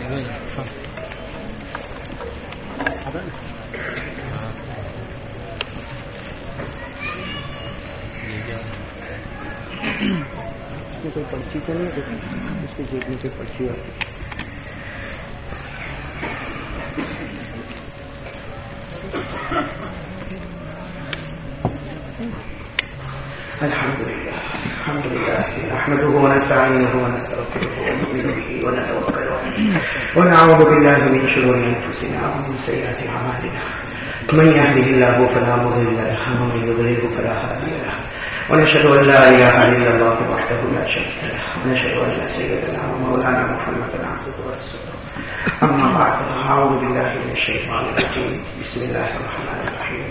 کوئی پرچی تو نہیں ہے اس کے جیب میں کوئی پرچی آتی الحمد لله نحمده ونستعينه ونستغفره ونؤمن به ونتوكل عليه ونعوذ بالله من شرور انفسنا ومن سيئات اعمالنا من يهده الله فلا مضل له ومن يضلل فلا هادي له ونشهد ان لا اله الا الله وحده لا شريك له ونشهد ان سيدنا ومولانا محمدا عبده ورسوله اما بعد اعوذ بالله من الشيطان الرجيم بسم الله الرحمن الرحيم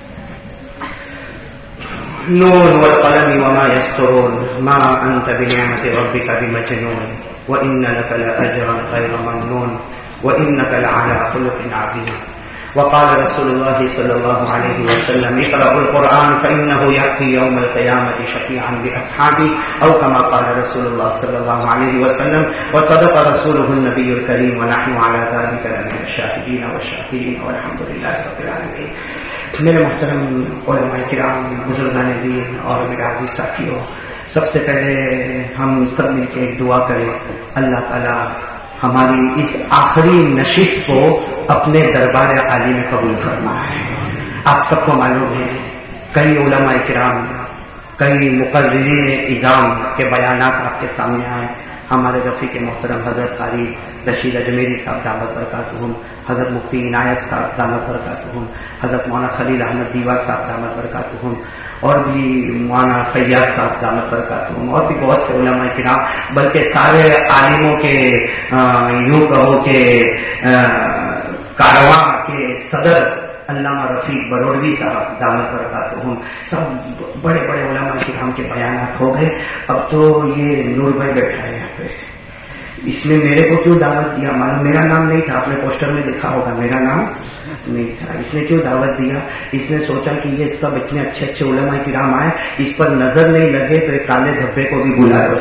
نون والقلم وما يسطرون ما أنت بنعمة ربك بمجنون وإن لك لأجرا غير ممنون وإنك لعلى خلق عظيم وقال رسول الله صلى الله عليه وسلم اقرأوا القرآن فإنه يأتي يوم القيامة شفيعا بأصحابه أو كما قال رسول الله صلى الله عليه وسلم وصدق رسوله النبي الكريم ونحن على ذلك لمن الشاهدين والشاكرين والحمد لله رب العالمين. میرے محترم علماء کرام، بزرگان دین اور میرے عزیز ساتھیوں، سب سے پہلے ہم سب مل کے ایک دعا کریں، اللہ تعالیٰ ہماری اس آخری نشست کو اپنے دربار عالی میں قبول فرمائے. آپ سب کو معلوم ہے کئی علماء کرام، کئی مقررین اعظام کے بیانات آپ کے سامنے آئے. ہمارے رفیق محترم حضرت قاری رشید اجمیری صاحب دامت برکاتہم، حضرت مفتی عنایت صاحب دامت برکاتہم، حضرت مولانا خلیل احمد دیوا صاحب دامت برکاتہم، اور بھی مولانا فیاض صاحب دامت برکاتہم، اور بھی بہت سے علماء کرام، بلکہ سارے عالموں کے یوں کہو کہ کارواں کے صدر علامہ رفیق بروڑوی صاحب دامت برکاتہم، سب بڑے بڑے علماء کرام کے بیانات ہو گئے. اب تو یہ نور بھائی بیٹھا ہے یہاں پہ، اس نے میرے کو کیوں دعوت دیا؟ معلوم میرا نام نہیں تھا، آپ نے پوسٹر میں دیکھا ہوگا میرا نام نہیں تھا. اس نے کیوں دعوت دیا؟ اس نے سوچا کہ یہ سب اتنے اچھے اچھے علماء کرام آئے، اس پر نظر نہیں لگے تو ایک کالے دھبے کو بھی بلا لو.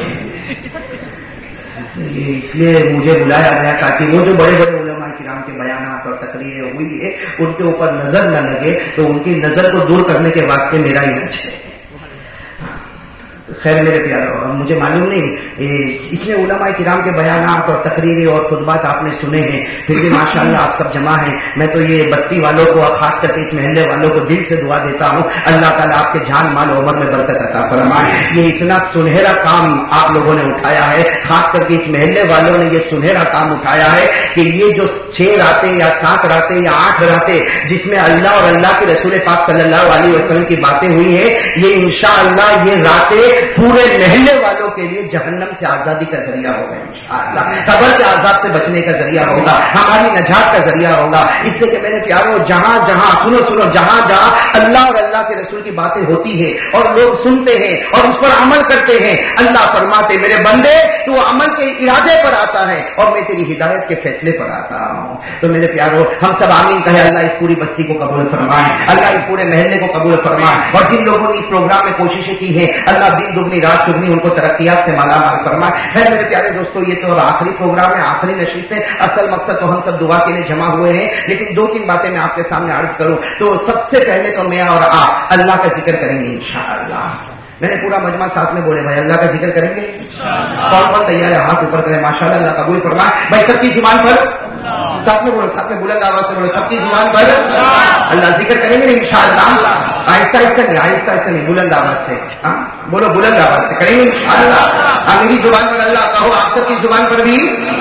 اس لیے مجھے بلایا گیا تاکہ وہ جو بڑے بڑے علماء کرام کے بیانات اور تقریریں ہوئی ہے ان کے اوپر نظر نہ لگے، تو ان کی نظر کو دور کرنے کے واسطے میرا علاج ہے. خیر میرے پیارو، مجھے معلوم نہیں اتنے علماء کرام کے بیانات اور تقریریں اور خطبات آپ نے سنے ہیں، پھر بھی ماشاءاللہ آپ سب جمع ہیں. میں تو یہ بستی والوں کو اور خاص کر کے اس محلے والوں کو دل سے دعا دیتا ہوں، اللہ تعالیٰ آپ کے جان مال و عمر میں برکت عطا فرمائے. یہ اتنا سنہرا کام آپ لوگوں نے اٹھایا ہے، خاص کر کے اس محلے والوں نے یہ سنہرا کام اٹھایا ہے کہ یہ جو 6 راتیں یا 7 راتیں یا 8 راتیں جس میں اللہ اور اللہ کے رسول پاک صلی اللہ علیہ وسلم کی باتیں ہوئی ہیں، یہ انشاءاللہ یہ راتیں پورے محلے والوں کے لیے جہنم سے آزادی کا ذریعہ ہوگا، انشاءاللہ قبر کے عذاب سے بچنے کا ذریعہ ہوگا، ہماری نجات کا ذریعہ ہوگا. اس لیے کہ میرے پیاروں، جہاں جہاں سنو جہاں جہاں اللہ اور اللہ کے رسول کی باتیں ہوتی ہیں اور لوگ سنتے ہیں اور اس پر عمل کرتے ہیں، اللہ فرماتے میرے بندے تو عمل کے ارادے پر آتا ہے اور میں تیری ہدایت کے فیصلے پر آتا ہوں. تو میرے پیاروں، ہم سب آمین کہیں. اللہ اس پوری بستی کو قبول فرمائے، اللہ اس پورے محلے کو قبول فرمائے، اور جن لوگوں نے اس پروگرام میں کوششیں کی ہیں اللہ دن دگنی رات چگنی ان کو ترقیات سے مالا مال فرمائے. خیر میرے پیارے دوستوں، یہ تو آخری پروگرام ہے، آخری نشست ہے. اصل مقصد تو ہم سب دعا کے لیے جمع ہوئے ہیں، لیکن 2-3 باتیں میں آپ کے سامنے عرض کروں. تو سب سے پہلے تو میں اور آپ اللہ کا ذکر کریں گے انشاءاللہ. میں نے پورا مجمع ساتھ میں بولے بھائی اللہ کا ذکر کریں گے. کون تیار ہے؟ ہاتھ اوپر کریں. ماشاءاللہ اللہ قبول فرمائے. بھائی سب کی زبان پر ساتھ میں بولو، ساتھ میں بلند آواز سے بولو، سب کی زبان پر اللہ ذکر کریں گے انشاءاللہ. آہستہ آہستہ نہیں بلند آواز سے بولو، بلند آواز سے کریں گے انشاءاللہ. میری زبان پر اللہ کہو، آپ سب کی زبان پر بھی.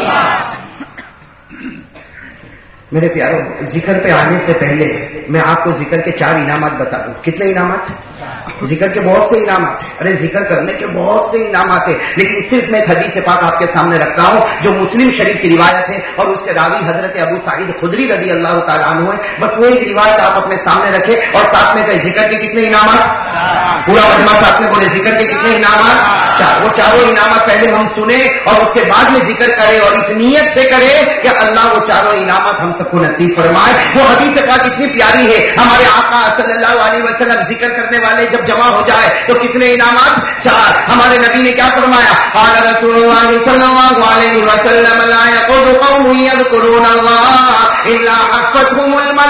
میرے پیاروں، ذکر پہ آنے سے پہلے میں آپ کو ذکر کے 4 انعامات بتا دوں. کتنے انعامات؟ ذکر کے بہت سے انعامات ہیں. ارے ذکر کرنے کے بہت سے انعامات ہیں، لیکن صرف میں حدیث پاک آپ کے سامنے رکھتا ہوں جو مسلم شریف کی روایت ہے اور اس کے راوی حضرت ابو سعید خدری رضی اللہ تعالیٰ عنہ ہے. بس وہ ایک روایت آپ اپنے سامنے رکھیں اور ساتھ میں کہیں ذکر کے کتنے انعامات؟ پورا مجمع ساتھ میں بولے ذکر کے کتنے انعامات؟ 4. وہ چاروں انعامات پہلے ہم سنیں اور اس کے بعد میں ذکر کریں اور اس نیت سے کریں کہ اللہ وہ چاروں انعامات ہم سب کو نصیب فرمائے. وہ حدیث پاک اتنی پیاری جاری ہے. ہمارے آقا صلی اللہ علیہ وسلم ذکر کرنے والے جب جمع ہو جائے تو کتنے انعامات؟ 4. ہمارے نبی نے کیا فرمایا؟ قال رسول اللہ صلی اللہ علیہ وسلم لا يقول قوم يذكرون الله الا حفتهم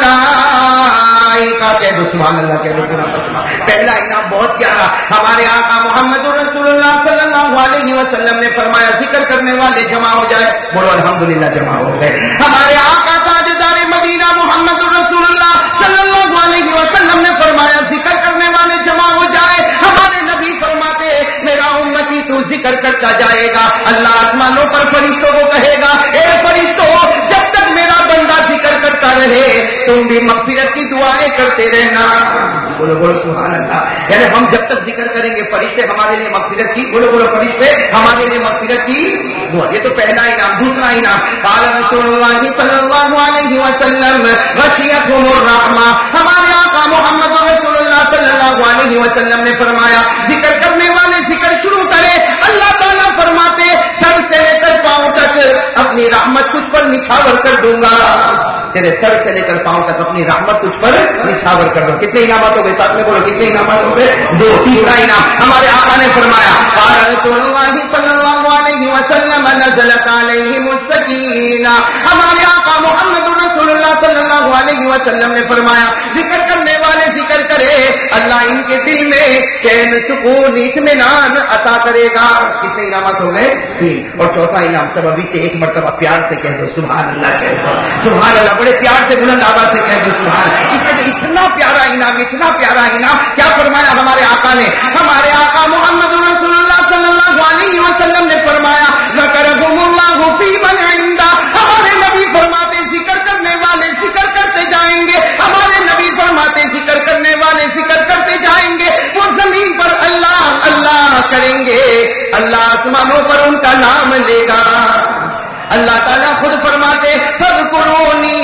الملائکہ. کہہ دو سبحان اللہ، کہہ دو پہلا انعام بہت پیارا. ہمارے آقا محمد رسول اللہ صلی اللہ علیہ وسلم نے فرمایا ذکر کرنے والے جمع ہو جائے. بولو الحمدللہ جمع ہو گئے. ہمارے آقا تاجدار مدینہ محمد رسول اللہ صلی اللہ علیہ وسلم نے فرمایا ذکر کرنے والے جمع ہو جائے. ہمارے نبی فرماتے میرا امتی تو ذکر کرتا جائے گا. اللہ آسمانوں پر فرشتوں کو کہے گا اے فرشتوں جب تک میرا بندہ ذکر کرتا رہے تم بھی مغفرت کی دعائیں کرتے رہنا. بولو بولو سبحان اللہ. یعنی ہم جب تک ذکر کریں گے فرشتے ہمارے لیے مغفرت کی، بولو بولو فرشتے ہمارے لیے مغفرت کی دعا. یہ تو پہلا انعام. دوسرا انعام قال رسول اللہ صلی اللہ علیہ وسلم غشیتہم الرحمہ. ہمارے آقا محمد رسول اللہ صلی اللہ علیہ وسلم نے فرمایا ذکر کرنے والے ذکر شروع کرے اللہ تعالیٰ فرماتے سر سے لے کر پاؤں تک اپنی رحمت تجھ پر نچھاور کر دوں گا. تیرے سر سے لے کر پاؤں تک اپنی رحمت تجھ پر نچھاور کر دوں. کتنے انعامات ہو گئے؟ ساتھ میں بولو کتنے انعامات ہو گئے؟ 2. تیسرا انعام ہمارے آقا نے فرمایا قال رسول اللہ صلی اللہ علیہ وسلم نزلت علیہم السکینہ. ہمارے آقا محمد رسول اللہ صلی اللہ علیہ وسلم نے فرمایا ذکر کرنے والے ذکر کرے اللہ ان کے دل میں چین سکون اطمینان عطا کرے گا. کتنے انعامات ہو گئے؟ 3. اور چوتھا انعام سب ابھی سے ایک مرتبہ پیار سے کہہ دو سبحان اللہ. کہہ دو سبحان اللہ. بڑے پیار سے بلند آواز سے کہہ دو سبحان اللہ. اتنا پیارا انعام، اتنا پیارا انعام. کیا فرمایا ہمارے آقا نے؟ ہمارے آقا محمد رسول اللہ صلی اللہ علیہ وسلم نے فرمایا ذکرہم اللہ فی من عنده. ہمارے نبی فرماتے ذکر کرنے والے ذکر کرتے جائیں گے. ہمارے نبی فرماتے ذکر کرنے والے ذکر کرتے جائیں گے. وہ زمین پر اللہ اللہ کریں گے، اللہ آسمانوں پر ان کا نام لے گا. اللہ تعالیٰ خود فرماتے فاذکرونی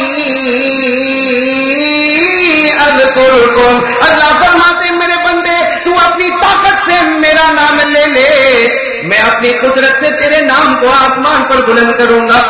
اذکرکم. اللہ فرماتے میرے بندے تو اپنی طاقت سے میرا نام لے لے، میں اپنی قدرت سے تیرے نام کو آسمان پر بلند کروں گا.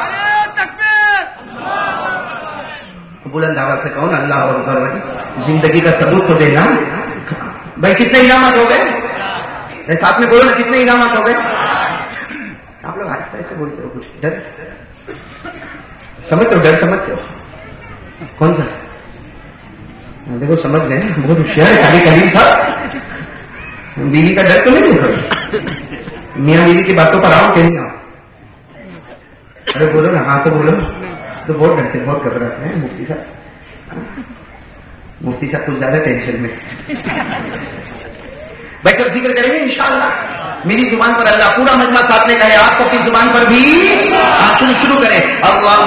بلند آواز سے کہو نا اللہ اکبر. بھائی زندگی کا ثبوت تو دینا بھائی. کتنے انعامات ہو گئے؟ ساتھ میں بولو نا کتنے انعامات ہو گئے؟ آپ لوگ آہستہ ایسے بولتے ہو کچھ ڈر سمجھتے ہو؟ ڈر سمجھتے ہو؟ کون سا؟ دیکھو سمجھ گئے بہت ہوشیار ہے. ساری کریم تھا بیوی کا ڈر تو نہیں دیکھو. میاں بیوی کی باتوں پر آؤ کہ نہیں آؤ؟ ارے بولو نا. ہاں تو بولو. تو بہت ڈرتے بہت گھبراتے ہیں مفتی صاحب. مفتی صاحب کچھ زیادہ ٹینشن میں. بھائی جب ذکر کریں گے انشاءاللہ میری زبان پر اللہ پورا مجمع ساتھ میں کہے آپ کو اپنی زبان پر بھی شروع کریں. اللہ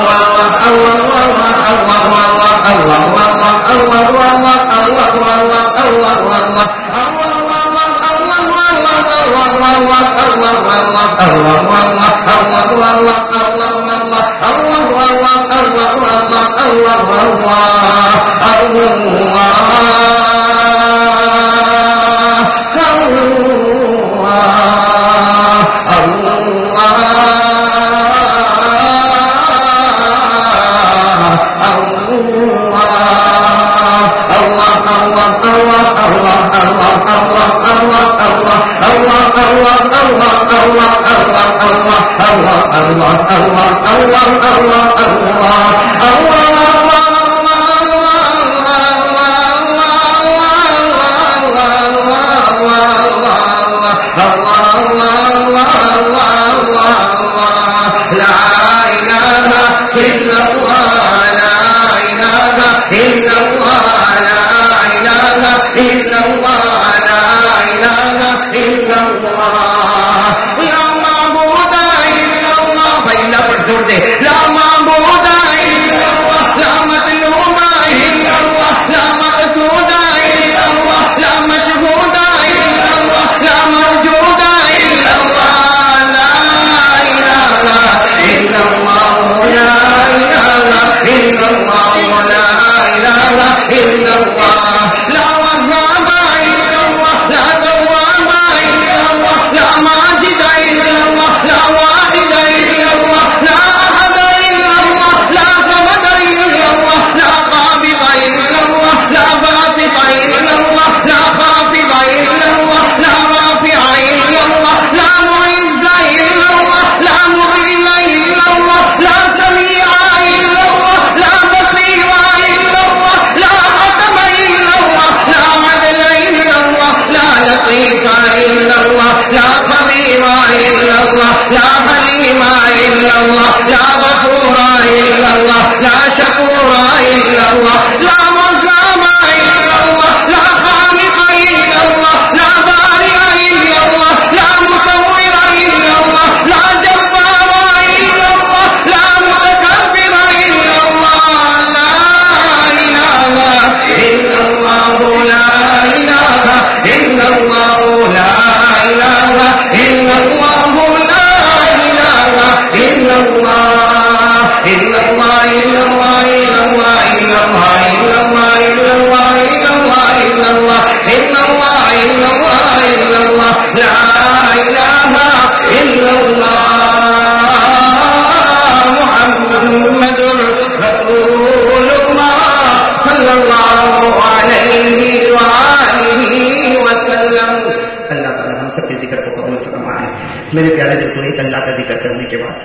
اللہ تعالیٰ ہم سب کے ذکر کو قبول فرمائے۔ میرے پیارے دوستوں، ایک اللہ کا ذکر کرنے کے بعد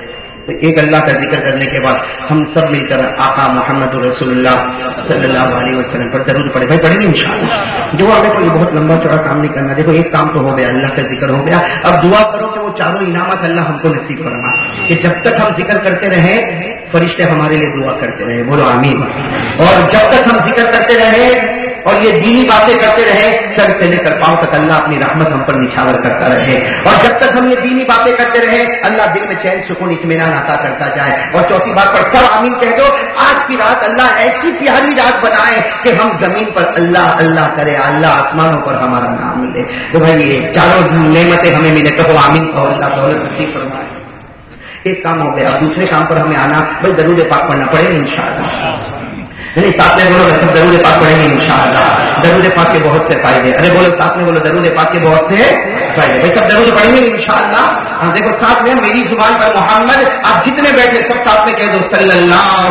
ہم سب مل کر آقا محمد رسول اللہ صلی اللہ علیہ وسلم پر درود پڑھے۔ بھائی پڑھیں گے انشاءاللہ۔ دعا میں کوئی بہت لمبا چوڑا کام نہیں کرنا، دیکھو ایک کام تو ہو گیا، اللہ کا ذکر ہو گیا، اب دعا کرو کہ وہ چاروں انعامات اللہ ہم کو نصیب فرمائے، کہ جب تک ہم ذکر کرتے رہیں فرشتے ہمارے لیے دعا کرتے رہے، بولو آمین، اور جب تک ہم ذکر کرتے رہے اور یہ دینی باتیں کرتے رہے سر سے لے کر پاؤں تک اللہ اپنی رحمت ہم پر نچھاور کرتا رہے، اور جب تک ہم یہ دینی باتیں کرتے رہے اللہ دل میں چین سکون اطمینان عطا کرتا جائے۔ اور چوتھی بات پر سب آمین کہہ دو، آج کی رات اللہ ایسی پیاری رات بنائے کہ ہم زمین پر اللہ اللہ کرے، اللہ آسمانوں پر ہمارا نام ملے۔ تو بھائی یہ چاروں نعمتیں ہمیں ملے تو آمین کہو، اللہ دولت نصیب فرمائے۔ ایک کام ہو گیا، دوسرے کام پر ہمیں آنا، بھائی درود پاک پڑھنا پڑے گا انشاءاللہ، نہیں ساتھ میں بولو سب درود پاک پڑھیں گے انشاءاللہ۔ درود پاک کے بہت سے فائدے، ارے بولو ساتھ میں بولو درود پاک کے بہت سے فائدے، بھائی سب درود پڑھیں گے انشاءاللہ۔ دیکھو ساتھ میں میری زبان پر محمد، آپ جتنے بیٹھے سب ساتھ میں کہہ دو صلی اللہ۔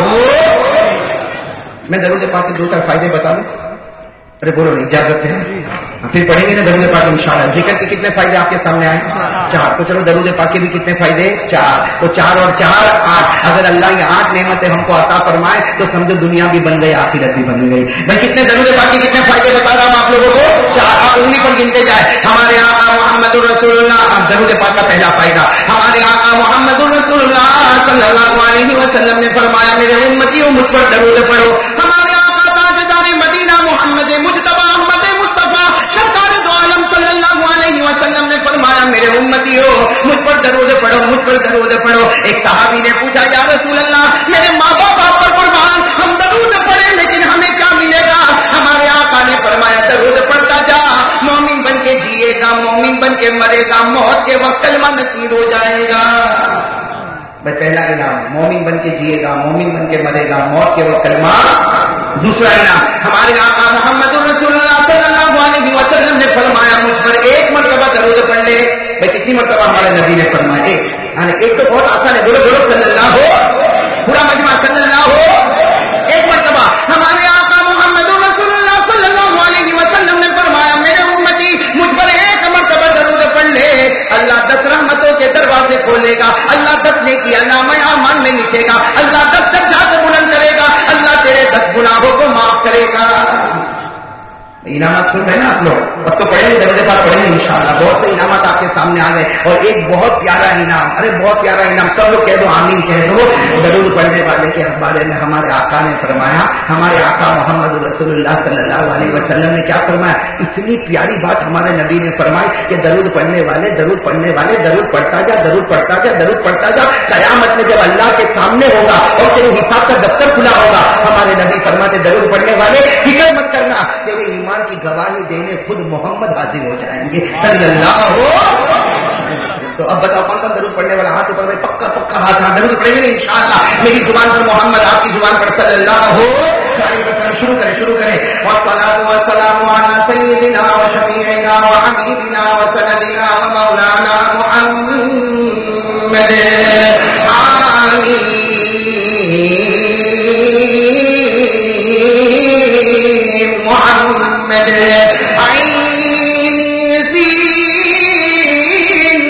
میں درود پاک کے دو چار فائدے بتا دوں، ارے بولو نہیں اجازت ہے، پھر پڑھیں گے نا درود پاک انشاءاللہ۔ ذکر کے کتنے فائدے آپ کے سامنے آئے؟ 4، تو چلو درود پاک کے بھی کتنے فائدے؟ 4، تو 4 اور 4 8۔ اگر اللہ یہ 8 نعمتیں ہم کو عطا فرمائے تو سمجھو دنیا بھی بن گئی آخرت بھی بن گئی۔ بھائی کتنے درود پاک کے کتنے فائدے بتا رہا ہوں آپ لوگوں کو؟ 4، آپ انگلی پر گنتے جائے۔ ہمارے آقا محمد رسول اللہ، درود پاک کا پہلا فائدہ، ہمارے آقا محمد رسول اللہ صلی اللہ علیہ وسلم نے فرمایا میرے امتیوں مجھ پر درود پڑھو۔ ہمارے آقا تاجدار مدینہ محمد مجتبی احمد مصطفیٰ سرکار دو عالم صلی اللہ علیہ وسلم نے فرمایا میرے امتیوں مجھ پر درود پڑھو، مجھ پر درود پڑھو۔ ایک صحابی نے پوچھا یا رسول اللہ میرے ماں باپ آپ پر قربان، ہم درود پڑھیں لیکن ہمیں کیا ملے گا؟ ہمارے آقا نے فرمایا درود پڑھتا جا، مومن بن کے جیے گا، مومن بن کے مرے گا، موت کے وقت کلمہ نصیب ہو جائے گا۔ بھائی پہلا انعام مومن بن کے جیے گا، مومن بن کے مرے گا، موت کے وقت کلمہ۔ دوسرا انعام ہمارے آقا محمد رسول اللہ صلی اللہ علیہ وسلم نے فرمایا مجھ پر 1 مرتبہ درود پڑھ لے۔ بھائی کتنی مرتبہ ہمارے نبی نے فرمایا؟ 1، یعنی 1 تو بہت آسان ہے، بولو بولو صلی اللہ ہو، پورا مجمع صلی اللہ ہو 1 مرتبہ۔ ہمارے آقا محمد رسول اللہ صلی اللہ علیہ وسلم نے فرمایا میرے امتی مجھ پر 1 مرتبہ درود پڑھ لے، اللہ 10 رحمتوں کے دروازے کھولے گا، اللہ 10 نیکی نامہ اعمال میں لکھے گا، اللہ 10 درجات بلند کرے گا، اللہ تیرے 10 گناہوں کو معاف کرے گا۔ انعامات سن رہے ہیں نا آپ لوگ؟ اب تو پڑھیں گے درود پاک پڑھیں گے انشاءاللہ۔ بہت سے انعامات آپ کے سامنے آ گئے، اور ایک بہت پیارا انعام، ارے بہت پیارا انعام، سب لوگ کہہ دو آمین کہہ دو۔ درود پڑھنے والے کے بارے میں ہمارے آقا نے فرمایا، ہمارے آقا محمد رسول اللہ صلی اللہ علیہ وسلم نے کیا فرمایا؟ اتنی پیاری بات ہمارے نبی نے فرمائی کہ درود پڑھنے والے درود پڑھتا جا، درود پڑھتا جا، درود پڑھتا جا، قیامت میں جب اللہ کے سامنے ہوگا اور تیرے حساب کا دفتر کھلا ہوگا، ہمارے نبی فرماتے درود پڑھنے والے فکر مت کرنا، تیرے ایمان کی گواہی دینے خود محمد حاضر ہو جائیں گے صلی اللہ ہو۔ تو اب بتاؤ کون کون درود پڑھنے والا؟ ہاتھ اوپر میں پکا پکا ہاتھ، درود پڑھیں گے انشاءاللہ۔ میری زبان پر محمد، آپ کی زبان پر صلی اللہ ہو۔ شروع کریں۔ والصلاة والسلام على سيدنا وشفيعنا وحبيبنا وسندنا ومولانا محمد، آمين محمد، عين سين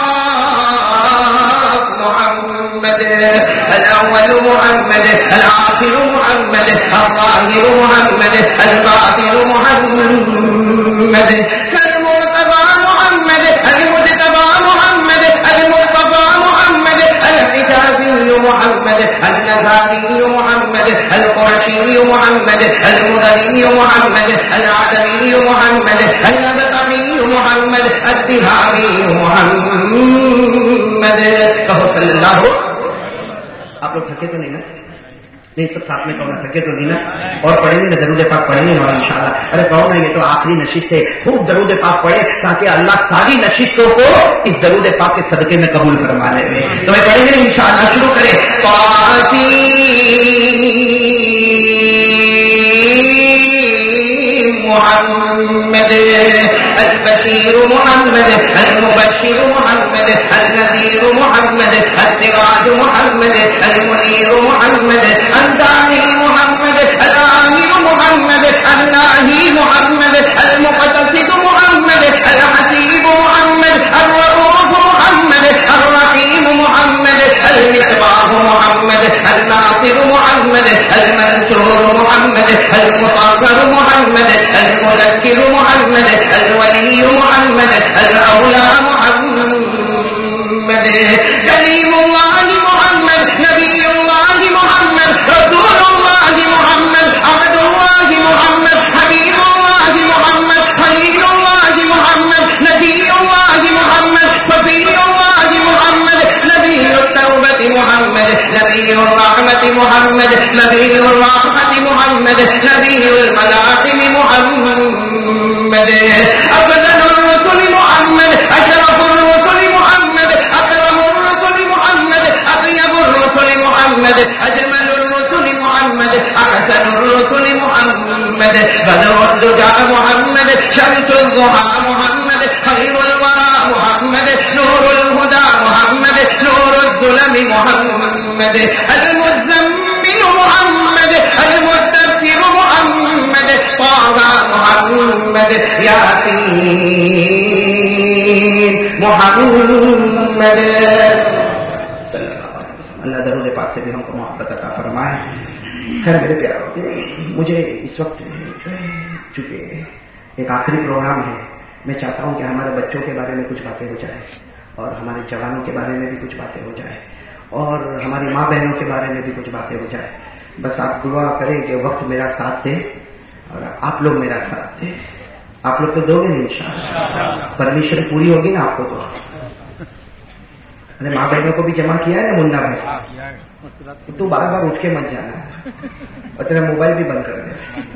قاف محمد، الأول محمد، الآخر محمد، الظاهر محمد، الباطن محمد، كالمرتضى محمد، المجتبى محمد، المصطفى محمد، الحجازي محمد، النزاري محمد، القرشي محمد، المدني محمد، العدوي محمد، الأبطحي محمد، الدهابي محمد، کہو صلی اللہ ہو۔ آپ لوگ تھکے تو نہیں نا؟ نہیں سب ساتھ میں کہو نا، تھکے تو نہیں نا؟ اور پڑھیں گے نا درود پاک پڑھیں گے نا انشاءاللہ۔ ارے کہو نا یہ تو آخری نشست ہے، خوب درود پاک پڑھے تاکہ اللہ ساری نشستوں کو اس درود پاک کے صدقے میں قبول فرما لے۔ تو میں پڑھیں گے نا انشاءاللہ، شروع کریں۔ محمد البشير محمد، المبشر محمد، النذير محمد، السراج محمد، المنير محمد، الداعي محمد، الآمر محمد، الناهي محمد، المقتصد محمد، الحسيب المطهر محمد المذكر محمد الولي محمد الأولى محمد كليم الله محمد نبي الله محمد رسول الله محمد عبد الله محمد حبيب الله محمد خليل الله محمد نبي الله محمد صفي الله محمد نبي التوبة محمد نبي الرحمة محمد نبي الراحة محمد نبي الملاحم محمد أفضل الرسل محمد أشرف الرسل محمد أكرم الرسل محمد أطيب الرسل محمد أجمل الرسل محمد أحسن الرسل محمد بدر الدجى محمد شمس الضحى محمد خير الورى محمد نور الهدى محمد نور الظلم محمد المزمل محمد المدثر محمد طه محمد ياسين محمد. اللہ درود پاک سے بھی ہم کو محبت عطا فرمائے. خیر میرے پیاروں، مجھے اس وقت چونکہ ایک آخری پروگرام ہے، میں چاہتا ہوں کہ ہمارے بچوں کے بارے میں کچھ باتیں ہو جائے اور ہمارے جوانوں کے بارے میں بھی کچھ باتیں ہو جائے اور ہماری ماں بہنوں کے بارے میں بھی کچھ باتیں ہو جائے. بس آپ دعا کریں کہ وقت میرا ساتھ دے اور آپ لوگ میرا ساتھ دیں. آپ لوگ تو دو گے نہیں انشاءاللہ، پرمیشن پوری ہوگی نا آپ کو تو. ارے ماں بہنوں کو بھی جمع کیا ہے نا منا بھائی، تو بار بار اٹھ کے مت جانا اور تیرا موبائل بھی بند کر دے.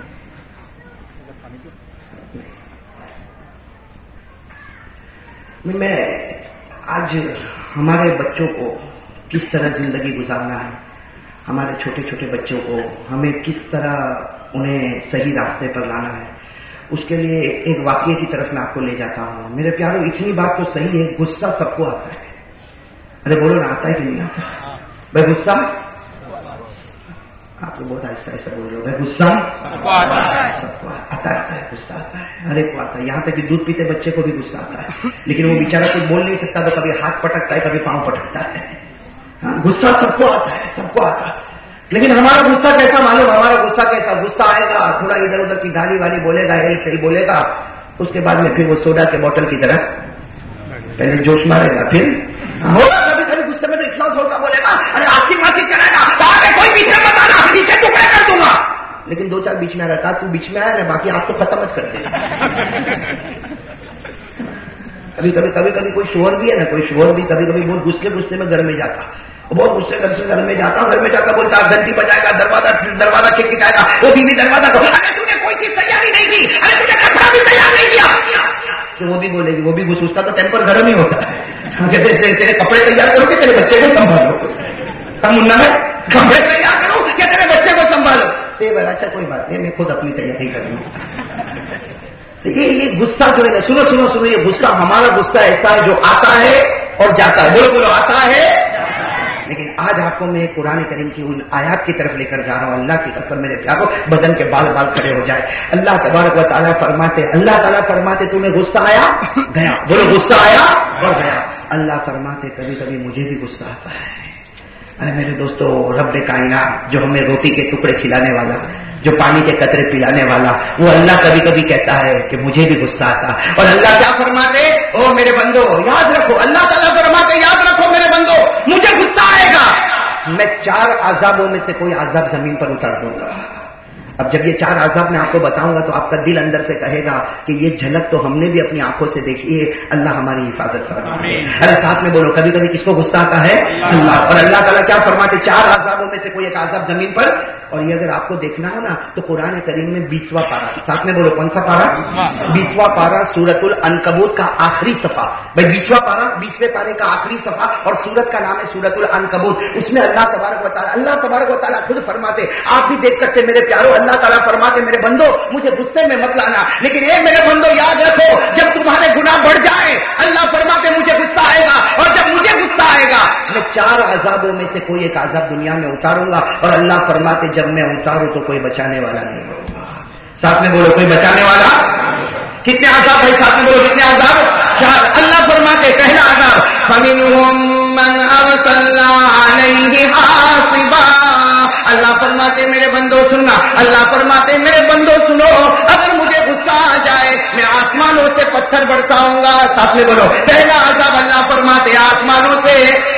میں آج ہمارے بچوں کو کس طرح زندگی گزارنا ہے، ہمارے چھوٹے چھوٹے بچوں کو ہمیں کس طرح انہیں صحیح راستے پر لانا ہے، اس کے لیے ایک واقعے کی طرف میں آپ کو لے جاتا ہوں. میرے پیاروں، اتنی بات تو صحیح ہے، غصہ سب کو آتا ہے. ارے بولو نا، آتا ہے کہ نہیں آتا بھائی غصہ؟ آپ تو بہت آہستہ آہستہ بول رہے ہو. بھائی غصہ سب کو آتا ہے، غصہ آتا ہے، ہر ایک کو آتا ہے. یہاں تک کہ دودھ پیتے بچے کو بھی غصہ آتا ہے، لیکن وہ بیچارہ کچھ بول نہیں سکتا تو کبھی ہاتھ پٹکتا ہے، کبھی پاؤں پٹکتا ہے. ہاں، غصہ سب کو آتا ہے، سب کو آتا ہے. لیکن ہمارا غصہ کیسا معلوم؟ ہمارا غصہ کیسا؟ غصہ آئے گا، تھوڑا ادھر ادھر کی گالی والی بولے گا، ہیل فیل بولے گا، اس کے بعد میں پھر وہ سوڈا کے بوٹل کی طرح پہلے جوش مارے گا، پھر ہوگا کبھی کبھی غصے میں تو اتنا زور کا بولے گا، ارے آتی ماتی چلے گا، کوئی پیچھے بتانا، اسے تو میں کر دوں گا. لیکن دو چار بیچ میں آ رہا تھا، تو بیچ میں آیا نا، باقی آپ تو ختم کر دے. کبھی کبھی کوئی شوہر بھی ہے نا، کوئی شوہر بھی کبھی کبھی بہت غصے میں گھر میں جاتا، بہت غصے گھر میں جاتا بولتا گھنٹی بجائے گا، دروازہ کھٹکھٹائے گا، وہ بیوی دروازہ کو، ارے تو نے کوئی چیز تیاری نہیں کی، ارے تجھے کپڑا بھی تیار نہیں کیا. تو وہ بھی بولے گی، وہ بھی اس کا تو ٹیمپر گرم ہی ہوتا ہے. تیرے کپڑے تیار کرو کہ تیرے بچے کو سنبھالو؟ تم منا ہے کپڑے تیار کرو کہ تیرے بچے کو سنبھالو؟ اچھا کوئی بات نہیں، میں خود اپنی تیاری کروں. یہ غصہ جو ہے، سنو، یہ غصہ، ہمارا غصہ ایسا ہے جو آتا ہے اور جاتا ہے. بولو آتا ہے. لیکن آج آپ کو میں قرآن کریم کی ان آیات کی طرف لے کر جا رہا ہوں. اللہ کی قسم میرے پیاروں، بدن کے بال کھڑے ہو جائے. اللہ تبارک و تعالیٰ فرماتے تمہیں غصہ آیا گیا. بولو غصہ آیا اور گیا. اللہ فرماتے کبھی کبھی مجھے بھی غصہ آتا ہے. ارے میرے دوستو، رب کائنات جو ہمیں روٹی کے ٹکڑے کھلانے والا، جو پانی کے قطرے پلانے والا، وہ اللہ کبھی کبھی کہتا ہے کہ مجھے بھی غصہ آتا. اور اللہ کیا فرماتے؟ او میرے بندو یاد رکھو، اللہ تعالیٰ فرماتے یاد رکھو میرے بندو، مجھے غصہ آئے گا، میں 4 عذابوں میں سے کوئی عذاب زمین پر اتار دوں گا. اب جب یہ 4 عذاب میں آپ کو بتاؤں گا تو آپ کا دل اندر سے کہے گا کہ یہ جھلک تو ہم نے بھی اپنی آنکھوں سے دیکھی ہے. اللہ ہماری حفاظت فرمائے. ارے ساتھ میں بولو، کبھی کبھی کس کو غصہ آتا ہے؟ اللہ. اور اللہ تعالیٰ کیا فرماتے؟ 4 عذابوں میں سے کوئی ایک عذاب زمین پر. اور یہ اگر آپ کو دیکھنا ہو نا تو قرآن کریم میں 20واں پارہ، ساتھ میں بولو کون سا پارہ؟ 20واں پارہ سورۃ العنکبوت کا آخری صفحہ. بھائی 20واں پارہ، 20ویں پارے کا آخری صفحہ، اور سورت کا نام ہے سورۃ العنکبوت. اس میں اللہ تبارک و تعالیٰ خود فرماتے، آپ بھی دیکھ سکتے میرے پیاروں، اللہ تعالیٰ فرماتے میرے بندو مجھے غصے میں مت لانا، لیکن اے میرے بندو یاد رکھو جب تمہارے گناہ بڑھ جائیں اللہ فرماتے مجھے غصہ آئے گا، اور جب مجھے غصہ آئے گا میں 4 عذابوں میں سے کوئی ایک عذاب دنیا میں اتاروں گا. اور اللہ فرماتے جب میں اتاروں تو کوئی بچانے والا نہیں ہوگا. ساتھ میں بولو کوئی بچانے والا. کتنے عذاب بھائی؟ ساتھ میں بولو کتنے عذاب؟ 4. اللہ فرماتے پہلا عذاب فَمِنْهُمْ مَنْ أَرْسَلْنَا عَلَيْهِ حَاصِبًا. اللہ فرماتے میرے بندو سننا، اللہ فرماتے میرے بندوں سنو، اگر مجھے غصہ آ جائے میں آسمانوں سے پتھر برساؤں گا. ساتھ میں بولو، پہلا عذاب اللہ فرماتے آسمانوں سے،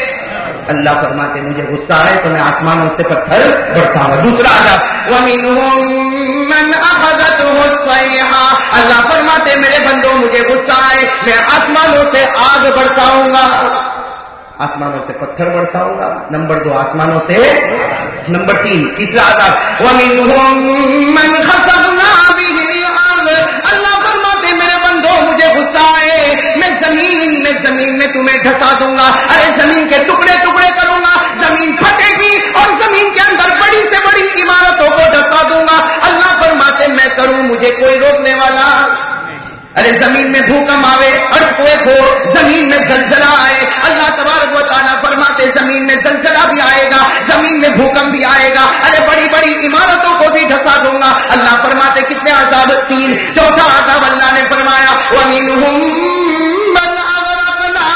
اللہ فرماتے مجھے غصہ آئے تو میں آسمانوں سے پتھر برساؤں گا. دوسرا عذاب وَمِنْهُمْ مَنْ أَخَذَتْهُ الصَّيْحَةُ، اللہ فرماتے میرے بندوں مجھے غصہ آئے میں آسمانوں سے آگ برساؤں گا، آسمانوں سے پتھر برساؤں گا. نمبر 2 آسمانوں سے. نمبر 3 تیسرا عذاب وَمِنْهُمْ مَنْ خَسَفْنَا بِهِ الْأَرْضَ، اللہ فرماتے میرے بندوں مجھے غصہ آئے میں زمین میں تمہیں ڈھسا دوں گا. ارے زمین کے ٹکڑے ٹکڑے کروں گا، زمین پھٹے گی اور زمین کے اندر بڑی سے بڑی عمارتوں کو ڈھسا دوں گا. اللہ فرماتے میں کروں مجھے کوئی روکنے والا. ارے زمین میں بھوکم آوے، ارتھکویک ہو، زمین میں زلزلہ آئے، اللہ تبارک و تعالیٰ فرماتے زمین میں زلزلہ بھی آئے گا، زمین میں بھوکم بھی آئے گا، ارے بڑی بڑی عمارتوں کو بھی ڈھسا دوں گا. اللہ فرماتے کتنے عذاب؟ 3. چوتھا عذاب اللہ نے فرمایا وَمِنْهُمْ مَنْ أَغْرَقْنَا،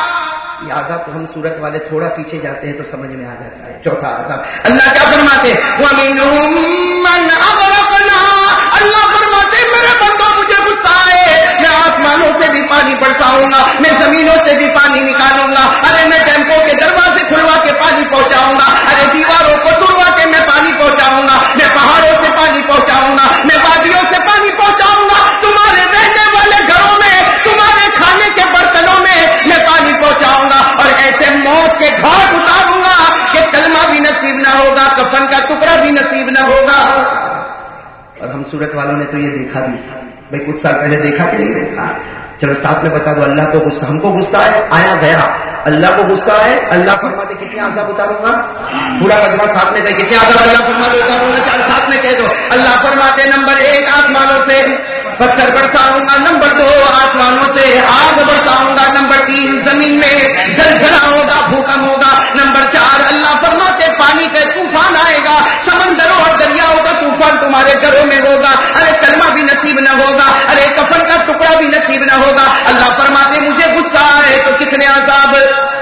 یہ عذاب تو ہم سورت والے تھوڑا پیچھے جاتے ہیں تو سمجھ میں آ جاتا ہے. چوتھا عذاب اللہ کیا فرماتے وَمِنْهُمْ مَنْ أَغْرَقْنَا، اللہ فرماتے میرے بندوں مجھے غصہ آئے میں آسمانوں سے بھی پانی برساؤں گا، میں زمینوں سے بھی پانی نکالوں گا. ارے میں ٹیمپو کے دروازے کھلوا کے پانی پہنچاؤں گا، ارے دیواروں کو توڑوا کے میں پانی پہنچاؤں گا، میں پہاڑوں سے پانی پہنچاؤں گا، میں وادیوں سے پانی پہنچاؤں گا. تمہارے رہنے والے گھروں میں، تمہارے کھانے کے برتنوں میں میں پانی پہنچاؤں گا، اور ایسے موت کے گھاٹ اتاروں گا کہ کلمہ بھی نصیب نہ ہوگا، کفن کا ٹکڑا بھی نصیب نہ ہوگا. اور ہم سورت والوں نے تو یہ دیکھا بھی بھائی، کچھ سال پہلے دیکھا کہ نہیں دیکھا؟ چلو ساتھ میں بتا دو، اللہ کو غصہ، ہم کو غصہ آیا گیا، اللہ کو غصہ ہے، اللہ فرماتے کتنے عذاب اتاروں گا؟ پورا مجمع ساتھ میں کہے کتنے عذاب اللہ فرماتے اتاروں گا؟ چل ساتھ میں کہہ دو. اللہ فرماتے نمبر 1 آسمانوں سے پتھر برساؤں گا، نمبر 2 آسمانوں سے آگ برساؤں گا، نمبر 3 زمین میں زلزلہ ہوگا، بھوکم ہوگا، نمبر 4 اللہ فرماتے پانی کا طوفان آئے گا، سمندروں اور دریاؤں کا طوفان تمہارے گھروں میں ہوگا. ارے کلمہ بھی نصیب نہ ہوگا، ارے کفن کا ٹکڑا بھی نصیب نہ ہوگا. اللہ فرماتے مجھے غصہ آئے تو کتنے عذاب.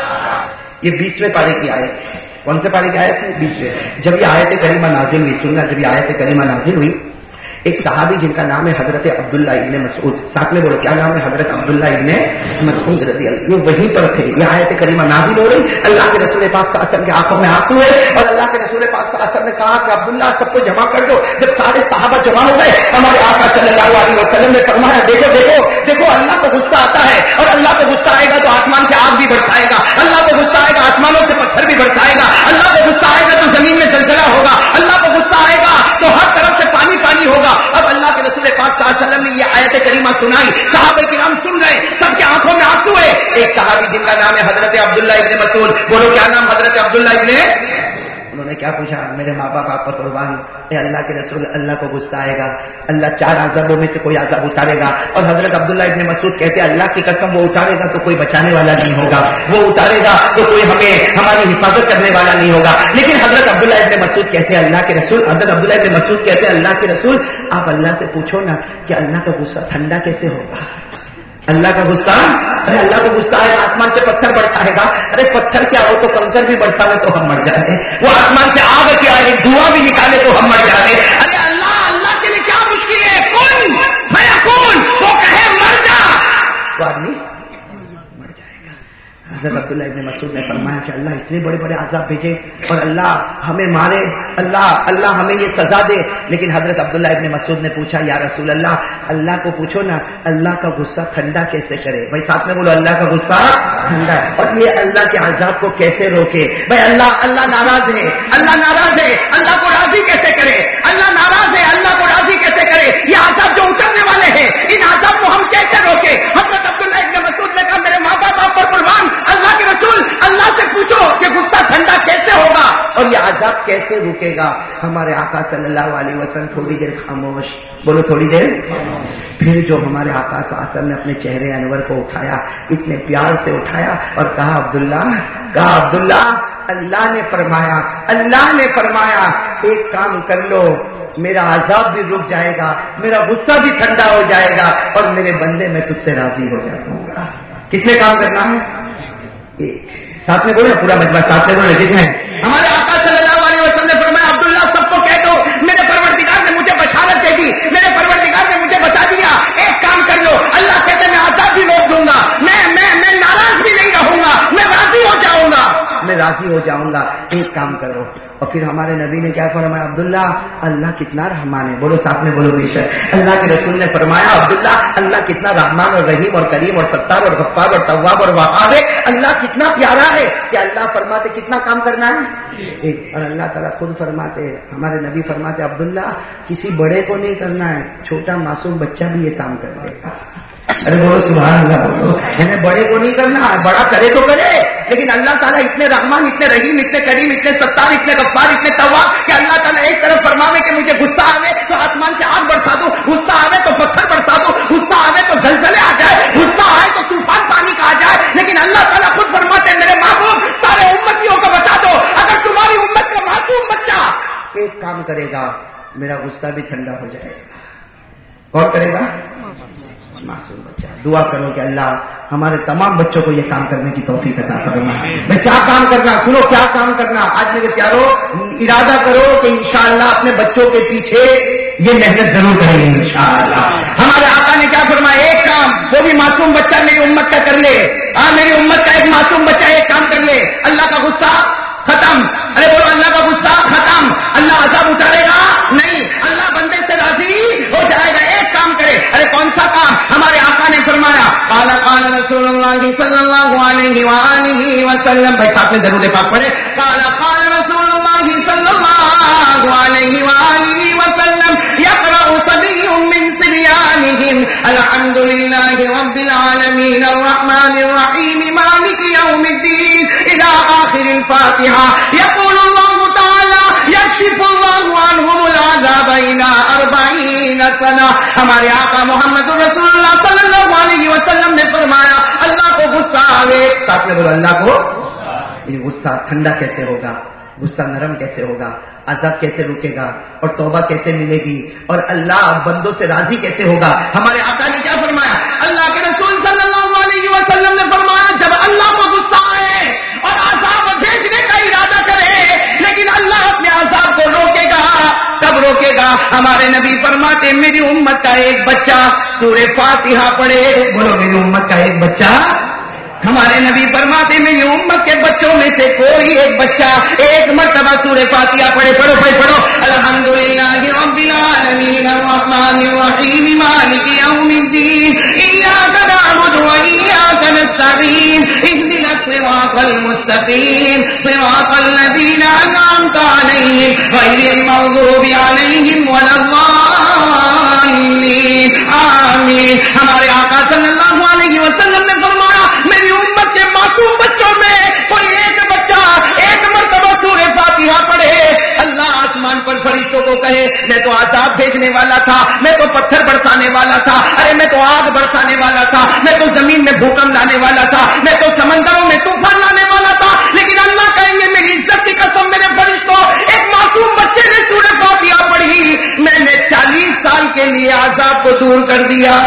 یہ 20ویں پارے کی آیت. کون سے پارے کی آیت ہے؟ 20ویں. جب یہ آیت کریمہ نازل ہوئی، سننا، جب یہ آیت کریمہ نازل ہوئی، ایک صحابی جن کا نام ہے حضرت عبداللہ ابن مسعود، ساتھ میں بولو کیا نام ہے؟ حضرت عبداللہ ابن مسعود رضی اللہ، یہ وہیں پر تھے. یہ آیت کریمہ نازل ہو رہی، اللہ کے رسول پاک صلی اللہ علیہ وسلم کی آنکھوں میں آنسو ہے، اور اللہ کے رسول پاک صلی اللہ علیہ وسلم نے کہا کہ عبداللہ سب کو جمع کر دو. جب سارے صحابہ جمع ہو گئے، ہمارے آقا صلی اللہ علیہ وسلم نے فرمایا دیکھو دیکھو دیکھو، اللہ کو غصہ آتا ہے، اور اللہ کو غصہ آئے گا تو آسمان سے آگ بھی برسائے گا، اللہ کو غصہ آئے گا آسمانوں سے پتھر بھی برسائے گا، اللہ کو غصہ آئے گا تو زمین میں زلزلہ ہوگا، اللہ کو غصہ آئے گا تو ہر طرف سے پانی پانی ہوگا. اب اللہ کے رسول پاک صلی اللہ علیہ وسلم نے یہ آیت کریمہ سنائی، صحابہ کرام سن رہے، سب کے آنکھوں میں آنسو ہے. ایک صحابی جن کا نام ہے حضرت عبداللہ ابن مسعود، بولو کیا نام؟ حضرت عبداللہ ابن. انہوں نے کیا پوچھا؟ میرے ماں باپ آپ پر قربان، اے اللہ کے رسول، اللہ کو غصہ آئے گا، اللہ 4 عذابوں میں سے کوئی عذاب اتارے گا. اور حضرت عبداللہ ابن مسعود کہتے ہیں اللہ کی قسم وہ اتارے گا تو کوئی بچانے والا نہیں ہوگا، وہ اتارے گا تو کوئی ہماری حفاظت کرنے والا نہیں ہوگا. لیکن حضرت عبداللہ ابن مسعود کہتے ہیں اللہ کے رسول، حضرت عبداللہ ابن مسعود کہتے ہیں اللہ کے رسول آپ اللہ سے پوچھو نا کہ اللہ کا غصہ ٹھنڈا کیسے ہوگا؟ اللہ کا غصہ، ارے اللہ کو غصہ ہے آسمان سے پتھر برسائے گا. ارے پتھر کیا ہو تو کنکر بھی برسا تو ہم مر جائیں، وہ آسمان سے آگ کیا ہے دھواں بھی نکالے تو ہم مر جائیں. ارے اللہ کے لیے کیا مشکل ہے؟ کون فیکون، وہ کہے مر جا تو آدمی مر جائے گا. حضرت عبداللہ ابن مسعود نے فرمایا کہ اللہ اتنے بڑے بڑے عذاب بھیجے اور اللہ ہمیں مارے، اللہ ہمیں یہ سزا دے. لیکن حضرت عبداللہ ابن مسعود نے پوچھا یا رسول اللہ کو پوچھو نا اللہ کا غصہ ٹھنڈا کیسے کرے؟ بھائی ساتھ میں بولو اللہ کا غصہ ٹھنڈا ہے، اور یہ اللہ کے عذاب کو کیسے روکے؟ بھائی اللہ ناراض ہے، اللہ کو راضی کیسے کرے؟ اللہ ناراض ہے، اللہ کو راضی کیسے کرے؟ یہ عذاب جو اترنے والے ہیں ان عذاب کو ہم کیسے روکے؟ حضرت عبداللہ ابن مسعود نے کہا میرے ماں باپ آپ پر قربان، اللہ کے رسول اللہ سے پوچھو کہ غصہ ٹھنڈا کیسے ہوگا اور یہ عذاب کیسے رکے گا؟ ہمارے آقا صلی اللہ علیہ وسلم تھوڑی دیر خاموش، بولو تھوڑی دیر. پھر جو ہمارے آقا صلی اللہ علیہ وسلم نے اپنے چہرے انور کو اٹھایا، اتنے پیار سے اٹھایا اور کہا عبداللہ اللہ نے فرمایا ایک کام کر لو، میرا عذاب بھی رک جائے گا، میرا غصہ بھی ٹھنڈا ہو جائے گا اور میرے بندے میں تجھ سے راضی ہو جاؤں گا. کتنے کام کرنا ہے؟ ایک. ساتھ میں بولو پورا مجمع ساتھ میں بولو کتنے؟ ہمارے آقا صلی اللہ علیہ وسلم نے فرمایا عبداللہ سب کو کہہ دو میرے پروردگار بولو. اللہ کہتے میں عذاب بھی روک دوں گا, میں ناراض بھی نہیں رہوں گا, میں راضی ہو جاؤں گا, میں راضی ہو جاؤں گا. ایک کام کرو. اور پھر ہمارے نبی نے کیا فرمایا, عبداللہ اللہ کتنا رحمان ہے. بولو ساتھ میں بولو بے شک. اللہ کے رسول نے فرمایا عبداللہ اللہ کتنا رحمان اور رحیم اور کریم اور ستار اور غفار اور تواب اور وہاب ہے. اللہ کتنا پیارا ہے کہ اللہ فرماتے کتنا کام کرنا ہے ایک. اور اللہ تعالیٰ خود فرماتے, ہمارے نبی فرماتے عبداللہ کسی بڑے کو نہیں کرنا ہے, چھوٹا معصوم بچہ بھی یہ کام کر لے گا. ارے بولو سبحان اللہ بولو. یعنی بڑے کو نہیں کرنا, بڑا کرے تو کرے, لیکن اللہ تعالیٰ اتنے رحمان اتنے رحیم اتنے کریم اتنے ستار اتنے غفار اتنے تواب کہ اللہ تعالیٰ ایک طرف فرماوے کہ مجھے غصہ آوے تو آسمان سے آگ برسا دو, غصہ آوے تو پتھر برسا دو, غصہ آوے تو زلزلے آ جائے, غصہ آئے تو طوفان پانی کا آ جائے. لیکن اللہ تعالیٰ خود فرماتے ہیں میرے محبوب سارے امتیوں کو بتا دو, اگر تمہاری امت کا معصوم بچہ ایک کام کرے گا میرا غصہ بھی ٹھنڈا ہو جائے گا. کون کرے گا؟ معصوم بچہ. دعا کرو کہ اللہ ہمارے تمام بچوں کو یہ کام کرنے کی توفیق عطا فرمائے. میں کیا کام کرنا, سنو کیا کام کرنا. آج میرے پیارو ارادہ کرو کہ انشاءاللہ اپنے بچوں کے پیچھے یہ محنت ضرور کریں گے انشاءاللہ. ہمارے آقا نے کیا فرمایا, ایک کام وہ بھی معصوم بچہ میری امت کا کر لے. میری امت کا ایک معصوم بچہ ایک کام کر لے, اللہ کا غصہ ختم. ارے بولو اللہ کا غصہ ختم. اللہ عذاب اتارے گا نہیں, اللہ بندے سے راضی ہو جائے گا. ایک کام کرے. ارے کون سا کام؟ ہمارے آقا نے فرمایا قال قال رسول اللہ صلی اللہ علیہ وآلہ وسلم. بھائی ساتھ میں درود پاک پڑھے. قال قال رسول اللہ صلی اللہ علیہ وآلہ وسلم یقرأ صبی من صبیانہم الحمد للہ رب العالمین الرحمن الرحیم مالک یوم الدین الى آخر الفاتحہ. یقول اللہ تعالی یکشف اللہ عنہم العذاب الى 40 سنہ. ہمارے آقا محمد رسول اللہ صلی اللہ علیہ وسلم نے فرمایا اللہ کو غصہ آوے, ساتھ میں بولو اللہ کو. یہ غصہ ٹھنڈا کیسے ہوگا, غصہ نرم کیسے ہوگا, عذاب کیسے رکے گا, اور توبہ کیسے ملے گی, اور اللہ بندوں سے راضی کیسے ہوگا. ہمارے آقا نے کیا فرمایا, اللہ کے رسول صلی اللہ علیہ وسلم نے فرمایا جب اللہ کو غصہ آئے اور عذاب بھیجنے کا ارادہ کرے لیکن اللہ اپنے عذاب کو روکے گا, کب روکے گا؟ ہمارے نبی فرماتے میری امت کا ایک بچہ سورہ فاتحہ پڑھے. بولو میری امت کا ایک بچہ. ہمارے نبی فرماتے میری امت کے بچوں میں سے کوئی ایک بچہ ایک مرتبہ سورہ فاتحہ پڑھے. پڑھو بھائی پڑھو. الحمدللہ رب العالمین الرحمن الرحیم مالک یوم الدین ایاک نعبد و ایاک نستعین اهدنا الصراط المستقیم صراط الذین انعمت علیہم غیر المغضوب علیہم ولا الضالین آمین. ہمارے آقا صلی اللہ علیہ وسلم نے فرمایا میری امت کے معصوم بچوں میں کوئی ایک بچہ ایک مرتبہ سورہ فاتحہ پڑھے, اللہ آسمان پر فرشتوں کو کہے میں تو عذاب بھیجنے والا تھا, میں تو پتھر برسانے والا تھا, ارے میں تو آگ برسانے والا تھا, میں تو زمین میں بھوکم لانے والا تھا, میں تو سمندروں میں طوفان لانے والا تھا, لیکن اللہ کہیں گے میری عزت کی قسم میرے فرشتوں ایک معصوم بچے نے سورہ فاتحہ پڑھی, میں نے 40 سال کے لیے عذاب کو دور کر دیا.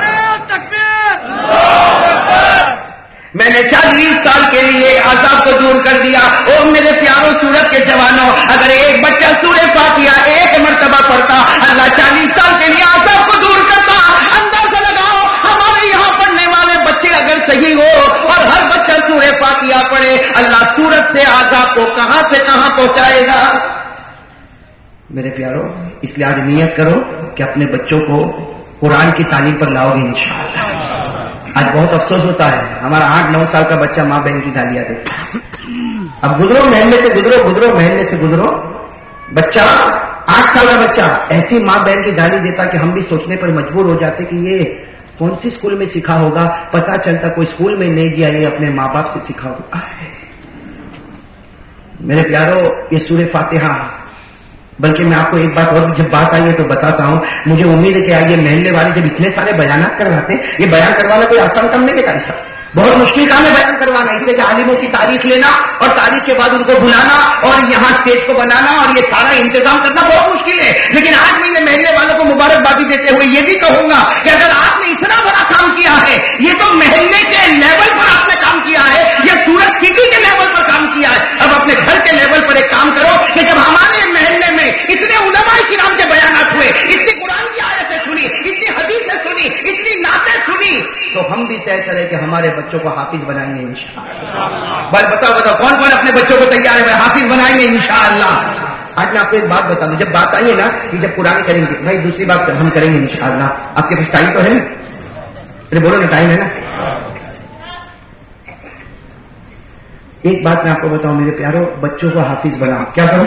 میں نے 40 سال کے لیے عذاب کو دور کر دیا. او میرے پیاروں سورت کے جوانوں, اگر ایک بچہ سورہ فاتحہ ایک مرتبہ پڑھتا اللہ 40 سال کے لیے عذاب کو دور کرتا. اندازہ لگاؤ ہمارے یہاں پڑھنے والے بچے اگر صحیح ہو اور ہر بچہ سورہ فاتحہ پڑھے اللہ سورت سے عذاب کو کہاں سے کہاں پہنچائے گا. میرے پیاروں اس لیے آج نیت کرو کہ اپنے بچوں کو قرآن کی تعلیم پر لاؤ گے انشاءاللہ. آج بہت افسوس ہوتا ہے ہمارا 8-9 سال کا بچہ ماں بہن کی گالیاں دیتا ہے. اب گزرو محلے سے گزرو محلے سے گزرو, بچہ 8 سال کا بچہ ایسی ماں بہن کی گالی دیتا کہ ہم بھی سوچنے پر مجبور ہو جاتے کہ یہ کون سی اسکول میں سیکھا ہوگا. پتا چلتا کوئی اسکول میں نہیں گیا, یہ اپنے ماں باپ سے سیکھا ہوگا. میرے پیاروں یہ سورہ فاتحہ, بلکہ میں آپ کو ایک بات اور جب بات آئی ہے تو بتاتا ہوں. مجھے امید ہے کہ آج یہ محلے والے جب اتنے سارے بیانات کرواتے ہیں, یہ بیان کروانا کوئی آسان کام نہیں ہے صاحب, بہت مشکل کام ہے بیان کروانا. اس لیے کہ عالموں کی تعریف لینا اور تعریف کے بعد ان کو بلانا اور یہاں اسٹیج کو بنانا اور یہ سارا انتظام کرنا بہت مشکل ہے. لیکن آج میں یہ محلے والوں کو مبارکبادی دیتے ہوئے یہ بھی کہوں گا کہ اگر آپ نے اتنا بڑا کام کیا ہے, یہ تو محلے کے لیول پر آپ نے کام کیا ہے, یہ سورت سٹی کے لیول پر کام کیا ہے. اب اپنے گھر کے لیول پر ایک کام کرو کہ جب ہمارے محلے میں اتنے علماء کرام کے بیانات ہوئے, اتنی قرآن کی آیتیں سنی, اتنی حدیثیں سنی, اتنی نعتیں طے کرے کہ ہمارے بچوں کو حافظ بنائیں گے انشاءاللہ. بھائی بتاؤ کون کون اپنے بچوں کو تیار ہے حافظ بنائیں گے انشاءاللہ. آج میں آپ کو ایک بات بتا دوں, جب بات آئی ہے نا کہ جب قرآن کریں گے, بھائی دوسری بات ہم کریں گے انشاءاللہ. آپ کے پاس ٹائم تو ہے نا؟ ارے بولو نا, ٹائم ہے نا؟ ایک بات میں آپ کو بتاؤں میرے پیارو, بچوں کو حافظ بناؤ. کیا کرو؟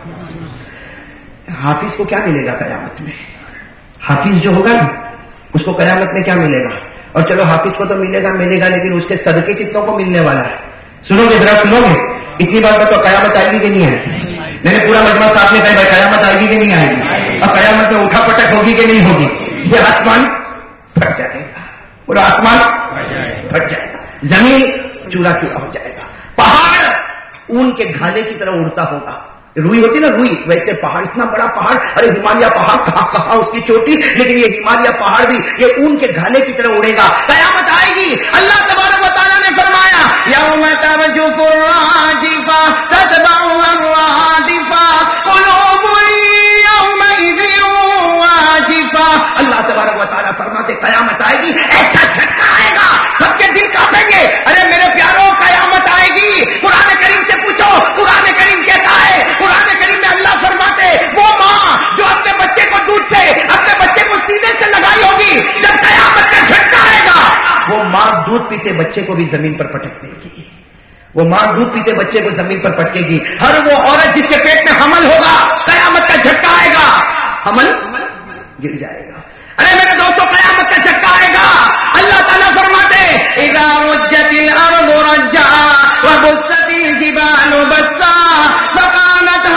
حافظ کو کیا ملے گا قیامت میں؟ حافظ جو ہوگا نا اس کو قیامت میں کیا ملے گا؟ اور چلو حافظ کو تو ملے گا, لیکن اس کے صدقے کتنوں کو ملنے والا ہے؟ سنو گے ذرا, سنو گے. اتنی بات بتاؤ, قیامت آئے گی کہ نہیں آئے گی؟ میں نے پورا مجمع ساتھ میں کہا, قیامت آئے گی کہ نہیں آئے گی؟ اور قیامت میں اٹھا پٹک ہوگی کہ نہیں ہوگی؟ یہ آسمان پھٹ جائے گا, پورا آسمان پھٹ جائے گا, زمین چورا چورا ہو جائے گا, پہاڑ اون کے گھالے کی طرح اڑتا ہوگا. روئی ہوتی نا روئی, ویسے پہاڑ, اتنا بڑا پہاڑ, ارے ہمالیہ پہاڑ کہاں اس کی چوٹی, لیکن یہ ہمالیہ پہاڑ بھی یہ اون کے گھالے کی طرح اڑے گا. قیامت آئے گی. اللہ تبارک و تعالیٰ نے فرمایا یوم ترجف الراجفہ تتبعها الرادفہ قلوب یومئذ واجفہ. اللہ تبارک و تعالیٰ فرماتے قیامت آئے گی, ایسا جھٹکا آئے گا سب کے دل کانپیں گے. ارے میرے پیاروں, قیامت آئے گی. قرآن کریم سے پوچھو, قرآن کریم کہتا ہے, قرآن کریم میں اللہ فرماتے وہ ماں جو اپنے بچے کو دودھ سے اپنے بچے کو سینے سے لگائی ہوگی, جب قیامت کا جھٹکا آئے گا وہ ماں دودھ پیتے بچے کو بھی زمین پر پٹک دے گی. وہ ماں دودھ پیتے بچے کو زمین پر پٹکے گی. ہر وہ عورت جس کے پیٹ میں حمل ہوگا, قیامت کا جھٹکا آئے گا, حمل گر جائے گا. ارے میرے دوستوں, قیامت کا جھٹکا آئے گا. اللہ تعالیٰ فرماتے اذا رجت الارض رجا وبست الجبال بسا فكانت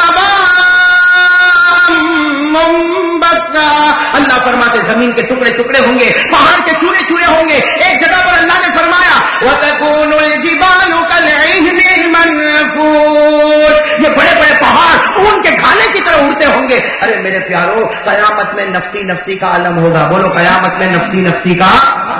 هباء منبثا. اللہ فرماتے زمین کے ٹکڑے ٹکڑے ہوں گے, پہاڑ کے چورے چورے ہوں گے. ایک جگہ پر اللہ نے فرمایا وتكون الجبال كالعهن المنفوش, یہ بڑے بڑے پہاڑ اون کے گھانے کی طرح اڑتے ہوں گے. ارے میرے پیارو, قیامت میں نفسی نفسی کا عالم ہوگا. بولو قیامت میں نفسی نفسی کا.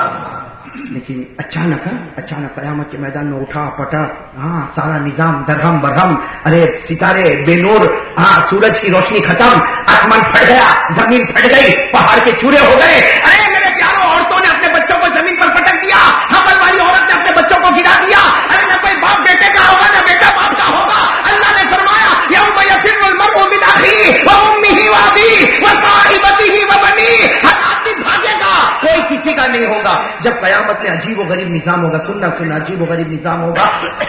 لیکن اچانک قیامت کے میدان میں اٹھا پٹا, ہاں سارا نظام درہم برہم, ارے ستارے بے نور, ہاں سورج کی روشنی ختم, آسمان پھٹ گیا, زمین پھٹ گئی, پہاڑ کے چورے ہو گئے. ارے میرے پیاروں, عورتوں نے اپنے بچوں کو زمین پر پٹک دیا, حمل والی عورت نے اپنے بچوں کو گرا دیا. ارے نہ کوئی باپ بیٹے کا ہوگا نہ بیٹا باپ کا ہوگا. اللہ نے فرمایا یوم یفر المرء من اخیہ وامہ وابیہ وصاحبتہ وبنیہ, ہر آدمی بھاگے گا, کوئی کسی کا نہیں ہوگا. جب قیامت میں عجیب و غریب نظام ہوگا, سننا عجیب و غریب نظام ہوگا.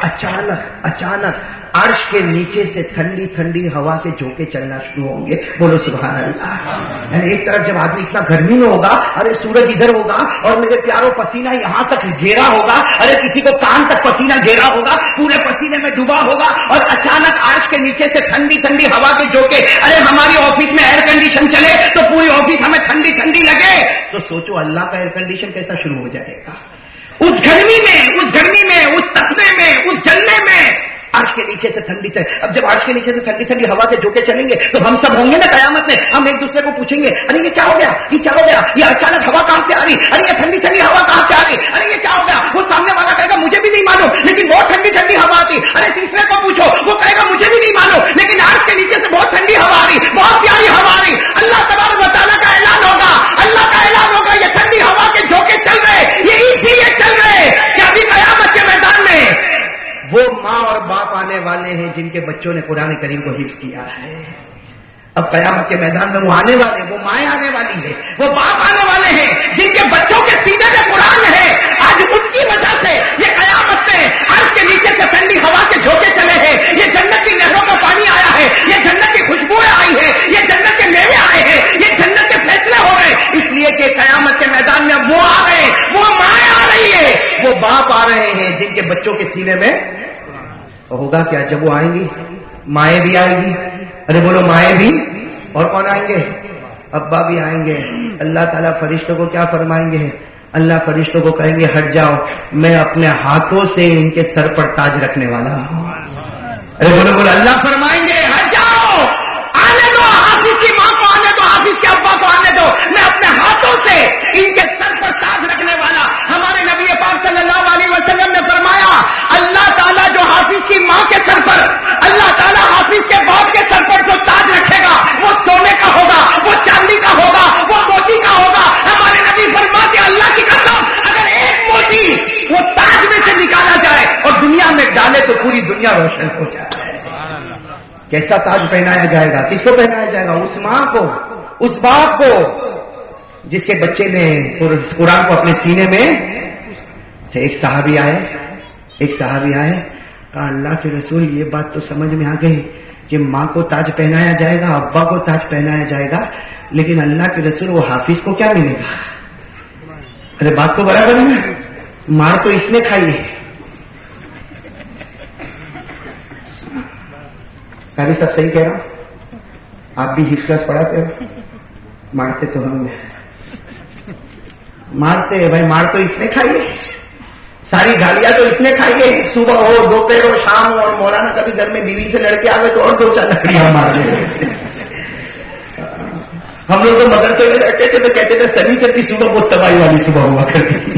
اچانک عرش کے نیچے سے ٹھنڈی ٹھنڈی ہوا کے جھونکے چلنا شروع ہوں گے. بولو سبحان اللہ. یعنی ایک طرف جب آدمی اتنا گرمی میں ہوگا, ارے سورج ادھر ہوگا اور میرے پیاروں پسینہ یہاں تک گھیرا ہوگا, ارے کسی کو کان تک پسینہ گھیرا ہوگا, پورے پسینے میں ڈوبا ہوگا, اور اچانک عرش کے نیچے سے ٹھنڈی ٹھنڈی ہوا کے جھونکے. ارے ہماری آفس میں ایئر کنڈیشن چلے تو پوری آفس ہمیں ٹھنڈی ٹھنڈی لگے, تو سوچو اللہ کا ایئر کنڈیشن کیسا شروع ہو جائے گا. اس گرمی میں, اس تپنے میں, اس جلنے میں عرش کے نیچے سے ٹھنڈی. اب جب عرش کے نیچے سے ٹھنڈی ٹھنڈی ہوا کے جھونکے چلیں گے تو ہم سب ہوں گے نا قیامت میں. ہم ایک دوسرے کو پوچھیں گے, ارے یہ کیا ہو گیا, یہ کیا ہو گیا, یہ اچانک ہوا کہاں سے آ رہی, ارے یہ ٹھنڈی ٹھنڈی ہوا کہاں سے آ رہی, ارے یہ کیا ہو گیا. وہ سامنے والا کہے گا مجھے بھی نہیں معلوم, لیکن بہت ٹھنڈی ٹھنڈی ہوا آتی. ارے تیسرے کو پوچھو, وہ کہے گا مجھے بھی نہیں معلوم, لیکن عرش کے نیچے سے بہت ٹھنڈی ہوا آ رہی, بہت پیاری ہوا آ رہی. اللہ تبارک و تعالیٰ کا اعلان ہوگا, یہ ٹھنڈی ہوا کے جھونکے چل رہے, یہ اس لیے چل رہے کہ ابھی قیامت کے میدان میں وہ ماں اور باپ آنے والے ہیں جن کے بچوں نے قرآن کریم کو حفظ کیا ہے. اب قیامت کے میدان میں وہ آنے والے, وہ مائیں آنے والی ہے, وہ باپ آنے والے ہیں جن کے بچوں کے سینے میں قرآن ہے. آج ان کی وجہ سے یہ قیامت میں عرش کے نیچے سے ٹھنڈی ہوا کے جھونکے چلے ہیں, یہ جنت کی نہروں کا پانی آیا ہے, یہ جنت کی خوشبوئیں آئی ہے, یہ جنت کے میوے آئے ہیں, یہ جنت کے فیصلے ہو رہے, اس لیے کہ قیامت کے میدان میں وہ آ رہے ہیں, وہ مائیں آ رہی ہے, وہ باپ آ رہے ہیں جن کے بچوں کے سینے میں ہوگا. کیا جب وہ آئیں گی مائیں بھی آئیں گی, ارے بولو مائیں بھی, اور کون آئیں گے, ابا بھی آئیں گے. اللہ تعالیٰ فرشتوں کو کیا فرمائیں گے, اللہ فرشتوں کو کہیں گے ہٹ جاؤ, میں اپنے ہاتھوں سے ان کے سر پر تاج رکھنے والا ہوں. ارے بولو اللہ فرمائیں گے ہٹ جاؤ, آنے دو حافظ کی ماں کو, آنے دو حافظ کے ابا کو, آنے دو, میں اپنے ہاتھوں سے ان کے سر پر تاج رکھنے والا. ہمارے نبی پاک صلی اللہ علیہ وسلم نے فرمایا اللہ تعالیٰ جو حافظ کی ماں کے سر پر, اللہ تعالیٰ حافظ کے باپ کے سر پر جو تاج رکھے گا وہ سونے کا ہوگا, وہ چاندی کا ہوگا, وہ موتی کا ہوگا. ہمارے نبی فرماتے اللہ کی قسم, اگر ایک موتی ڈالے تو پوری دنیا روشن ہو جائے. کیسا تاج پہنایا جائے گا؟ کس کو پہنایا جائے گا؟ اس ماں کو، اس باپ کو جس کے بچے نے قرآن کو اپنے سینے میں. ایک صحابی آئے کہا اللہ کے رسول یہ بات تو سمجھ میں آ گئی کہ ماں کو تاج پہنایا جائے گا، ابا کو تاج پہنایا جائے گا، لیکن اللہ کے رسول وہ حافظ کو کیا ملے گا؟ ارے بات تو برابر ہے نا، مار تو اس نے کھائی ہے. قاری صاحب صحیح کہہ رہا ہوں؟ آپ بھی حفظ پڑھاتے ہو؟ مارتے تو ہم مارتے بھائی، مار تو اس نے کھائی ہے، ساری گالیاں تو اس نے کھائی ہے. صبح ہو، دوپہر ہو، شام ہو، اور مولانا کبھی گھر میں بیوی سے لڑکے آ گئے تو اور 2-4 لکڑیاں مار دے. ہم لوگ تو مدرسے میں رہتے تھے تو کہتے تھے سنیچر کی صبح بہت تباہی والی صبح ہوا کرتی تھی.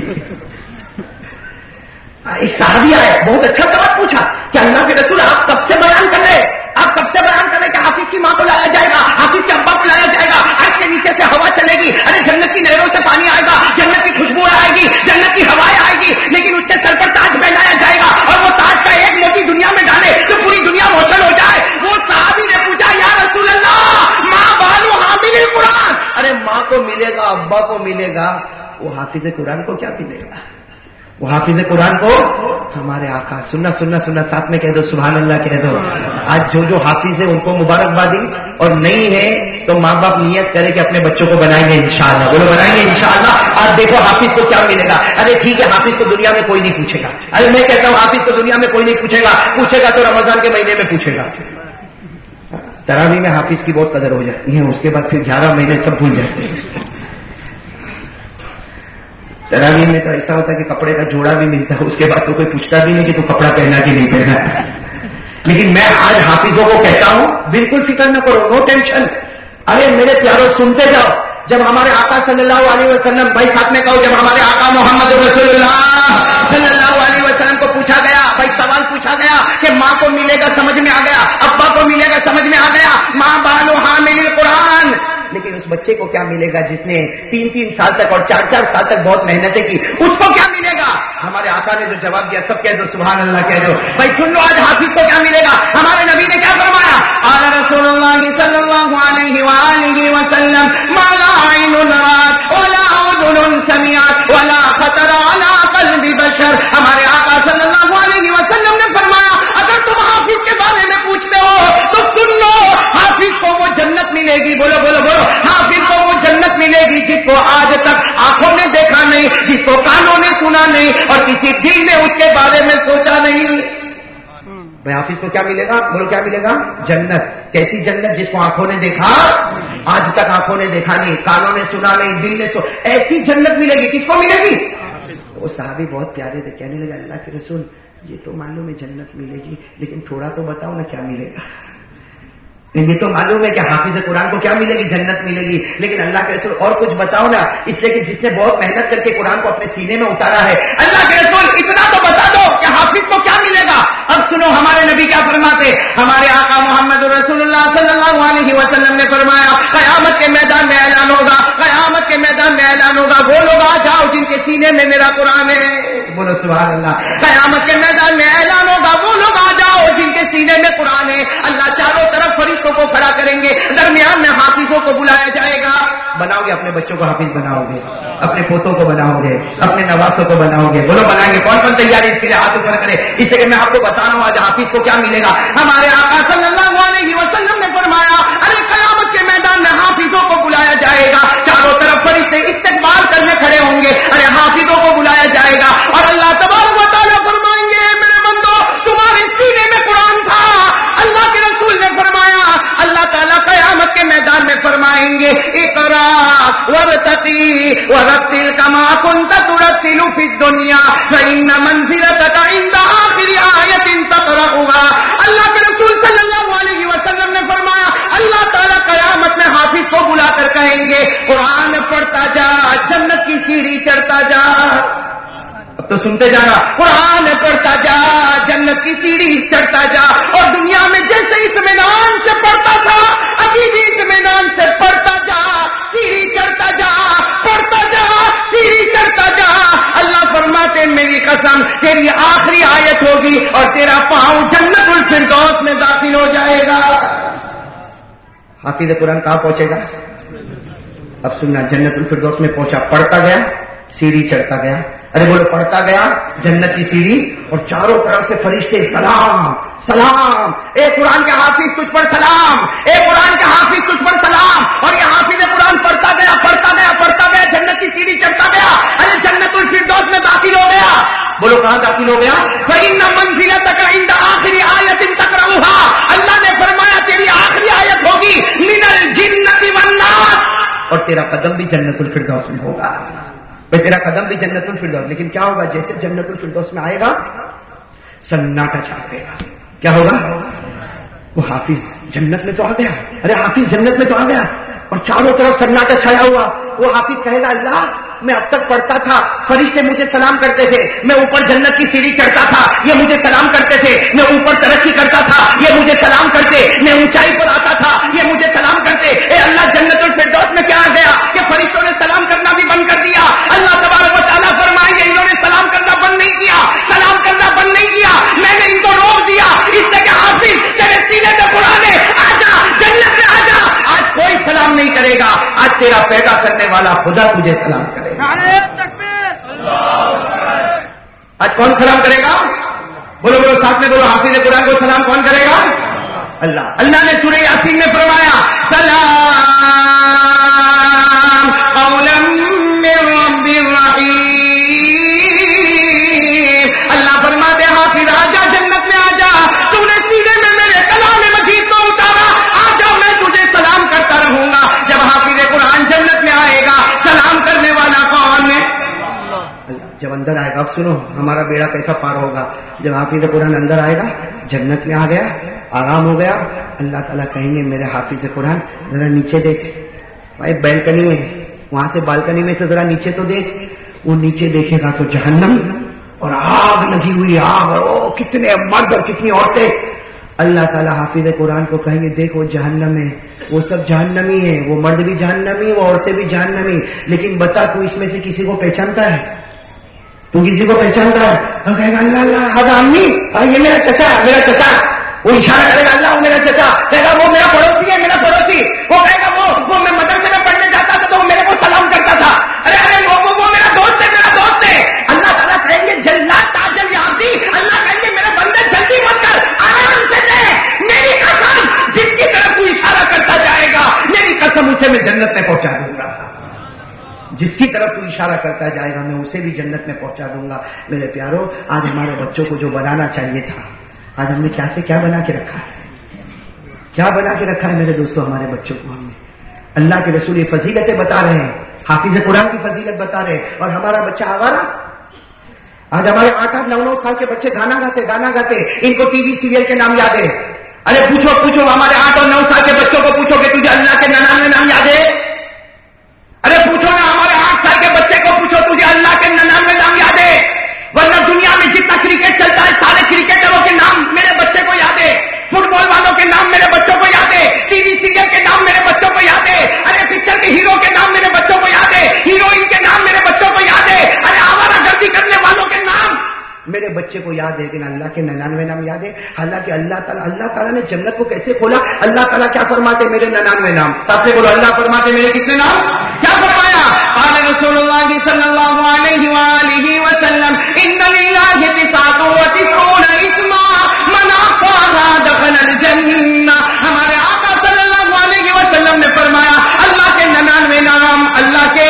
ایک صحابی آئے، بہت اچھا سوال پوچھا کہ اللہ کے رسول آپ کب سے بیان کر رہے کہ حافظ کی ماں کو لایا جائے گا، حافظ کے ابا کو لایا جائے گا، عرش کے نیچے سے ہوا چلے گی، ارے جنت کی نہروں سے پانی آئے گا، جنت کی خوشبو آئے گی، جنت کی ہوائیں آئے گی، لیکن اس کے سر پر تاج پہنایا جائے گا اور وہ تاج کا ایک موتی دنیا میں ڈالے تو پوری دنیا روشن ہو جائے. وہ صحابی نے پوچھا یا رسول اللہ ماں بالو حامل القرآن، ارے ماں کو ملے گا، ابا کو ملے گا، وہ حافظ قرآن کو کیا ملے گا؟ وہ حافظ قرآن کو ہمارے آقا. سننا ساتھ میں کہہ دو سبحان اللہ کہہ دو. آج جو حافظ ہے ان کو مبارکبادی، اور نہیں ہے تو ماں باپ نیت کرے کہ اپنے بچوں کو بنائیں گے انشاءاللہ. بولو بنائیں گے انشاءاللہ. آج دیکھو حافظ کو کیا ملے گا. ارے ٹھیک ہے حافظ کو دنیا میں کوئی نہیں پوچھے گا. ارے میں کہتا ہوں حافظ کو دنیا میں کوئی نہیں پوچھے گا تو رمضان کے مہینے میں پوچھے گا. تراویح میں حافظ کی بہت قدر ہو جاتی ہے، اس کے بعد پھر 11 مہینے سب بھول جاتے ہیں. تراویح میں تو ایسا ہوتا ہے کہ کپڑے کا جوڑا بھی ملتا ہے، اس کے بعد تو کوئی پوچھتا بھی نہیں کہ تو کپڑا پہنا کہ نہیں پہنا. لیکن میں آج حافظوں کو کہتا ہوں بالکل فکر نہ کرو، نو ٹینشن. ارے میرے پیاروں سنتے جاؤ. جب ہمارے آقا صلی اللہ علیہ وسلم، بھائی ساتھ میں کہو، جب ہمارے آقا محمد رسول اللہ صلی اللہ علیہ وسلم کو پوچھا گیا، بھائی سوال پوچھا گیا کہ ماں کو ملے گا سمجھ میں آ گیا، ابا کو ملے گا سمجھ میں آ گیا، ماں بالو حامل القرآن، لیکن اس بچے کو کیا ملے گا جس نے 3 سال تک اور 4 سال تک بہت محنتیں کی؟ اس کو کیا ملے گا؟ ہمارے آقا نے جو جواب دیا سب کہہ دو سبحان اللہ کہہ دو. بھائی سن لو آج حافظ کو کیا ملے گا. ہمارے نبی نے کیا فرمایا؟ قال رسول اللہ صلی اللہ علیہ وآلہ وسلم ما لا عین رأت ولا اذن سمعت ولا خطر على قلب بشر. ہمارے آقا صلی اللہ علیہ وسلم نے فرمایا اگر تم حافظ کے بارے میں پوچھتے ہو تو سن لو، حافظ کو وہ جنت ملے گی. بولو بولو بولو. حافظ کو وہ جنت ملے گی جس کو آج تک آنکھوں نے دیکھا نہیں، جس کو کانوں نے سنا نہیں، اور کسی دل نے اس کے بارے میں سوچا نہیں. بھائی حافظ کو کیا ملے گا؟ بولو کیا ملے گا؟ جنت. کیسی جنت؟ جس کو آنکھوں نے دیکھا، آج تک آنکھوں نے دیکھا نہیں، کانوں نے سنا نہیں، دل نے ایسی جنت ملے گی. کس کو ملے گی؟ وہ صحابی بہت پیارے تھے، کہنے لگے اللہ کے رسول یہ تو معلوم ہے جنت ملے گی، لیکن تھوڑا تو بتاؤ نا کیا ملے گا. یہ تو معلوم ہے کہ حافظ قرآن کو کیا ملے گی؟ جنت ملے گی، لیکن اللہ کے رسول اور کچھ بتاؤ نا، اس لیے کہ جس نے بہت محنت کر کے قرآن کو اپنے سینے میں اتارا ہے. اللہ کے رسول اتنا تو بتا دو کہ حافظ کو کیا ملے گا. اب سنو ہمارے نبی کیا فرماتے. ہمارے آقا محمد رسول اللہ صلی اللہ علیہ وسلم نے فرمایا قیامت کے میدان میں اعلان ہوگا، قیامت کے میدان میں اعلان ہوگا، وہ لوگ آ جاؤ جن کے سینے میں میرا قرآن ہے. بولو سبحان اللہ. قیامت کے میدان میں اعلان ہوگا، وہ لوگ آ جاؤ جن کے سینے میں قرآن ہے. اللہ چاروں طرف فرشتوں کو کھڑا کریں گے، درمیان میں حافظوں کو بلایا جائے گا. بناؤ گے اپنے بچوں کو حافظ بناؤ گے، اپنے پوتوں کو بناؤ گے، اپنے نواسوں کو بناؤ گے. بولو بنائیں گے. کون کون تیاری اس کے لیے ہاتھ اوپر کرے. اس لیے کہ میں آپ کو بتا رہا ہوں آج حافظ کو کیا ملے گا. ہمارے آقا صلی اللہ علیہ وسلم نے فرمایا ارے قیامت کے میدان میں حافظوں کو بلایا جائے گا، چاروں طرف فرشتے استقبال کرنے کھڑے ہوں گے. ارے حافظوں کو بلایا جائے گا اور اللہ تبارک و تعالیٰ فرمائیں گے میرے بندو تمہارے سینے میں قرآن تھا. اللہ کے رسول نے فرمایا اللہ تعالیٰ قیامت کے میدان میں فرمائیں گے اقرا ورتقی ورتل کما کنت ترتل فی الدنیا فإن منزلتک عند آخر آیۃ تقرأها. اللہ کے رسول صلی اللہ علیہ وسلم نے فرمایا اللہ تعالیٰ قیامت میں حافظ کو بلا کر کہیں گے قرآن پڑھتا جا، جنت کی سیڑھی چڑھتا جا. اب تو سنتے جانا. قرآن پڑھتا جا، جنت کی سیڑھی چڑھتا جا. اور دنیا میں جیسے اطمینان سے پڑھتا تھا ابھی بھی اطمینان سے پڑھتا جا، سیڑھی چڑھتا جا، پڑھتا جا، سیڑھی چڑھتا جا. اللہ فرماتا فرماتے میری قسم تیری آخری آیت ہوگی اور تیرا پاؤں جنت الفردوس میں داخل ہو جائے گا. حافظ قرآن کہاں پہنچے گا؟ اب سننا، جنت الفردوس میں پہنچا، پڑھتا گیا، سیڑھی چڑھتا گیا. ارے بولو، پڑھتا گیا جنت کی سیڑھی، اور چاروں طرف سے فرشتے سلام سلام، اے قرآن کے حافظ تجھ پر سلام، اے قرآن کے حافظ تجھ پر سلام. اور یہ حافظ قرآن پڑھتا گیا پڑھتا گیا پڑھتا گیا، جنت کی سیڑھی چڑھتا گیا. ارے جنت الفردوس میں داخل ہو گیا. بولو کہاں داخل ہو گیا؟ فَإِنَّ مَنزِلَتَكَ عِندَ آخِرِ آیَةٍ تَقْرَؤُهَا، اللہ نے فرمایا تیری آخری آیت ہوگی مِنَ الْجِنَّةِ وَالنَّاسِ، اور تیرا قدم بھی جنت الفردوس میں ہوگا. بھائی تیرا قدم بھی جنت الفردوس. لیکن کیا ہوگا؟ جیسے جنت الفردوس میں آئے گا سناٹا چھاپے گا. کیا ہوگا؟ وہ حافظ جنت میں تو آ گیا، ارے حافظ جنت میں تو آ گیا، اور چاروں طرف سناٹا چھایا ہوا. وہ حافظ کہے گا اللہ میں اب تک پڑھتا تھا، فرشتے مجھے سلام کرتے تھے، میں اوپر جنت کی سیڑھی چڑھتا تھا، یہ مجھے سلام کرتے تھے، میں اوپر ترقی کرتا تھا، یہ مجھے سلام کرتے، میں اونچائی پر آتا تھا، یہ مجھے سلام کرتے. اے اللہ جنت الفردوس میں کیا آ گیا کہ فرشتوں نے سلام کرنا بھی بند کر دیا. اللہ تبارک و تعالیٰ فرمائیں گے انہوں نے سلام کرنا بند نہیں کیا، سلام کرنا بند نہیں کیا، میں نے ان کو روک دیا اس سے کہ حافظ تیرے سینے میں قرآن ہے، آجا جنت میں آجا. آج کوئی سلام نہیں کرے گا، آج تیرا پیدا کرنے والا خدا تجھے سلام کرے گا. آج کون سلام کرے گا؟ بولو بولو ساتھ میں بولو، حافظ قرآن کو سلام کون کرے گا؟ اللہ. اللہ نے سورہ یاسین میں فرمایا سلام قولا من رب الرحیم. اللہ فرماتے حافظ آجا جنت میں آجا، تو نے سینے میں میرے کلام مجید کو اتارا، آجا میں تجھے سلام کرتا رہوں گا. جب حافظ قرآن جنت میں آئے گا سلام کرنے والا کون ہے؟ جب اندر آئے گا، اب سنو ہمارا بیڑا کیسا پار ہوگا. جب حافظ قرآن اندر آئے گا جنت میں آ گیا، آرام ہو گیا، اللہ تعالیٰ کہیں گے میرے حافظ قرآن ذرا نیچے دیکھ. بھائی بیلکنی ہے، وہاں سے بالکنی میں سے ذرا نیچے تو دیکھ. وہ نیچے دیکھے گا تو جہنم اور آگ لگی ہوئی آگ، او کتنے مرد اور کتنی عورتیں. اللہ تعالیٰ حافظ قرآن کو کہیں گے دیکھ وہ جہنم ہے، وہ سب جہنمی ہے، وہ مرد بھی جہنمی، وہ عورتیں بھی جہنمی، لیکن بتا تو اس میں سے کسی کو پہچانتا ہے؟ تو کسی کو پہچانتا ہے؟ وہ کہے گا اللہ اللہ ہاں امی، یہ میرا چچا، میرا چچا. وہ اشارہ کرے گا اللہ وہ میرا چچا، کہے گا وہ میرا پڑوسی ہے، میرا پڑوسی. وہ کہے گا وہ میں مدرسے میں پڑھنے جاتا تھا تو وہ میرے کو سلام کرتا تھا. ارے ارے وہ میرا دوست ہے، میرا دوست ہے. اللہ تعالیٰ کہیں گے جلنا تاجل یافتی، اللہ کہیں گے میرے بندے جلدی مت کر، آرام سے دے. میری قسم جس کی طرف تو اشارہ کرتا جائے گا میری قسم اسے میں جنت میں پہنچا دوں گا. جس کی طرف تو اشارہ کرتا جائے گا میں اسے بھی جنت میں پہنچا دوں گا. میرے پیارو آج ہمارے بچوں کو جو بنانا چاہیے تھا آج ہم نے کیا سے کیا بنا کے رکھا ہے؟ کیا بنا کے رکھا ہے میرے دوستوں ہمارے بچوں کو؟ ہم نے اللہ کے رسول یہ فضیلتیں بتا رہے ہیں، حافظ قرآن کی فضیلت بتا رہے ہیں، اور ہمارا بچہ آوارہ. آج ہمارے 8-8 9-9 سال کے بچے گانا گاتے ان کو ٹی وی سیریل کے نام یاد ہے. ارے پوچھو ہمارے 8 اور 9 سال کے بچوں کو پوچھو کہ تجھے اللہ کے 99 نام یاد ہے؟ ارے پوچھو نا ہمارے 8 سال کے بچے کو پوچھو تجھے اللہ کے 99 نام یاد ہے؟ ورنہ دنیا میں جتنا کرکٹ چلتا ہے سارے کرکٹروں کے نام میرے بچے کو یاد ہے، فٹ بال والوں کے نام میرے بچوں کو یاد ہے، ٹی وی سیریل کے نام میرے بچوں کو یاد ہے، ارے پکچر کے ہیرو کے نام میرے بچوں کو یاد ہے، ہیروئن کے نام میرے بچوں کو یاد ہے، ارے آوارہ گردی کرنے والوں کے نام میرے بچے کو یاد ہے، لیکن اللہ کے 99 نام یاد ہے. حالانکہ اللہ تعالیٰ نے جنت کو کیسے کھولا؟ اللہ تعالیٰ کیا فرماتے میرے 99 نام؟ ساتھ میں بولو اللہ فرماتے میرے کتنے نام؟ کیا فرمایا؟ قال رسول اللہ صلی اللہ علیہ وآلہ وسلم ان للہ 99 اسما من احصاها دخل الجنہ. ہمارے آقا صلی اللہ علیہ وسلم نے فرمایا اللہ کے 99 نام، اللہ کے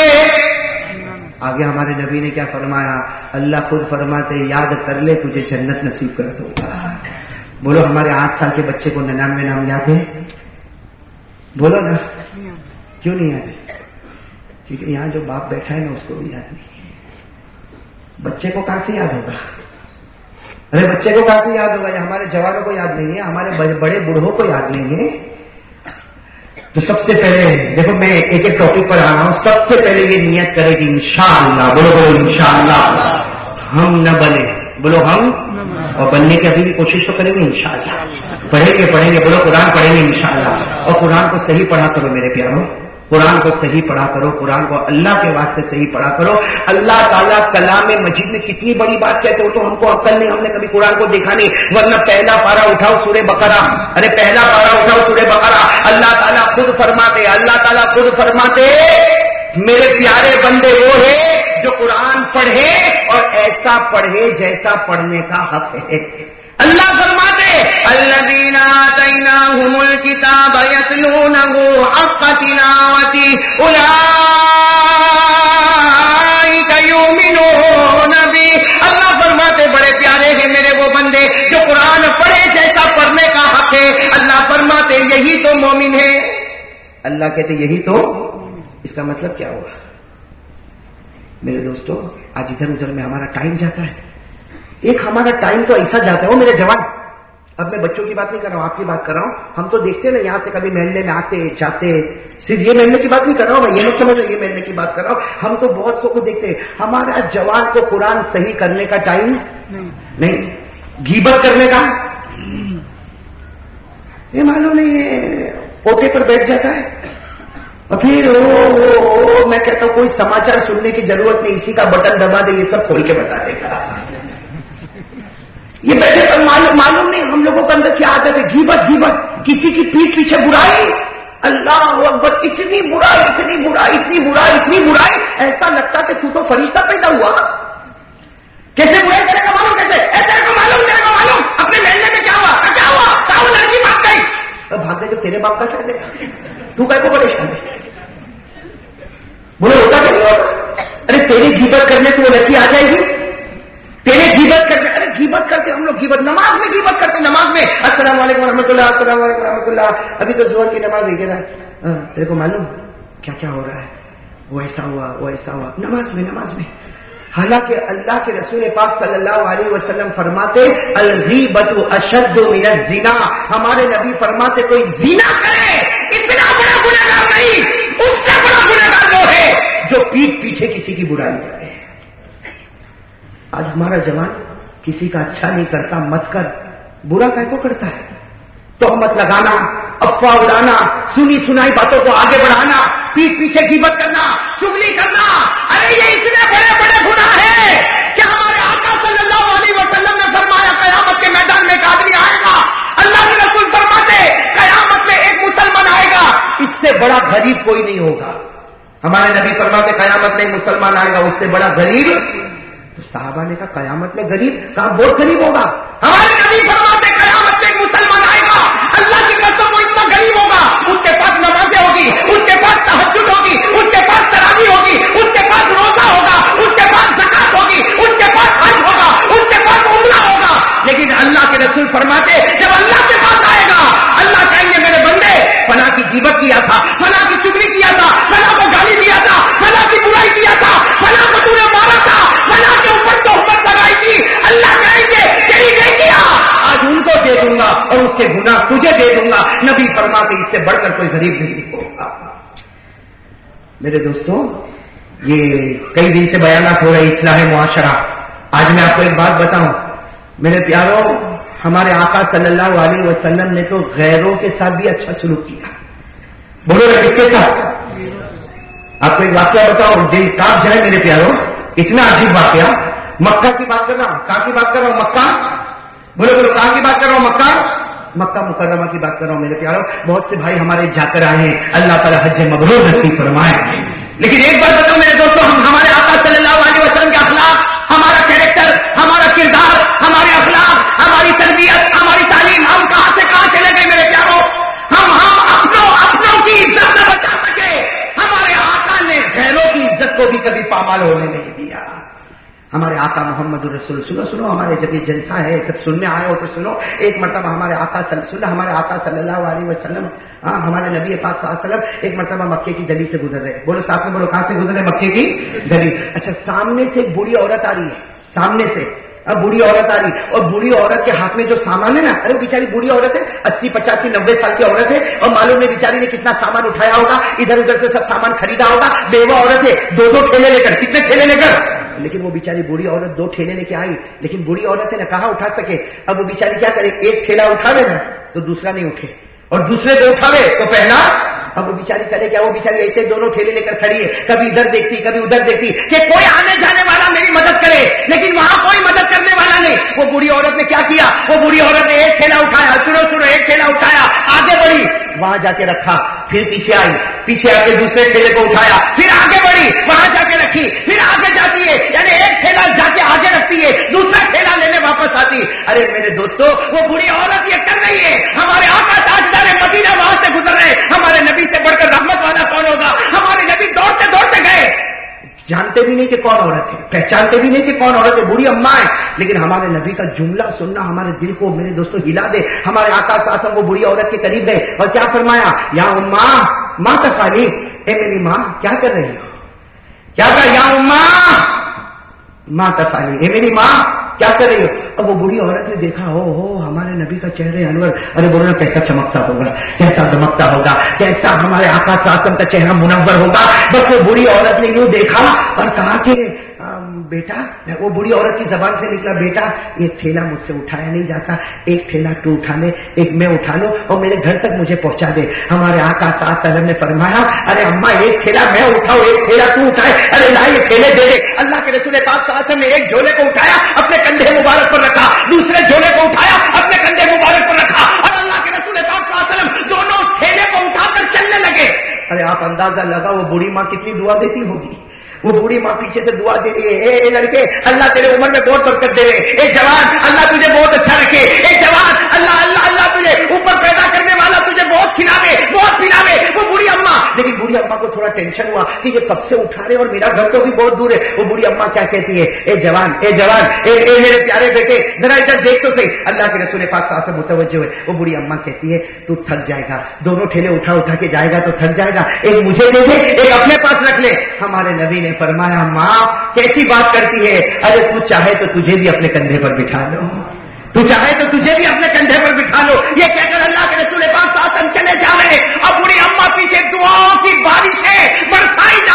آگے ہمارے نبی نے کیا فرمایا؟ اللہ خود فرماتے یاد کر لے تجھے جنت نصیب کر دوں گا. بولو ہمارے 8 سال کے بچے کو 99 نام یاد ہے؟ بولو نا کیوں نہیں یاد ہے؟ کیونکہ یہاں جو باپ بیٹھا ہے نا اس کو بھی یاد نہیں ہے. بچے کو کہاں سے یاد ہوگا؟ ارے بچے کو کہاں سے یاد ہوگا؟ یہ ہمارے جوانوں کو یاد نہیں ہے، ہمارے بڑے بوڑھوں کو یاد نہیں ہے. تو سب سے پہلے دیکھو میں ایک ٹاپک پر آ رہا ہوں. سب سے پہلے یہ نیت کرے گی انشاءاللہ، بولو انشاءاللہ ہم نہ بنے، بولو ہم، اور بننے کی ابھی بھی کوشش تو کریں گے انشاءاللہ. پڑھیں گے بولو قرآن پڑھیں گے انشاءاللہ، اور قرآن کو صحیح پڑھا کرو میرے پیاروں. قرآن کو صحیح پڑھا کرو، قرآن کو اللہ کے واسطے صحیح پڑھا کرو. اللہ تعالیٰ کلام مجید میں کتنی بڑی بات کہتے ہو تو ہم کو عقل نہیں، ہم نے کبھی قرآن کو دیکھا نہیں. ورنہ پہلا پارا اٹھاؤ سورہ بقرہ، ارے پہلا پارا اٹھاؤ سورہ بقرہ، اللہ تعالیٰ خود فرماتے میرے پیارے بندے وہ ہے جو قرآن پڑھے اور ایسا پڑھے جیسا پڑھنے کا حق ہے. اللہ فرماتے الذین آتیناہم الکتاب یتلونہ حق تلاوتہ اولئک یؤمنون بہ. اللہ فرماتے بڑے پیارے ہیں میرے وہ بندے جو قرآن پڑھے جیسا پڑھنے کا حق ہے. اللہ فرماتے یہی تو مومن ہے. اللہ کہتے یہی تو. اس کا مطلب کیا ہوا میرے دوستو؟ آج ادھر ادھر میں ہمارا ٹائم جاتا ہے. ایک ہمارا ٹائم تو ایسا جاتا ہے وہ میرے جوان، اب میں بچوں کی بات نہیں کر رہا ہوں، آپ کی بات کر رہا ہوں. ہم تو دیکھتے نا یہاں سے کبھی محلے میں آتے جاتے، صرف یہ محلے کی بات نہیں کر رہا ہوں میں، یہ مت سمجھو یہ محلے کی بات کر رہا ہوں. ہم تو بہت سو کو دیکھتے ہیں. ہمارا جوان کو قرآن صحیح کرنے کا ٹائم نہیں، غیبت کرنے کا یہ معلوم نہیں ہے، پوٹے پر بیٹھ جاتا ہے اور پھر میں کہتا ہوں کوئی سماچار سننے کی ضرورت نہیں، اسی کا بٹن دبا دے یہ سب کھول کے بتا دے گا. یہ بیٹھے پر معلوم نہیں ہم لوگوں کے اندر کیا عادت ہے، غیبت کسی کی پیٹھ پیچھے برائی. اللہ اکبر، اتنی برائی ایسا لگتا کہ تو فرشتہ پیدا ہوا. کیسے برائی کرے گا معلوم، کیسے تیرے کو معلوم اپنے محلے میں کیا ہوا وہ لڑکی بھاگ گئی. بھاگ گئی جو تیرے باپ کا کیا دے گا، تو کو پریشان ہے. بولے ہوتا کہ نہیں ہوتا؟ ارے تیری غیبت کرنے سے وہ لڑکی آ جائے گی. تیرے غیبت کرتے، ارے غیبت کرتے ہم لوگ، غیبت نماز میں غیبت کرتے، نماز میں السلام علیکم ورحمۃ اللہ، السلام علیکم ورحمۃ اللہ. ابھی تو ظہر کی نماز ہوئی نا، تیرے کو معلوم کیا کیا ہو رہا ہے، وہ ایسا ہوا نماز میں. حالانکہ اللہ کے رسول پاک صلی اللہ علیہ وسلم فرماتے الغیبۃ اشد من الزنا. ہمارے نبی فرماتے کوئی زنا کرے اتنا بڑا گنہگار نہیں، اس سے بڑا گنہگار وہ ہے جو پیٹھ پیچھے کسی کی برائی کرے. آج ہمارا جوان کسی کا اچھا نہیں کرتا، مت کر، برا کائے کو کرتا ہے. تہمت لگانا، افواہ اڑانا، سنی سنائی باتوں کو آگے بڑھانا، پیٹھ پیچھے غیبت کرنا، چغلی کرنا. ارے یہ اتنے بڑے بڑے گناہ ہیں کہ ہمارے آقا صلی اللہ علیہ وسلم نے فرمایا قیامت کے میدان میں ایک آدمی آئے گا. اللہ کے رسول فرماتے قیامت میں ایک مسلمان آئے گا، اس سے بڑا غریب کوئی نہیں ہوگا. ہمارے نبی فرماتے قیامت میں ایک مسلمان آئے گا، اس سے بڑا غریب. تو صحابہ نے کہا قیامت میں غریب، کہا بہت غریب ہوگا. ہمارے نبی فرماتے قیامت میں ایک مسلمان آئے گا، اللہ کی قسم وہ اتنا غریب ہوگا، اس کے پاس نمازیں ہوگی، اس کے پاس تہجد ہوگی، اس کے پاس تراویح ہوگی، اس کے پاس روزہ ہوگا، اس کے پاس زکات ہوگی، اس کے پاس حج ہوگا، اس کے پاس عمرہ ہوگا. لیکن اللہ کے رسول فرماتے جب اللہ کے پاس آئے گا اللہ کہیں گے میرے بندے فلاں کی غیبت کیا تھا، فلاں کی چغلی کیا تھا، فلاں کو گالی دیا تھا، فلاں کی برائی کیا تھا، فلاں کو تو نے مارا تھا، فلاں کے اوپر تہمت لگائی تھی. اللہ کہیں گے تیری نہیں کیا، آج ان کو دے دوں گا اور اس کے گناہ تجھے دے دوں گا. نبی فرماتے اس سے بڑھ کر کوئی غریب نہیں ہوگا. میرے دوستوں یہ کئی دن سے بیانات ہو رہے اصلاح معاشرہ. آج میں آپ کو ایک بات بتاؤں میرے پیاروں، ہمارے آقا صلی اللہ علیہ وسلم نے تو غیروں کے ساتھ بھی اچھا سلوک کیا. بولو نا کس کے ساتھ؟ آپ کو ایک واقعہ بتاؤ، دل کاپ جائے میرے پیاروں. اتنا عجیب واقعہ. مکہ کی بات کر رہا ہوں. کہاں کی بات کر رہا ہوں؟ مکہ. بولو کہاں کی بات کر رہا ہوں؟ مکہ مکرمہ کی بات کر رہا ہوں میرے پیاروں. بہت سے بھائی ہمارے جا کر آئے ہیں، اللہ تعالیٰ حج مبرور نصیب فرمائے. لیکن ایک بات بتاؤ میرے دوستوں، ہمارے آقا صلی اللہ علیہ وسلم کے اخلاق، ہمارا کیریکٹر، ہمارا کردار، ہمارے اخلاق، ہماری تربیت، ہماری تعلیم، ہم کہاں سے کہاں چلے گئے میرے پیاروں. ہم اپنوں کی عزت نہ بچا سکے. ہمارے آقا نے غیروں کی عزت کو بھی کبھی پامال ہونے نہیں دیا. ہمارے آقا محمد الرسول سنو ہمارے جب یہ جلسہ ہے سب سننے آئے ہو تو سنو. ایک مرتبہ ہمارے آقا صلی اللہ علیہ وسلم ہمارے نبی پاک صلی اللہ علیہ وسلم ایک مرتبہ مکے کی گلی سے گزر رہے. بولو ساتھ میں بولو کہاں سے گزر رہے؟ مکے کی گلی. اچھا سامنے سے ایک بوڑھی عورت آ رہی ہے، سامنے سے اب بوڑھی عورت آ رہی اور بوڑھی عورت کے ہاتھ میں جو سامان ہے نا، ارے بیچاری بوڑھی عورت ہے، 80 85 90 سال کی عورت ہے اور معلوم نہیں بیچاری نے کتنا سامان اٹھایا ہوگا، ادھر ادھر سے سب سامان خریدا ہوگا. بیوہ عورت ہے، دو ٹھیلے لے کر، کتنے ٹھیلے لے کر، لیکن وہ بیچاری بوڑھی عورت 2 ٹھیلے لے کے آئی. لیکن بوڑھی عورت ہے نا کہاں اٹھا سکے. اب وہ بیچاری کیا کرے، ایک ٹھیلا اٹھاوے نا تو دوسرا نہیں اٹھے، اور دوسرے کو اٹھاوے تو پہلا अब वो बेचारी करे क्या, वो बेचारी ऐसे दोनों ठेले लेकर खड़ी है, कभी इधर देखती कभी उधर देखती कि कोई आने जाने वाला मेरी मदद करे, लेकिन वहां कोई मदद करने वाला नहीं। वो बूढ़ी औरत ने क्या किया, वो बूढ़ी औरत ने एक ठेला उठाया, सुनो एक ठेला उठाया, आगे बढ़ी, वहां जाके रखा, फिर पीछे आई, पीछे आके दूसरे ठेले को उठाया, फिर आगे बढ़ी, वहां जाके रखी, फिर आगे जाती है, यानी एक ठेला जाके आगे रखती है, दूसरा ठेला लेने वापस आती। अरे मेरे दोस्तों, वो बूढ़ी औरत ये कर रही है, हमारे आका ताजदार मदीना वहां से गुजर रहे, हमारे नबी से बढ़कर रहमत वाला कौन होगा? हमारे नबी दौड़ते दौड़ते गए, जानते भी नहीं कि कौन औरत है, पहचानते भी नहीं कि कौन औरत है, बूढ़ी अम्मा है, लेकिन हमारे नबी का जुमला सुनना हमारे दिल को मेरे दोस्तों हिला दे। हमारे आका सासम वो बूढ़ी औरत के करीब गए और क्या फरमाया, या उम्मा माँ तफाली, ए मेरी माँ क्या कर रही हो? क्या कहा, या उम्मा माँ तफाली, ए मेरी माँ क्या कर रही हो? अब वो बूढ़ी औरत ने देखा, हो हमारे नबी का चेहरे अनवर, अरे बोलो ना कैसा चमकता होगा, कैसा दमकता होगा, कैसा हमारे आका सासम का चेहरा मुनव्वर होगा। बस वो बूढ़ी औरत ने यूं देखा और कहा कि बेटा, वो बूढ़ी औरत की जबान से निकला, बेटा ये ठेला मुझसे उठाया नहीं जाता, एक ठेला तू उठा ले, एक मैं उठा लूं और मेरे घर तक मुझे पहुंचा दे। हमारे आका सल्लल्लाहु ने फरमाया, अरे अम्मा एक ठेला मैं उठाऊं, एक ठेला तू उठाए, अरे ला ये ठेले दे दे। अल्लाह के रसूल पाक सल्लल्लाहु अलैहि वसल्लम ने एक झोले को उठाया, अपने कंधे मुबारक पर रखा, दूसरे झोले को उठाया, अपने कंधे मुबारक पर रखा, और अल्लाह के रसूल पाक सल्लल्लाहु अलैहि वसल्लम दोनों ठेले को उठाकर चलने लगे। अरे आप अंदाजा लगा वो बूढ़ी माँ कितनी दुआ देती होगी। वो बूढ़ी माँ पीछे से दुआ दे रही है, ए लड़के अल्लाह तेरे उम्र में बहुत बरकत दे रहे, ए जवान अल्लाह तुझे बहुत अच्छा रखे, ए जवान अल्लाह अल्लाह अल्लाह तुझे ऊपर पैदा करने वाला तुझे बहुत खिलावे, बहुत पिलावे। वो बूढ़ी अम्मा, लेकिन बूढ़ी अम्मा को थोड़ा टेंशन हुआ कि ये कब से उठा रहे और मेरा घर तो भी बहुत दूर है। वो बूढ़ी अम्मा क्या कहती है, ए जवान ए मेरे प्यारे बेटे जरा इधर देख तो सही। अल्लाह के रसूल पाक साथ से मुतवज्जो है। वो बूढ़ी अम्मा कहती है, तू थक जाएगा, दोनों ठेले उठा उठा के जाएगा तो थक जाएगा, एक मुझे दे दे, एक अपने पास रख ले। हमारे नबी ने फरमाया, माँ कैसी बात करती है, अरे तू चाहे तो तुझे भी अपने कंधे पर बिठा लो, तू चाहे तो तुझे भी अपने कंधे पर बिठा लो। ये कहकर अल्लाह के रसूल पाक साथ चले जा रहे, अब बूढ़ी अम्मा पीछे दुआओं की बारिश है, बरसाई जा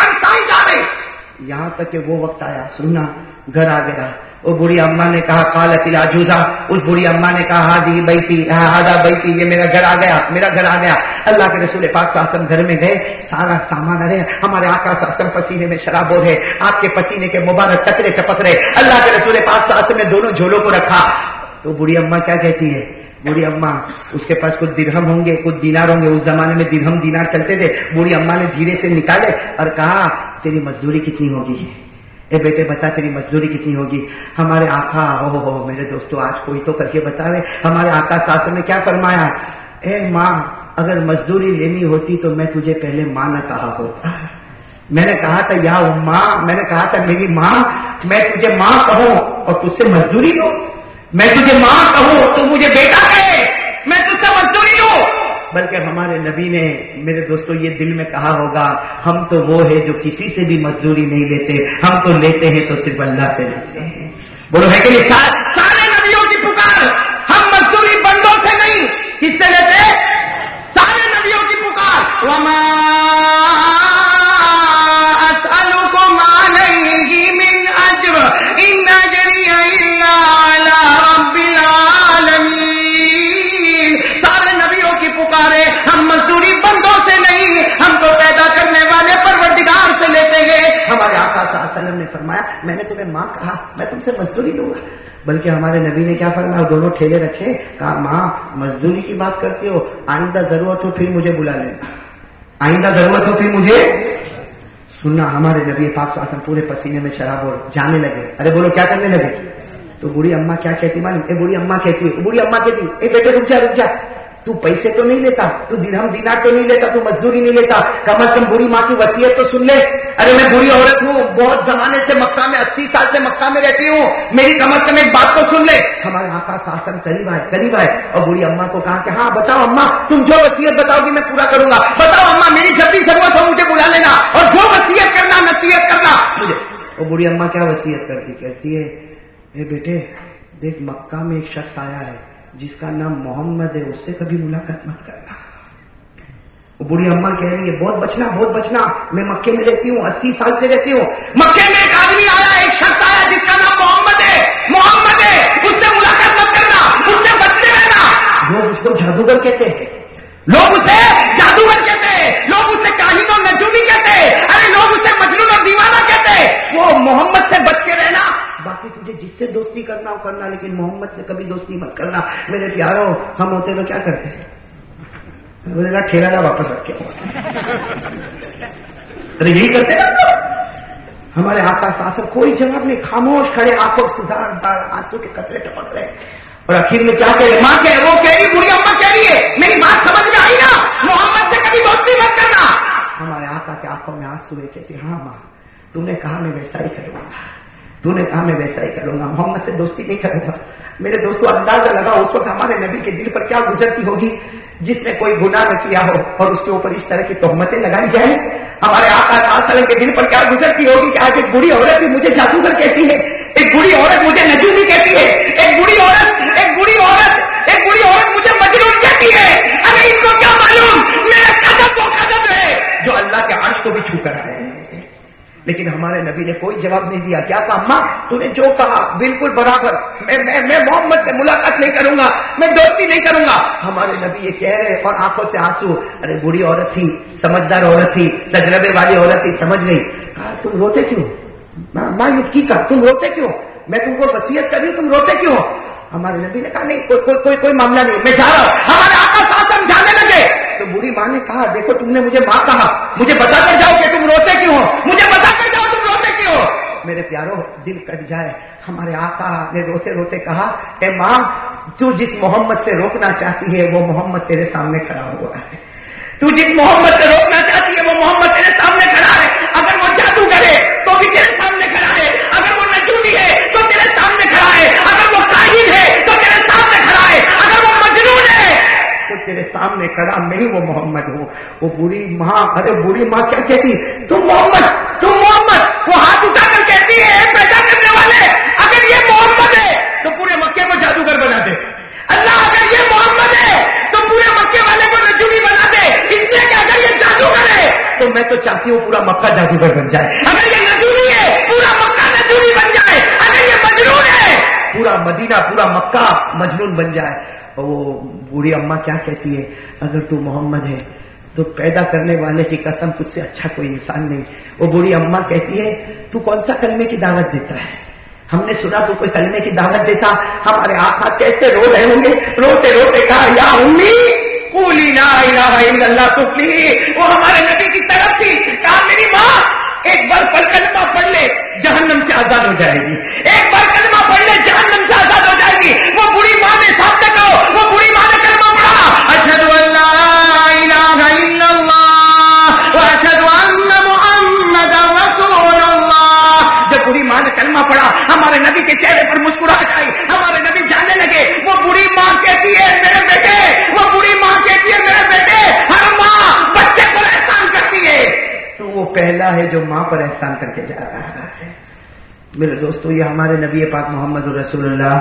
रही। यहां तक कि वो वक्त आया, सुनना घर आ गया। वो बूढ़ी अम्मा ने कहा, कालतिल आजूजा, उस बूढ़ी अम्मा ने कहा, हादी बैती हादा बैती, ये मेरा घर आ गया, मेरा घर आ गया। अल्लाह के रसूल पाक साहब घर में गए, सारा सामान अरे हमारे आका साहब पसीने में शराबोर है, आपके पसीने के मुबारक टकरे टपक रहे। अल्लाह के रसूल पाक साहब ने दोनों झोलों को रखा। तो बूढ़ी अम्मा क्या कहती है, बूढ़ी अम्मा उसके पास कुछ दिरहम होंगे, कुछ दीनार होंगे, उस जमाने में दिरहम दीनार चलते थे। बूढ़ी अम्मा ने धीरे से निकाले और कहा, तेरी मजदूरी कितनी होगी, ए बेटे बता तेरी मजदूरी कितनी होगी। हमारे आका हो मेरे दोस्तों, आज कोई तो करके बतावे। हमारे आका साहब ने क्या फरमाया, ए माँ अगर मजदूरी लेनी होती तो मैं तुझे पहले माँ न कहा होता, मैंने कहा था या उम्मा, मैंने कहा था मेरी माँ, मैं तुझे माँ कहूं और तुझसे मजदूरी लो, मैं तुझे माँ कहूं तो मुझे बेटा कहे, मैं तुझसे मजदूरी लूं। बल्कि हमारे नबी ने मेरे दोस्तों ये दिल में कहा होगा, हम तो वो है जो किसी से भी मजदूरी नहीं लेते, हम तो लेते हैं तो सिर्फ अल्लाह से लेते हैं। बोलो है कि नहीं? सारे नबियों की पुकार, हम मजदूरी बंदों से नहीं, किससे लेते? सारे नबियों की पुकार। वमा असअलुकुम अलैहि मिन अज्र इन अजरिया इल्ला अला रब्बिल आलमीन। सारे नबियों की पुकारे, हम मजदूरी बंदों से नहीं, हम तो पैदा करने वाले परवरदिगार से लेते हैं। हमारे आका सल्लल्लाहु अलैहि वसल्लम ने फरमाया, मैंने तुम्हें माँ कहा, मैं तुमसे मजदूरी लूंगा। बल्कि हमारे नबी ने क्या फरमाया, दोनों ठेले रखे, कहा माँ मजदूरी की बात करती हो, आइंदा जरूरत हो फिर मुझे बुला लेना, आइंदा जरूरत हो फिर मुझे। सुनना, हमारे नबी पाक सल्लल्लाहु अलैहि वसल्लम पूरे पसीने में शराब और जाने लगे। अरे बोलो क्या करने लगे? तो बूढ़ी अम्मा क्या कहती मालूम? बूढ़ी अम्मा कहती, ए बेटे रुक जा, तू पैसे तो नहीं लेता, तू दिरहम दीनार तो नहीं लेता, तू मजदूरी नहीं लेता, कम अज कम बूढ़ी माँ की वसीयत तो सुन ले। अरे मैं बूढ़ी औरत हूँ, बहुत जमाने से मक्का में 80 साल से मक्का में रहती हूँ, मेरी कम अज कम एक बात तो सुन ले। हमारे आका शासन करीब आए और बूढ़ी अम्मा को कहा कि हाँ बताओ अम्मा, तुम जो वसीयत बताओगी मैं पूरा करूंगा। बताओ अम्मा, मेरी जब भी जरूरत हो मुझे बुला लेना और जो वसीयत करना नसीहत करना मुझे। और बूढ़ी अम्मा क्या वसीयत करती, कहती है, ए बेटे देख मक्का में एक शख्स आया है जिसका नाम मोहम्मद है, उससे कभी मुलाकात मत करना। वो बूढ़ी अम्मा कह रही है, बहुत बचना, मैं मक्के में रहती हूँ, 80 साल से रहती हूँ। मक्के में एक आदमी आया, एक शख्स आया जिसका नाम मोहम्मद है, उससे मुलाकात मत करना, उससे बचते रहना। लोग उसको जादूगर कहते हैं, کرنا ہو کرنا, لیکن محمد سے کبھی دوستی مت کرنا. میرے پیاروں, ہم ہوتے تو کیا کرتے ہیں؟ بولے نا ٹھیلا نہ واپس رکھ کے, ارے یہی کرتے نا. ہمارے آقا صاحب کوئی جواب نہیں, خاموش کھڑے, آنکھوں سے آنسو کے قطرے ٹپک رہے. اور آخر میں کیا کہہ رہے؟ ماں کہ وہ کہہ رہی, بوڑھی اماں کہہ رہی ہے, میری بات سمجھ میں آئی نا, محمد سے کبھی دوستی مت کرنا. ہمارے آقا کے آنکھوں میں آنسو ہے, کہتے ہاں ماں, تو نے کہا میں ویسا ہی کروں گا, تو نے کہا میں ویسا ہی کروں گا, محمد سے دوستی نہیں کروں گا. میرے دوستوں, اندازہ لگا اس وقت ہمارے نبی کے دل پر کیا گزرتی ہوگی جس نے کوئی گناہ نہ کیا ہو اور اس کے اوپر اس طرح کی تہمتیں لگائی جائیں. ہمارے آقا صلی اللہ علیہ وسلم کے دل پر کیا گزرتی ہوگی کہ آج ایک بوڑھی عورت بھی مجھے جادوگر کہتی ہے, ایک بوڑھی عورت مجھے نجومی کہتی ہے, ایک بوڑھی عورت مجھے مجنون کہتی ہے. ارے ان کو کیا معلوم میرا قدم وہ قدم ہے جو اللہ کے عرش کو بھی چھو کر آئے. لیکن ہمارے نبی نے کوئی جواب نہیں دیا. کیا کہا؟ ماں تو نے جو کہا بالکل برابر, میں محمد سے ملاقات نہیں کروں گا, میں دوستی نہیں کروں گا. ہمارے نبی یہ کہہ رہے اور آنکھوں سے آنسو. ارے بوڑھی عورت تھی, سمجھدار عورت تھی, تجربے والی عورت تھی, سمجھ گئی. کہا تم روتے کیوں ماں؟ یوکی کا تم روتے کیوں؟ میں تم کو وصیت کر رہی ہوں, تم روتے کیوں؟ ہمارے نبی نے کہا نہیں کوئی معاملہ نہیں, میں جا رہا ہوں. ہمارے آقا صاحب جانے لگے تو بوڑھی ماں نے کہا دیکھو تم نے مجھے ماں کہا, مجھے بتا کر جاؤ کہ تم روتے کیوں ہو, مجھے بتا کر جاؤ تم روتے کیوں ہو. میرے پیاروں, دل کٹ جائے. ہمارے آقا نے روتے روتے کہا اے ماں, تو جس محمد سے روکنا چاہتی ہے وہ محمد تیرے سامنے کھڑا ہوا ہے. تو جس محمد سے روکنا چاہتی ہے وہ محمد تیرے سامنے کھڑا ہے. اگر وہ جادو کرے تو بھی تیرے سامنے کھڑا ہے, اگر وہ نجومی ہے تو تیرے سامنے کھڑا ہے, اگر وہ کاہن ہے تو تیرے سامنے کھڑا ہے, اگر وہ مجنون ہے تو تیرے سامنے کھڑا, میں ہی وہ محمد ہوں. وہ بوڑھی ماں, ارے بوڑھی ماں کیا کہتی, تم محمد, تم محمد. وہ ہاتھ اٹھا کر کہتی ہے پیدا کرنے والے, اگر یہ محمد ہے تو پورے مکے کو جادوگر بنا دے. اللہ, اگر یہ محمد ہے تو پورے مکے والے کو نجومی بنا دے. اس لیے کہ اگر یہ جادوگر ہے تو میں تو چاہتی ہوں پورا مکہ جادوگر بن جائے. اگر یہ نجومی ہے پورا مکہ نجومی بن جائے. اگر یہ مجنون ہے پورا مدینہ, پورا مکہ مجنون بن جائے. اور وہ بوڑھی اماں کیا کہتی ہے, اگر تو محمد ہے تو پیدا کرنے والے کی قسم تجھ سے اچھا کوئی انسان نہیں. وہ بوڑھی اماں کہتی ہے تو کون سا کلمے کی دعوت دیتا ہے؟ ہم نے سنا تو کوئی کلمے کی دعوت دیتا. ہمارے آقا کیسے رو رہے ہوں گے, روتے روتے کہا یا امی قولی لا الہ الا اللہ تفلحی. وہ ہمارے نبی کی طرف تھی. کہا میری ماں ایک بار کلمہ پڑھ لے جہنم سے آزاد ہو جائے گی, ایک بار کلمہ پڑھ لے جہنم سے آزاد ہو جائے گی. وہ بوڑھی ماں نے سامنے کہو, وہ بوڑھی ماں نے کلمہ پڑھا, اشہد ان لا الہ الا اللہ واشہد ان محمد رسول اللہ. جب بوڑھی ماں نے کلمہ پڑھا ہمارے نبی کے چہرے پر مسکراہٹ آئی. ہمارے نبی جانے لگے. وہ بوڑھی ماں کہتی ہے میرے بیٹے, وہ بوڑھی ماں کہتی ہے میرے بیٹے, ہر ماں بچے پر احسان کرتی ہے, تو وہ پہلا ہے جو ماں پر احسان کر کے جا رہا ہے. میرے دوستو, یہ ہمارے نبی پاک محمد رسول اللہ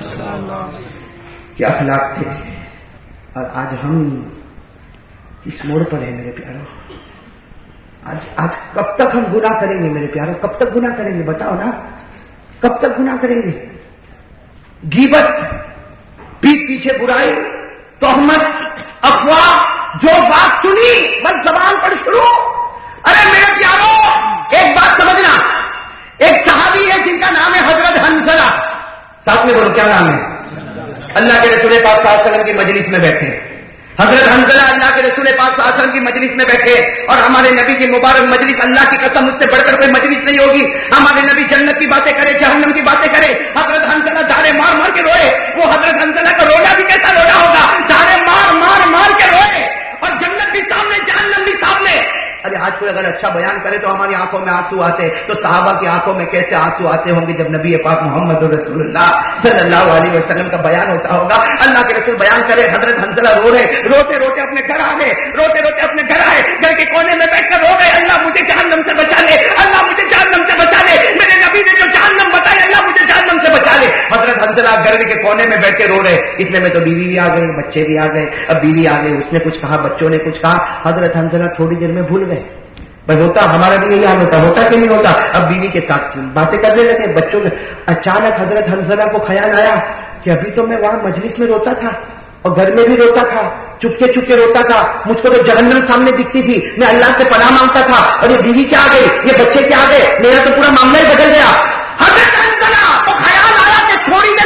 کے اخلاق تھے. اور آج ہم اس موڑ پر ہیں میرے پیاروں. آج کب تک ہم گناہ کریں گے میرے پیاروں, کب تک گناہ کریں گے بتاؤ نا, کب تک گناہ کریں گے؟ غیبت, پیٹ پیچھے برائی, تہمت, افواہ, جو بات سنی بس زبان پر شروع. ارے میرے پیاروں, ایک بات سمجھنا, ایک صحابی ہے جن کا نام ہے حضرت حنظلہ. ساتھ میں بولو کیا نام ہے؟ اللہ کے رسول پاک صلی اللہ علیہ وسلم کی مجلس میں بیٹھے. حضرت حنظلہ اللہ کے رسول پاک صلی اللہ علیہ وسلم کی مجلس میں بیٹھے, اور ہمارے نبی کی مبارک مجلس, اللہ کی قسم اس سے بڑھ کر کوئی مجلس نہیں ہوگی. ہمارے نبی جنت کی باتیں کرے, جہنم کی باتیں کرے. حضرت حنظلہ دھارے مار مار کے روئے. وہ حضرت حنظلہ کا رونا بھی کیسا رونا ہوگا, دھارے مار مار مار کے روئے, اور جنت بھی سامنے, جہنم بھی سامنے. ارے آج کوئی اگر اچھا بیان کرے تو ہماری آنکھوں میں آنسو آتے, تو صحابہ کی آنکھوں میں کیسے آنسو آتے ہوں گے جب نبی پاک محمد رسول اللہ صلی اللہ علیہ وسلم کا بیان ہوتا ہوگا. اللہ کے رسول بیان کرے, حضرت حنظلہ رو رہے, روتے روتے اپنے گھر آ گئے, روتے روتے اپنے گھر آئے, گھر کے کونے میں بیٹھ کر رو گئے, اللہ مجھے جہنم سے بچا لے, اللہ مجھے جہنم سے بچا لے, میرے نبی نے جو جہنم بتائی اللہ مجھے جہنم سے بچا لے. حضرت حنظلہ گھر کے کونے میں بیٹھ کے رو رہے. اتنے میں تو بیوی بھی آ گئی, بچے بھی آ گئے. اب بیوی آ گئی, اس نے کچھ کہا, بچوں نے کچھ کہا. حضرت حنظلہ تھوڑی دیر میں بھول گئے. بھائی ہوتا, ہمارا بھی یہی حال ہوتا کہ نہیں ہوتا. اب بیوی کے ساتھ باتیں کرنے لگے, بچوں کے. اچانک حضرت حنظلہ کو خیال آیا کہ ابھی تو میں وہاں مجلس میں روتا تھا اور گھر میں بھی روتا تھا, چپکے چپکے روتا تھا, مجھ کو تو جہنم سامنے دکھتی تھی, میں اللہ سے پناہ مانگتا تھا, اور یہ بیوی کیا آ گئی, یہ بچے کیا آ گئے, میرا تو پورا معاملہ ہی بدل گیا. حضرت حنظلہ کو خیال آیا کہ تھوڑی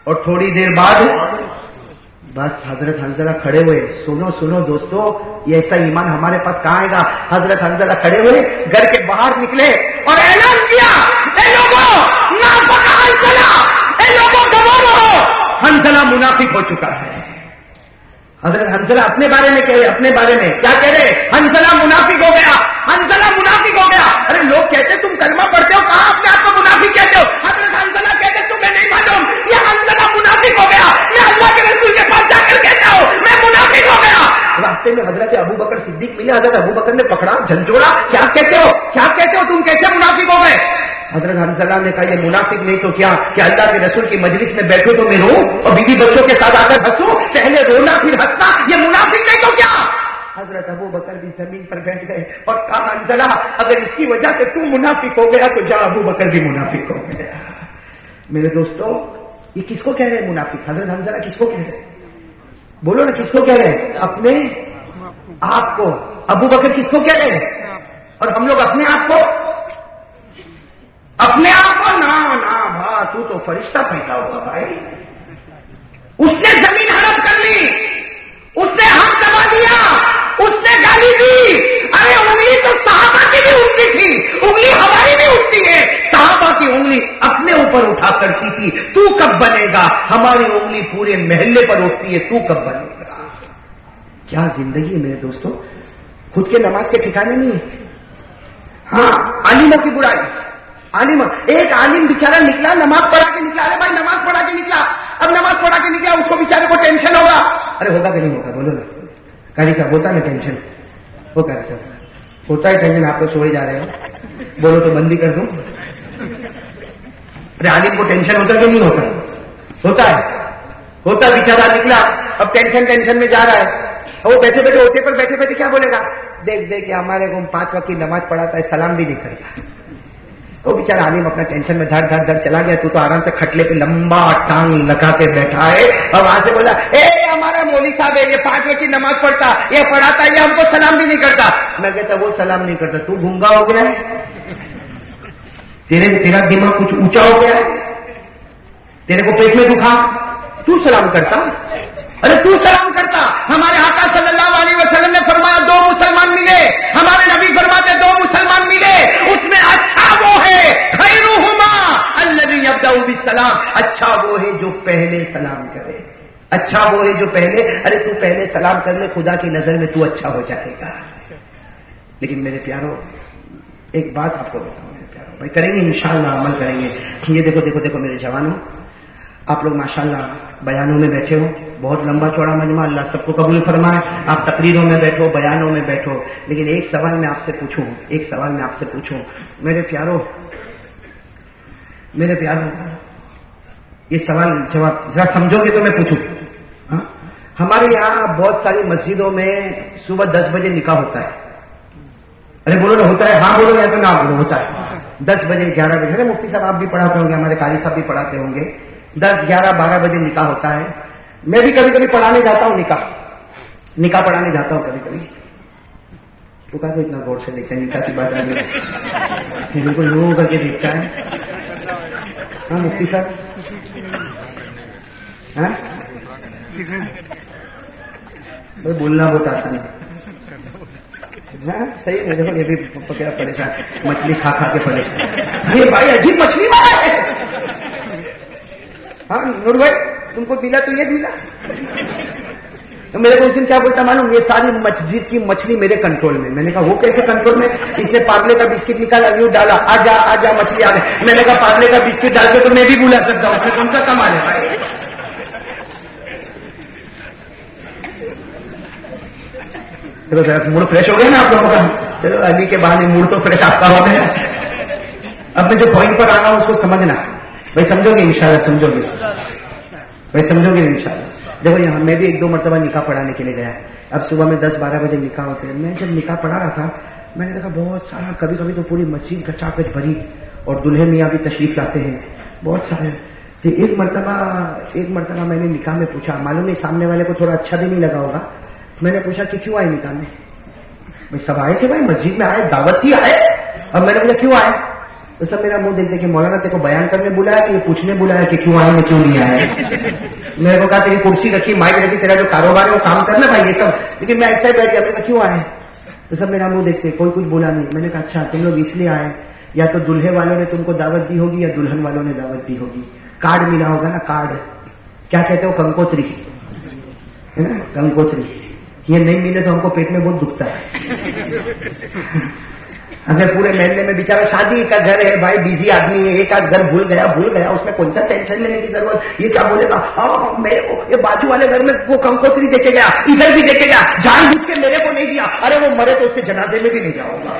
اور تھوڑی دیر بعد بس حضرت حنظلہ کھڑے ہوئے. سنو سنو دوستو, یہ ایسا ایمان ہمارے پاس کہاں آئے گا. حضرت حنظلہ کھڑے ہوئے, گھر کے باہر نکلے اور اعلان کیا, اے لوگوں نافق حنظلہ, اے لوگوں خبر ہو, حنظلہ منافق ہو چکا ہے. حضرت حنظلہ اپنے بارے میں کہہ رہے, اپنے بارے میں کیا کہہ رہے, حنظلہ منافق ہو گیا, حنظلہ منافق ہو گیا. ارے لوگ کہتے تم کلمہ پڑھتے ہو, کہاں اپنے آپ کو منافق کہتے ہو. حضرت حنظلہ کہتے تمہیں نہیں معلوم, یہ حنظلہ منافق ہو گیا, میں اللہ کے رسول کے پاس جا کر کہتا ہوں میں منافق ہو گیا. راستے میں حضرت ابو بکر صدیق ملے, حضرت ابو بکر نے پکڑا, جھنجھوڑا, کیا کہتے ہو, کیا کہتے ہو, تم کیسے منافق ہو گئے. حضرت حنظلہ نے کہا یہ منافق نہیں تو کیا, کہ اللہ کے رسول کی مجلس میں بیٹھو تو میں رو اور بیوی بچوں کے ساتھ آ کر ہنسوں, پہلے رونا پھر ہنسنا, یہ منافق نہیں تو کیا. حضرت ابو بکر بھی زمین پر بیٹھ گئے اور کہا حنظلہ اگر اس کی وجہ سے تو منافق ہو گیا تو جا ابو بکر بھی منافق ہو گیا. میرے دوستو یہ کس کو کہہ رہے ہیں منافق. حضرت حنظلہ کس کو کہہ رہے ہیں, بولو نا کس کو کہہ رہے ہیں, اپنے آپ کو. ابو بکر کس کو کہہ رہے ہیں, اور ہم لوگ اپنے آپ کو, اپنے آپ کو نا نا بھا تو فرشتہ پیدا ہوا بھائی. اس نے زمین ہڑپ کر لی, اس نے ہاتھ دبا دیا, اس نے گالی دی. ارے انگلی تو صحابہ کی بھی اٹھتی تھی, انگلی ہماری بھی اٹھتی ہے. صحابہ کی انگلی اپنے اوپر اٹھا کرتی تھی, تو کب بنے گا. ہماری انگلی پورے محلے پر اٹھتی ہے, تو کب بنے گا. کیا زندگی ہے میرے دوستوں, خود کے نماز کے ٹھکانے نہیں ہے. ہاں عالموں کی برائی, عالم, ایک عالم بیچارہ نکلا, نماز پڑھا کے نکلا. ارے بھائی نماز پڑھا کے نکلا, اب نماز پڑھا کے نکلا, اس کو بیچارے کو ٹینشن ہوگا. ارے ہوگا کہ نہیں ہوگا, بولو نا قاری صاحب, ہوتا نا ٹینشن, وہ قاری صاحب ہوتا ہے ٹینشن. آپ تو سوئے جا رہے ہو, بولو تو بندی کر دوں. ارے عالم کو ٹینشن ہوتا کہ نہیں ہوتا, ہوتا ہے, ہوتا. بیچارہ نکلا, اب ٹینشن میں جا رہا ہے. وہ بیٹھے بیٹھے ہوتے پر بیٹھے بیٹھے کیا بولے گا, دیکھ دیکھ ہمارے کو 5 وقت کی نماز پڑھاتا ہے, سلام بھی نہیں کرتا. وہ بیچارہ عالم اپنا ٹینشن میں دھڑ دھڑ دھڑ چلا گیا. تو آرام سے کھٹلے پہ لمبا ٹانگ لگا کے بیٹھا ہے, اور وہاں سے بولا اے ہمارا مولوی صاحب ہے, یہ 5 وقت کی نماز پڑھتا, یہ پڑھاتا, یہ ہم کو سلام بھی نہیں کرتا. میں کہتا وہ سلام نہیں کرتا, تو گونگا ہو گیا ہے, تیرا دماغ کچھ اونچا ہو گیا ہے, تیرے کو پیٹ میں دکھا, تو سلام کرتا. ارے تو سلام کرتا. ہمارے آقا صلی اللہ علیہ وسلم نے فرمایا 2 مسلمان ملے, ہمارے نبی فرماتے 2 مسلمان ملے, اس میں اچھا وہ ہے خیرہما الذی یبدأ بالسلام, اچھا وہ ہے جو پہلے سلام کرے, اچھا وہ ہے جو پہلے. ارے تو پہلے سلام کر لے, خدا کی نظر میں تو اچھا ہو جائے گا. لیکن میرے پیارو ایک بات آپ کو بتاؤں میرے پیارو بھائی, کریں گے انشاءاللہ, عمل کریں گے. یہ دیکھو دیکھو دیکھو میرے جوانوں, آپ لوگ ماشاءاللہ بیانوں میں بیٹھے ہو, بہت لمبا چوڑا مجمع, اللہ سب کو قبول فرمائے. آپ تقریروں میں بیٹھو, بیانوں میں بیٹھو, لیکن ایک سوال میں آپ سے پوچھوں, میرے پیارو, یہ سوال جواب ذرا سمجھو گے تو میں پوچھوں. ہمارے یہاں بہت ساری مسجدوں میں صبح 10 بجے نکاح ہوتا ہے. ارے بولو نا, ہوتا ہے, ہاں بولو یا تو نہ بولو, ہوتا ہے 10 بجے 11 بجے. ارے مفتی صاحب آپ بھی پڑھاتے ہوں گے, ہمارے قاری صاحب بھی پڑھاتے ہوں گے. 10 11 12 بجے نکاح ہوتا ہے. میں بھی کبھی کبھی پڑھانے جاتا ہوں, نکاح پڑھانے جاتا ہوں کبھی کبھی. تو کہا تو اتنا غور سے دیکھتا ہے, نکاح کی بات آئی بالکل یوں کر کے دیکھتا ہے. ہاں مفتی صاحب, ہاں بھائی بولنا بہت آسان ہے. ہاں صحیح ہے, دیکھو یہ بھی پکڑا پریشان, مچھلی کھا کھا کے پریشان. یہ بھائی عجیب مچھلی مارا ہے. ہاں نور بھائی تم کو ملا تو یہ ملا. میرے کو اس دن کیا بولتا معلوم, یہ ساری مسجد کی مچھلی میرے کنٹرول میں. میں نے کہا وہ کیسے کنٹرول میں, اس نے پارلے کا بسکٹ نکالا, یوں ڈالا, آ جا مچھلی آ گئی. میں نے کہا پارلے کا بسکٹ ڈال کے تو میں بھی بلا سکتا ہوں, کون سا کمال ہے بھائی. چلو ذرا موڈ فریش ہو گیا نا آپ لوگوں کا. چلو علی کے بہانے موڈ تو فریش آپ کا ہو گیا. اب میں جو پوائنٹ پر آ رہا ہوں اس کو سمجھنا بھائی, سمجھو گے انشاءاللہ, سمجھو گے بھائی, سمجھو گے انشاءاللہ. دیکھو یہاں میں بھی 1-2 مرتبہ نکاح پڑھانے کے لیے گیا. اب صبح میں 10-12 بجے نکاح ہوتے ہیں. میں جب نکاح پڑھا رہا تھا میں نے دیکھا بہت سارا, کبھی کبھی تو پوری مسجد کچا کچ بھری, اور دلہے میاں بھی تشریف لاتے ہیں بہت سارے. تو ایک مرتبہ میں نے نکاح میں پوچھا, معلوم نہیں سامنے والے کو تھوڑا اچھا بھی نہیں لگا ہوگا. میں نے پوچھا کہ کیوں آئے نکاح میں. بھائی سب آئے تھے, بھائی مسجد میں آئے, دعوت ہی آئے. اب میں نے پوچھا کیوں آئے, تو سب میرا منہ دیکھتے کہ مولانا تیرے کو بیان کرنے بلایا کہ یہ پوچھنے بلایا کہ کیوں آئے میں کیوں نہیں آیا. میرے کو کہا تیری کرسی رکھی مائک رکھی تیرا جو کاروبار ہے وہ کام کرنا بھائی یہ سب, لیکن میں ایسا ہی بیٹھ گیا. میں نے کہا کیوں آئے؟ تو سب میرا منہ دیکھتے, کوئی کچھ بولا نہیں. میں نے کہا اچھا تم لوگ اس لیے آئے, یا تو دلہے والوں نے تم کو دعوت دی ہوگی یا دلہن والوں نے دعوت دی ہوگی. کارڈ ملا ہوگا نا, کارڈ کیا کہتے ہو, کنکوتری ہے نا, کنکوتری. یہ نہیں ملے تو ہم کو پیٹ میں بہت دکھتا ہے. اگر پورے محلے میں بیچارہ شادی کا گھر ہے بھائی, بزی آدمی ہے, ایک آدھ گھر بھول گیا, اس میں کون سا ٹینشن لینے کی ضرورت. یہ کیا بولے گا, میرے کو یہ بازو والے گھر میں وہ کنکوتری دیکھے گیا, ادھر بھی دیکھے گیا, جان بوجھ کے میرے کو نہیں دیا. ارے وہ مرے تو اس کے جنازے میں بھی نہیں جاؤں گا.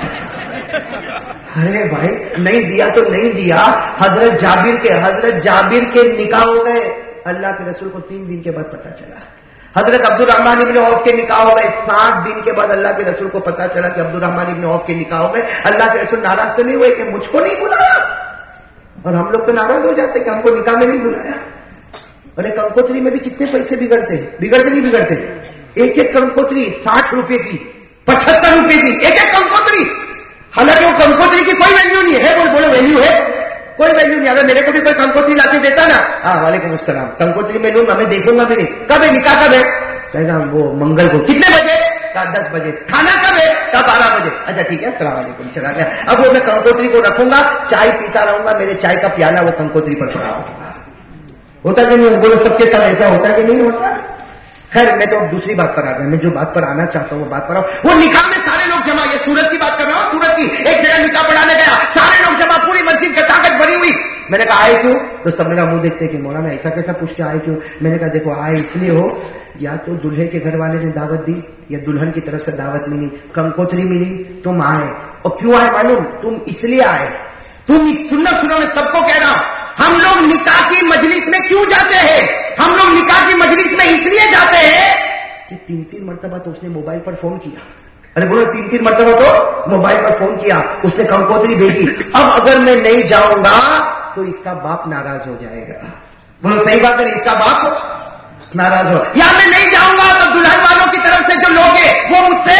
ارے بھائی نہیں دیا تو نہیں دیا. حضرت جابر کے نکاح ہو گئے. اللہ کے رسول کو 3 دن کے بعد پتا چلا. حضرت عبد الرحمن ابن عوف کے نکاح ہو گئے. 7 دن کے بعد اللہ کے رسول کو پتا چلا کہ عبد الرحمن ابن عوف کے نکاح ہو گئے. اللہ کے رسول ناراض تو نہیں ہوئے کہ مجھ کو نہیں بلایا, اور ہم لوگ تو ناراض ہو جاتے کہ ہم کو نکاح میں نہیں بلایا. ارے کنکوتری میں بھی کتنے پیسے بگڑتے نہیں بگڑتے. ایک کنکوتری 60 روپے کی, 75 روپے کی ایک کنکوتری. حالانکہ وہ کنکوتری کی کوئی ویلیو نہیں ہے. بولو ویلیو ہے, کوئی ویلیو نہیں. اگر میرے کو بھی کوئی کنکوتری لا کے دیتا نا, ہاں وعلیکم السلام, کنکوتری میں لوں گا, میں دیکھوں گا بھی نہیں. کب ہے نکاح, کب ہے, کہے گا وہ منگل کو. کتنے بجے, کہا 10 بجے. کھانا کب ہے, کہا 12 بجے. اچھا ٹھیک ہے, السلام علیکم, چلا گیا. اب وہ میں کنکوتری کو رکھوں گا, چائے پیتا رہوں گا, میرے چائے کا پیالہ وہ کنکوتری پر پڑا ہوگا. ہوتا کہ نہیں, بولو سب کے ساتھ ایسا ہوتا کہ نہیں ہوتا. خیر میں تو اب دوسری بات پر آ گیا. میں جو بات پر آنا چاہتا ہوں وہ بات پر آؤں. وہ نکاح میں سارے لوگ جمع, یہ سورت کی بات کر رہا ہوں, سورت کی ایک جگہ نکاح پڑھانے گیا, سارے لوگ جمع, پوری مسجد کا طاقت بھری ہوئی. میں نے کہا آئے کیوں, تو سب میرا منہ دیکھتے کہ مولانا ایسا کیسا پوچھتے آئے کیوں. میں نے کہا دیکھو آئے اس لیے ہو, یا تو دلہے کے گھر والے نے دعوت دی یا دلہن کی طرف سے دعوت ملی, کنکوتری ملی, تم آئے. اور کیوں آئے معلوم, تم اس لیے آئے. تم سنو میں سب کو کہہ رہا ہوں, ہم لوگ نکاح کی مجلس میں کیوں جاتے ہیں. ہم لوگ نکاح کی مجلس میں اس لیے جاتے ہیں کہ 3 مرتبہ تو اس نے موبائل پر فون کیا. ارے بولو 3 مرتبہ تو موبائل پر فون کیا, اس نے کنکوتری بھیجی. اب اگر میں نہیں جاؤں گا تو اس کا باپ ناراض ہو جائے گا. بولو صحیح بات ہے, اس کا باپ ناراض ہو, یا میں نہیں جاؤں گا تو دلہن والوں کی طرف سے جو لوگ ہیں وہ مجھ سے,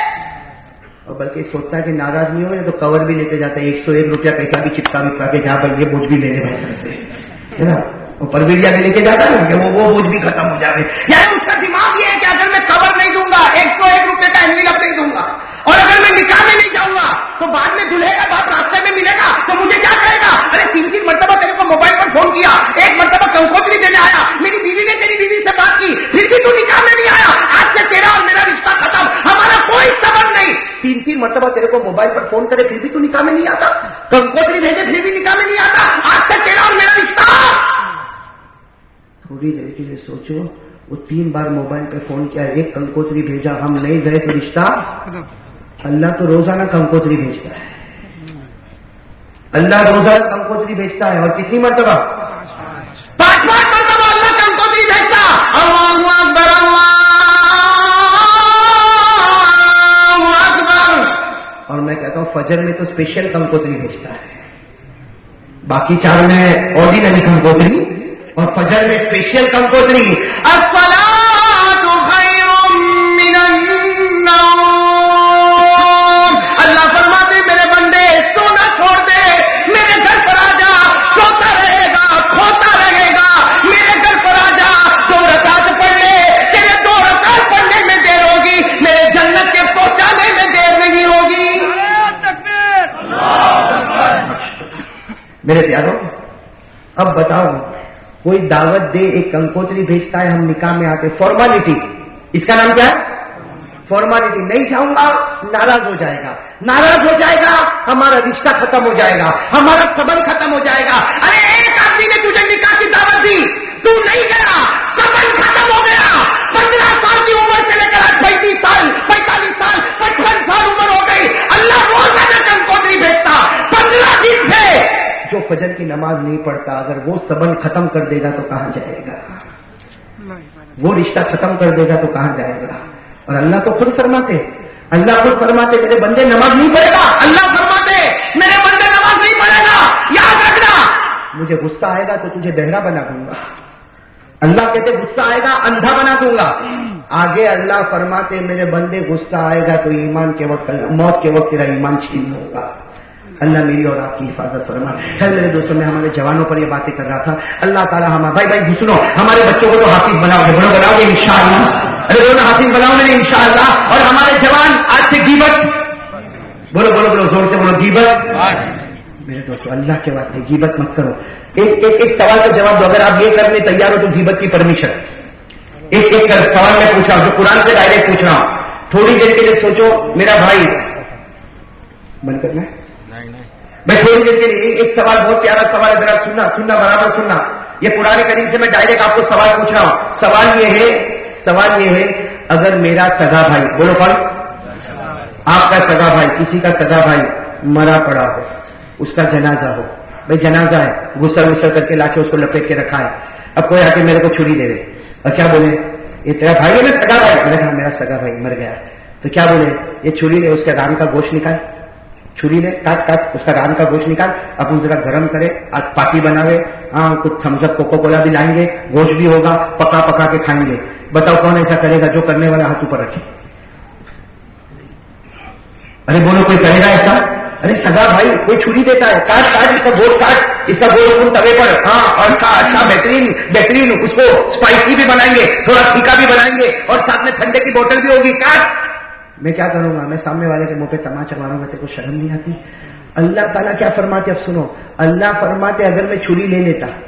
اور بلکہ سوچتا ہے کہ ناراض نہیں ہو تو کور بھی لیتے جاتا ہے, 101 روپیہ پیسہ بھی چپکا کے جہاں پر یہ بوجھ بھی لینے والے سے ہے نا, وہ پرویڈیا بھی لے کے جاتا ہے کہ وہ بوجھ بھی ختم ہو جائے. یعنی اس کا دماغ یہ ہے کہ اگر میں کور نہیں دوں گا, 101 روپے کا انویلپ نہیں دوں گا, اور اگر میں نکاح میں نہیں جاؤں گا تو بعد میں دلہے کا باپ راستے میں ملے گا تو مجھے کیا کہے گا, ارے 3 مرتبہ تیرے کو موبائل پر فون کیا, 1 مرتبہ کنکوتری دینے آیا, میری بیوی نے تیری بیوی سے بات کی, پھر بھی تو نکاح میں نہیں آیا, آج سے تیرا اور میرا رشتہ ختم, ہمارا کوئی سبب نہیں. 3 مرتبہ تیرے کو موبائل پر فون کرے پھر بھی تو نکاح میں نہیں آتا, کنکوتری بھیجے پھر بھی نکاح میں نہیں آتا, آج سے تیرا اور میرا رشتہ. تھوڑی دیر کے لیے سوچو, وہ 3 بار موبائل پہ فون کیا, 1 کنکوتری بھیجا, ہم نہیں گئے تو رشتہ. اللہ تو روزانہ کنکوتری بھیجتا ہے, اللہ روزانہ کنکوتری بھیجتا ہے. اور کتنی مرتبہ, 5 مرتبہ اللہ کنکوتری بھیجتا. اللہ اکبر, اللہ اکبر. اور میں کہتا ہوں فجر میں تو اسپیشل کنکوتری بھیجتا ہے, باقی 4 میں آرڈینری کنکوتری, اور فجر میں اسپیشل کنکوتری. الصلاۃ خیر من النوم. اللہ فرماتے میرے بندے سونا چھوڑ دے, میرے گھر پر آ جا, سوتا رہے گا, کھوتا رہے گا, میرے گھر پر آ جا, 2 رکعت پڑھ لے, تیرے 2 رکعت پڑھنے میں دیر ہوگی, میرے جنت کے پہنچانے میں دیر نہیں ہوگی. میرے پیاروں, اب بتاؤ, کوئی دعوت دے, ایک کنکوتری بھیجتا ہے, ہم نکاح میں آتے, فارمالٹی, اس کا نام کیا ہے, فارمالٹی. نہیں جاؤں گا ناراض ہو جائے گا, ناراض ہو جائے گا ہمارا رشتہ ختم ہو جائے گا, ہمارا سبند ختم ہو جائے گا. ارے ایک آدمی نے تجھے نکاح کی دعوت دی, تو نہیں گیا, سبند ختم ہو گیا. 15 سال کی عمر سے لے کر 35 سال, 45 سال, 55 سال عمر ہو گئی, اللہ روزانہ کنکوتری بھیجتا. 15 دن سے جو فجر کی نماز نہیں پڑھتا, اگر وہ سبند ختم کر دے گا تو کہاں جائے گا, وہ رشتہ ختم کر دے گا تو کہاں جائے گا. اور اللہ تو خود فرماتے, اللہ خود فرماتے میرے بندے نماز نہیں پڑھے گا, اللہ فرماتے میرے بندے نماز نہیں پڑھے گا, یاد رکھنا مجھے غصہ آئے گا تو تجھے بہرا بنا دوں گا. اللہ کہتے غصہ آئے گا اندھا بنا دوں گا. آگے اللہ فرماتے میرے بندے غصہ آئے گا تو ایمان کے وقت, موت کے وقت تیرا ایمان چھین ہوگا. اللہ میری اور آپ کی حفاظت فرمائے. خیر میرے دوستوں، میں ہمارے جوانوں پر یہ باتیں کر رہا تھا. اللہ تعالیٰ بھائی سنو، ہمارے بچوں کو تو حافظ بناؤ گے، بناؤ گے انشاءاللہ. ارے بولو حافظ بناؤ گے انشاءاللہ. اور ہمارے جوان آج سے غیبت، بولو زور سے بولو، غیبت. میرے دوستوں اللہ کے واسطے غیبت مت کرو. ایک سوال کا جواب دو. اگر آپ یہ کرنے تیار ہو تو غیبت کی پرمیشن. ایک سوال میں پوچھ رہا ہوں جو قرآن سے ڈائریکٹ پوچھ رہا ہوں. تھوڑی دیر کے لیے سوچو میرا بھائی. بند کرنا ہے میں تھوڑی دیر کے لیے. ایک سوال بہت پیارا سوال ہے، ذرا سننا برابر سننا. یہ قرآن کریم سے میں ڈائریکٹ آپ کو سوال پوچھ رہا ہوں. سوال یہ ہے اگر میرا سگا بھائی، بولو کون؟ آپ کا سگا بھائی، کسی کا سگا بھائی مرا پڑا ہو، اس کا جنازہ ہو. بھائی جنازہ ہے، غسل کر کے لا کے اس کو لپیٹ کے رکھا ہے. اب کوئی آ کے میرے کو چھری دے اور کیا بولے یہ تیرا بھائی ہے نا سگا بھائی؟ میں نے کہا میرا سگا بھائی مر گیا. تو کیا بولے یہ چھری لے اس کے ران کا گوشت نکال، چھری لے کاٹ اس کا ران کا گوشت نکال، اپن ذرا گرم کرے، آج پارٹی بناوے. ہاں کچھ تھمز اپ کوکو کولا بھی لائیں گے، گوشت بھی ہوگا، پکا کے کھائیں گے. بتاؤ کون ایسا کرے گا؟ جو کرنے والا ہاتھ اوپر رکھے. ارے بولو کوئی کرے گا ایسا؟ ارے سگا بھائی کوئی چھری دیتا ہے، کاٹ اس کا گوشت کاٹ، اس کا گوشت توے پر. ہاں اور اچھا بہترین اس کو اسپائسی بھی بنائیں گے، تھوڑا پھیکا بھی بنائیں گے، اور ساتھ میں ٹھنڈے کی بوتل بھی ہوگی. کاٹ. میں کیا کروں گا؟ میں سامنے والے کے منہ پہ تماچا ماروں گا. تیرے کو شرم نہیں آتی؟ اللہ تعالیٰ کیا فرماتے؟ اب سنو. اللہ فرماتے اگر میں چھری لے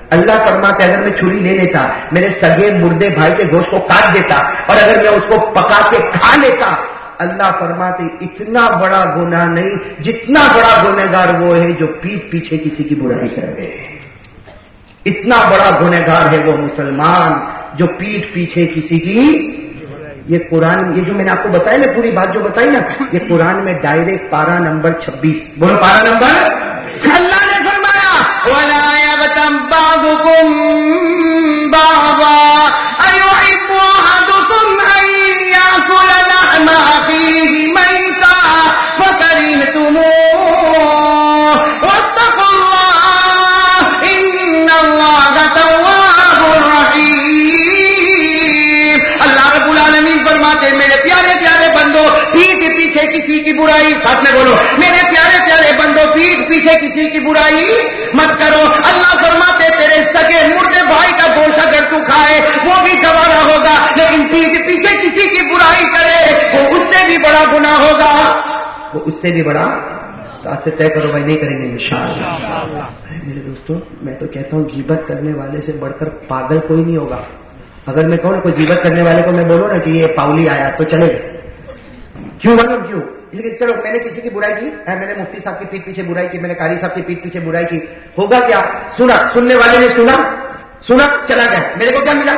لیتا، میرے سگے مردے بھائی کے گوشت کو کاٹ دیتا، اور اگر میں اس کو پکا کے کھا لیتا، اللہ فرماتے اتنا بڑا گناہ نہیں جتنا بڑا گنہگار وہ ہے جو پیٹھ پیچھے کسی کی برائی کرے. اتنا بڑا گنہگار ہے وہ مسلمان جو پیٹھ پیچھے کسی کی. یہ قرآن، یہ جو میں نے آپ کو بتایا نا، پوری بات جو بتائی نا، یہ قرآن میں ڈائریکٹ پارہ نمبر 26. بولو پارہ نمبر. اللہ نے فرمایا وَلَا يَغْتَبْ بَعْضُكُمْ بَعْضًا أَيُحِبُّ أَحَدُكُمْ أَن يَأْكُلَ لَحْمَ أَخِيهِ مَيْتًا فَكَرِهْتُمُوهُ وَاتَّقُوا اللَّهَ إِنَّ اللَّهَ تَوَّابٌ رَحِيمٌ. اللہ رب العالمین فرماتے ہیں میرے پیارے بندو، پیٹھ پیچھے کسی کی برائی، ساتھ میں بولو میرے پیارے بندو، پیٹھ پیچھے کسی کی برائی مت کرو. اللہ فرماتے تیرے سگے مردے بھائی کا گوشت اگر تو کھائے وہ بھی گوارا ہوگا، لیکن پیٹھ پیچھے کسی کی برائی کرے وہ اس سے بھی بڑا گناہ ہوگا، وہ اس سے بھی بڑا. تو آج سے طے کرو بھائی نہیں کریں گے انشاءاللہ. میرے دوستوں میں تو کہتا ہوں غیبت کرنے والے سے بڑھ کر پاگل کوئی نہیں ہوگا. اگر میں کہوں کوئی غیبت کرنے والے کو میں بولوں نا کہ یہ پاؤلی آیا تو چلے گا. کیوں معلوم کیوں؟ اس لیے چلو میں نے کسی کی برائی کی، میں نے مفتی صاحب کی پیٹھ پیچھے برائی کی، میں نے قاری صاحب کی پیٹھ پیچھے برائی کی، ہوگا کیا؟ سننے والے نے سنا چلا گیا. میرے کو کیا ملا؟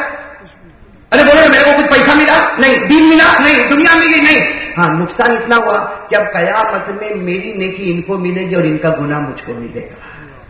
ارے بولو میرے کو کچھ پیسہ ملا نہیں، دین ملا نہیں، دنیا ملی نہیں. ہاں نقصان اتنا ہوا کہ اب قیامت میں میری نیکی ان کو ملے گی اور ان کا گناہ مجھ کو ملے گا.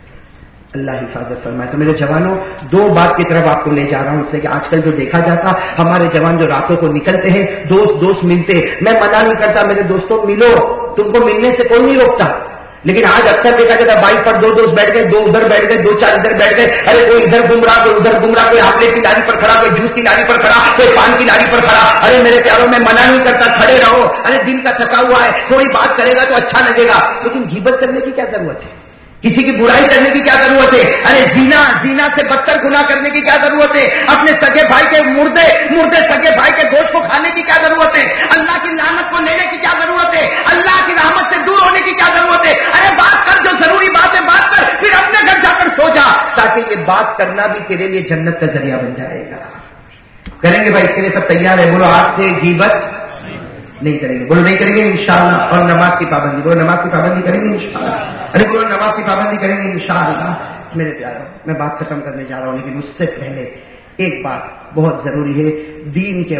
اللہ حفاظت فرمائے. تو میرے جوانوں دو بات کی طرف آپ کو لے جا رہا ہوں، اس لیے کہ آج کل جو دیکھا جاتا ہمارے جوان جو راتوں کو نکلتے ہیں دوست ملتے، میں منع نہیں کرتا میرے دوستوں ملو، تم کو ملنے سے کوئی نہیں روکتا، لیکن آج اکثر دیکھا جاتا بائک پر دو دوست بیٹھ گئے، دو ادھر بیٹھ گئے، دو چار ادھر بیٹھ گئے. ارے کوئی ادھر گھوم رہا، کوئی ادھر گھوم رہا، کوئی آملیٹ کی لاری پر کھڑا، کوئی جوس کی لاری پر کھڑا، کوئی پان کی لاری پر کھڑا. ارے میرے پیاروں میں منع نہیں کرتا کھڑے رہو. ارے دن کا تھکا ہوا ہے، تھوڑی بات کرے گا تو اچھا لگے گا، لیکن غیبت کرنے کی کیا ضرورت ہے؟ کسی کی برائی کرنے کی کیا ضرورت ہے؟ ارے زنا سے بدتر گناہ کرنے کی کیا ضرورت ہے؟ اپنے سگے بھائی کے مردے سگے بھائی کے گوشت کو کھانے کی کیا ضرورت ہے؟ اللہ کی لعنت کو لینے کی کیا ضرورت ہے؟ اللہ کی رحمت سے دور ہونے کی کیا ضرورت ہے؟ ارے بات کر، جو ضروری بات ہے بات کر، پھر اپنے گھر جا کر سو جا، تاکہ یہ بات کرنا بھی تیرے لیے جنت کا ذریعہ بن جائے گا. کریں گے بھائی؟ اس کے لیے سب تیار ہے؟ بولو آج سے غیبت نہیں کریں گے. بولو نہیں کریں گے انشاءاللہ. اور نماز کی پابندی، بولو نماز کی پابندی کریں گے انشاءاللہ. ارے بولو نماز کی پابندی کریں گے انشاءاللہ. میرے پیاروں میں بات ختم کرنے جا رہا ہوں، لیکن اس سے پہلے ایک بات بہت ضروری ہے. دین کے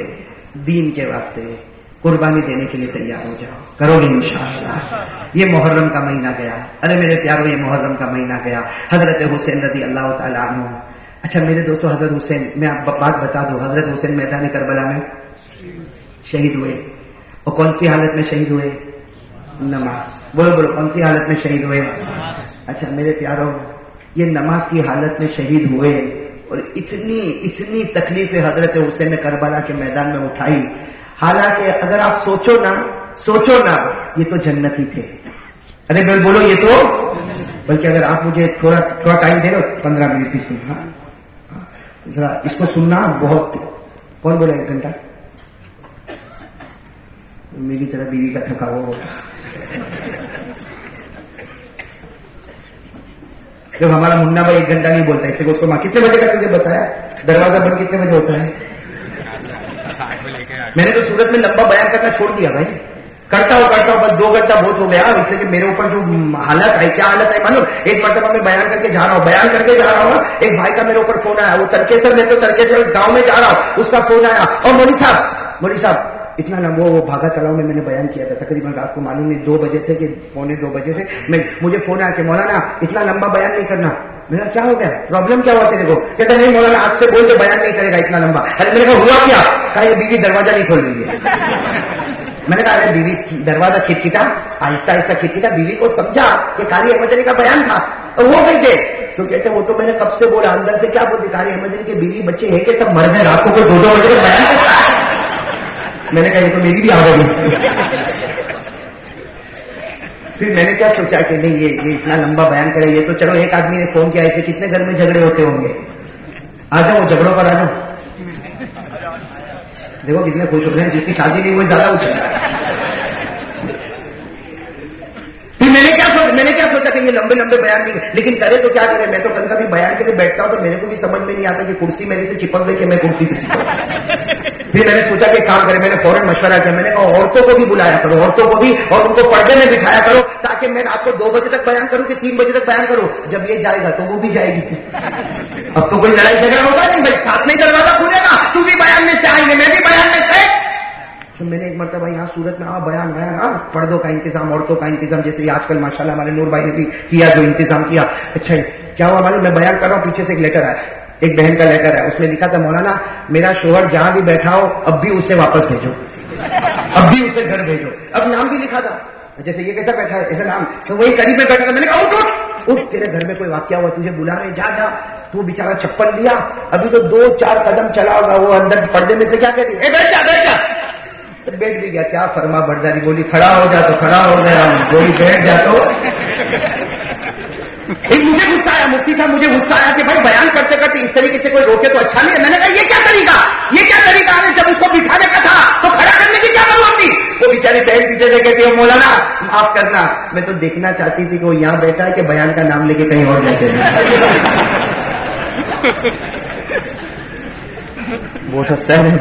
واسطے قربانی دینے کے لیے تیار ہو جاؤ. کرو گے انشاءاللہ. یہ محرم کا مہینہ گیا. ارے میرے پیاروں یہ محرم کا مہینہ گیا. حضرت حسین رضی اللہ تعالیٰ عنہ. اچھا میرے دوستوں حضرت حسین، میں آپ بات بتا دوں، حضرت حسین میدان کربلا میں شہید ہوئے. اور کون سی حالت میں شہید ہوئے؟ نماز. بولو کون سی حالت میں شہید ہوئے؟ اچھا میرے پیاروں یہ نماز کی حالت میں شہید ہوئے، اور اتنی تکلیفیں حضرت حسین نے کربلا کے میدان میں اٹھائی. حالانکہ اگر آپ سوچو نا یہ تو جنتی تھے. ارے بولو یہ تو، بلکہ اگر آپ مجھے تھوڑا ٹائم دے دو 15 منٹ 20 منٹ، ہاں ذرا اس کو سننا بہت. کون بولا 1 گھنٹہ؟ میری طرح بیوی کا تھکا ہوا ہوگا. جب ہمارا منا بھائی 1 گھنٹہ نہیں بولتا اس سے اس کو ماں کتنے بجے کا تجھے بتایا دروازہ بند کتنے بجے ہوتا ہے؟ میں نے تو صورت میں لمبا بیان کرنا چھوڑ دیا بھائی. کرتا ہوں بس 2 گھنٹہ بہت ہو گیا. اس لیے کہ میرے اوپر جو حالت ہے، کیا حالت ہے معلوم؟ ایک مرتبہ میں بیان کر کے جا رہا ہوں ایک بھائی کا میرے اوپر فون آیا. وہ ترکیسر میں تو ترکیسر گاؤں میں جا رہا ہوں، اس کا فون آیا. اور مولوی صاحب اتنا لمبا وہ بھاگا تلاؤ میں نے بیان کیا تھا تقریباً رات کو معلوم نہیں 2 بجے تھے کہ 1:45 بجے تھے. مجھے فون آیا کہ مولانا اتنا لمبا بیان نہیں کرنا. میرا کیا ہو گیا؟ پرابلم کیا ہوا تیرے کو؟ کہتا نہیں مولانا آج سے بول دے بیان نہیں کرے گا اتنا لمبا. ارے میرے کو ہوا کیا؟ کہا یہ بیوی دروازہ نہیں کھول رہی ہے. میں نے کہا ارے بیوی دروازہ کھٹکھٹا، آہستہ کھٹکھٹا. بیوی کو سمجھا کہ قاری احمد علی کا بیان تھا اور وہ گئی تھے. تو کہتے وہ تو میں نے کب سے بولا، اندر سے کیا بولتی قاری احمد علی کے بیوی بچے ہے کہ سب مر گئے رات کو 2 بجے کا بیان کرتا ہے. میں نے کہا یہ تو میری بھی آ گئی. پھر میں نے کیا سوچا کہ نہیں یہ اتنا لمبا بیان کرے. یہ تو چلو ایک آدمی نے فون کیا، ایسے کتنے گھر میں جھگڑے ہوتے ہوں گے. آ جاؤ جھگڑوں پر آ جاؤ. دیکھو کتنے خوش ہو رہے ہیں، جس کی شادی نہیں ہوئی زیادہ اچھا. پھر میں نے کیا سوچا کہ یہ لمبے بیان نہیں، لیکن کرے تو کیا کرے. میں تو کبھی کبھی بیان کے لیے بیٹھتا ہوں تو میرے کو بھی سمجھ میں نہیں آتا کہ کرسی میرے سے چپک گئی کہ میں کرسی سے چپک. پھر میں نے سوچا کہ کام کرے. میں نے فوراً مشورہ کیا. میں نے کہا عورتوں کو بھی بلایا کرو، عورتوں کو بھی، اور ان کو پردے میں بٹھایا کرو تاکہ میں رات کو 2 بجے تک بیان کروں کہ 3 بجے تک بیان کروں. جب یہ جائے گا تو وہ بھی جائے گی. اب تو کوئی لڑائی جھگڑا ہوگا نہیں بھائی، ساتھ میں دروازہ کھلے گا. تو بھی بیان میں سے آئیں گے، میں بھی بیان میں سے. تو میں نے ایک مرتبہ یہاں صورت میں بیان پردوں کا انتظام، عورتوں کا انتظام، جیسے آج کل ماشاءاللہ ہمارے نور بھائی نے بھی کیا جو انتظام کیا. اچھا کیا ہوا معلوم؟ میں بیان کر رہا ہوں، پیچھے سے ایک لیٹر آیا، ایک بہن کا لیٹر ہے. اس میں لکھا تھا مولانا میرا شوہر جہاں بھی بیٹھا ہو اب بھی اسے واپس بھیجو، اب بھی اسے گھر بھیجو. اب نام بھی لکھا تھا، جیسے یہ کیسا بیٹھا ہے ایسا نام. تو وہی قریب میں بیٹھا تھا. میں نے کہا اٹھ تیرے گھر میں کوئی واقعہ ہوا، تجھے بلا رہے، جا. تو بیچارہ چپل لیا، ابھی تو 2-4 قدم چلا ہوگا. وہ اندر پردے میں سے کیا کہتی ہے بیٹھ جا. بیٹھ بھی گیا. کیا فرما برداری بولی، کھڑا ہو جا تو کھڑا ہو گیا، بولی بیٹھ جا تو. مجھے غصہ آیا، مفتی صاحب مجھے غصہ آیا کہ بھائی بیان کرتے کرتے اس طریقے سے کوئی روکے تو اچھا نہیں ہے. میں نے کہا یہ کیا طریقہ ہے؟ جب اس کو بٹھانے کا تھا تو کھڑا کرنے کی کیا ضرورت تھی؟ وہ بیچاری پہلے پیچھے سے کہتی ہے مولانا معاف کرنا، میں تو دیکھنا چاہتی تھی کہ وہ یہاں بیٹھا ہے کہ بیان کا نام لے کے کہیں اور جاتے ہیں. بہت ہنستا ہے.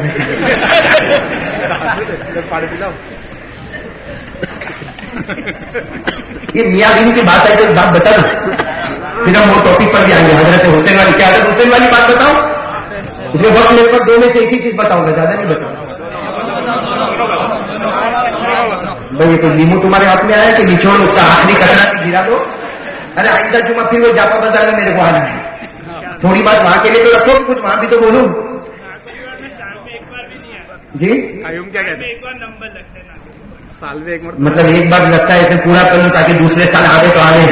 یہ میاں بیوی کی بات ہے تو بات بتا دو، پھر ہم وہ ٹاپک پر بھی آئیں گے. حضرت حسین والی، کیا حضرت حسین والی بات بتاؤ؟ اس میں وقت میرے پر 2 میں سے ایک ہی چیز بتاؤں گا، زیادہ نہیں بتاؤں. بھائی یہ تو لیمو تمہارے ہاتھ میں آیا کہ نچوڑ اس کا آخری کچرا بھی گرا دو. ارے آئندہ جمعہ پھر وہ جاپا بازار میں میرے کو آنا ہے. تھوڑی بات وہاں کے لیے تو رکھو، کچھ وہاں بھی تو بولوں. جی کیا کہتے ہیں سال میں ایک مطلب ایک بار لگتا ہے اسے پورا کر لوں تاکہ دوسرے سال آگے تو آگے.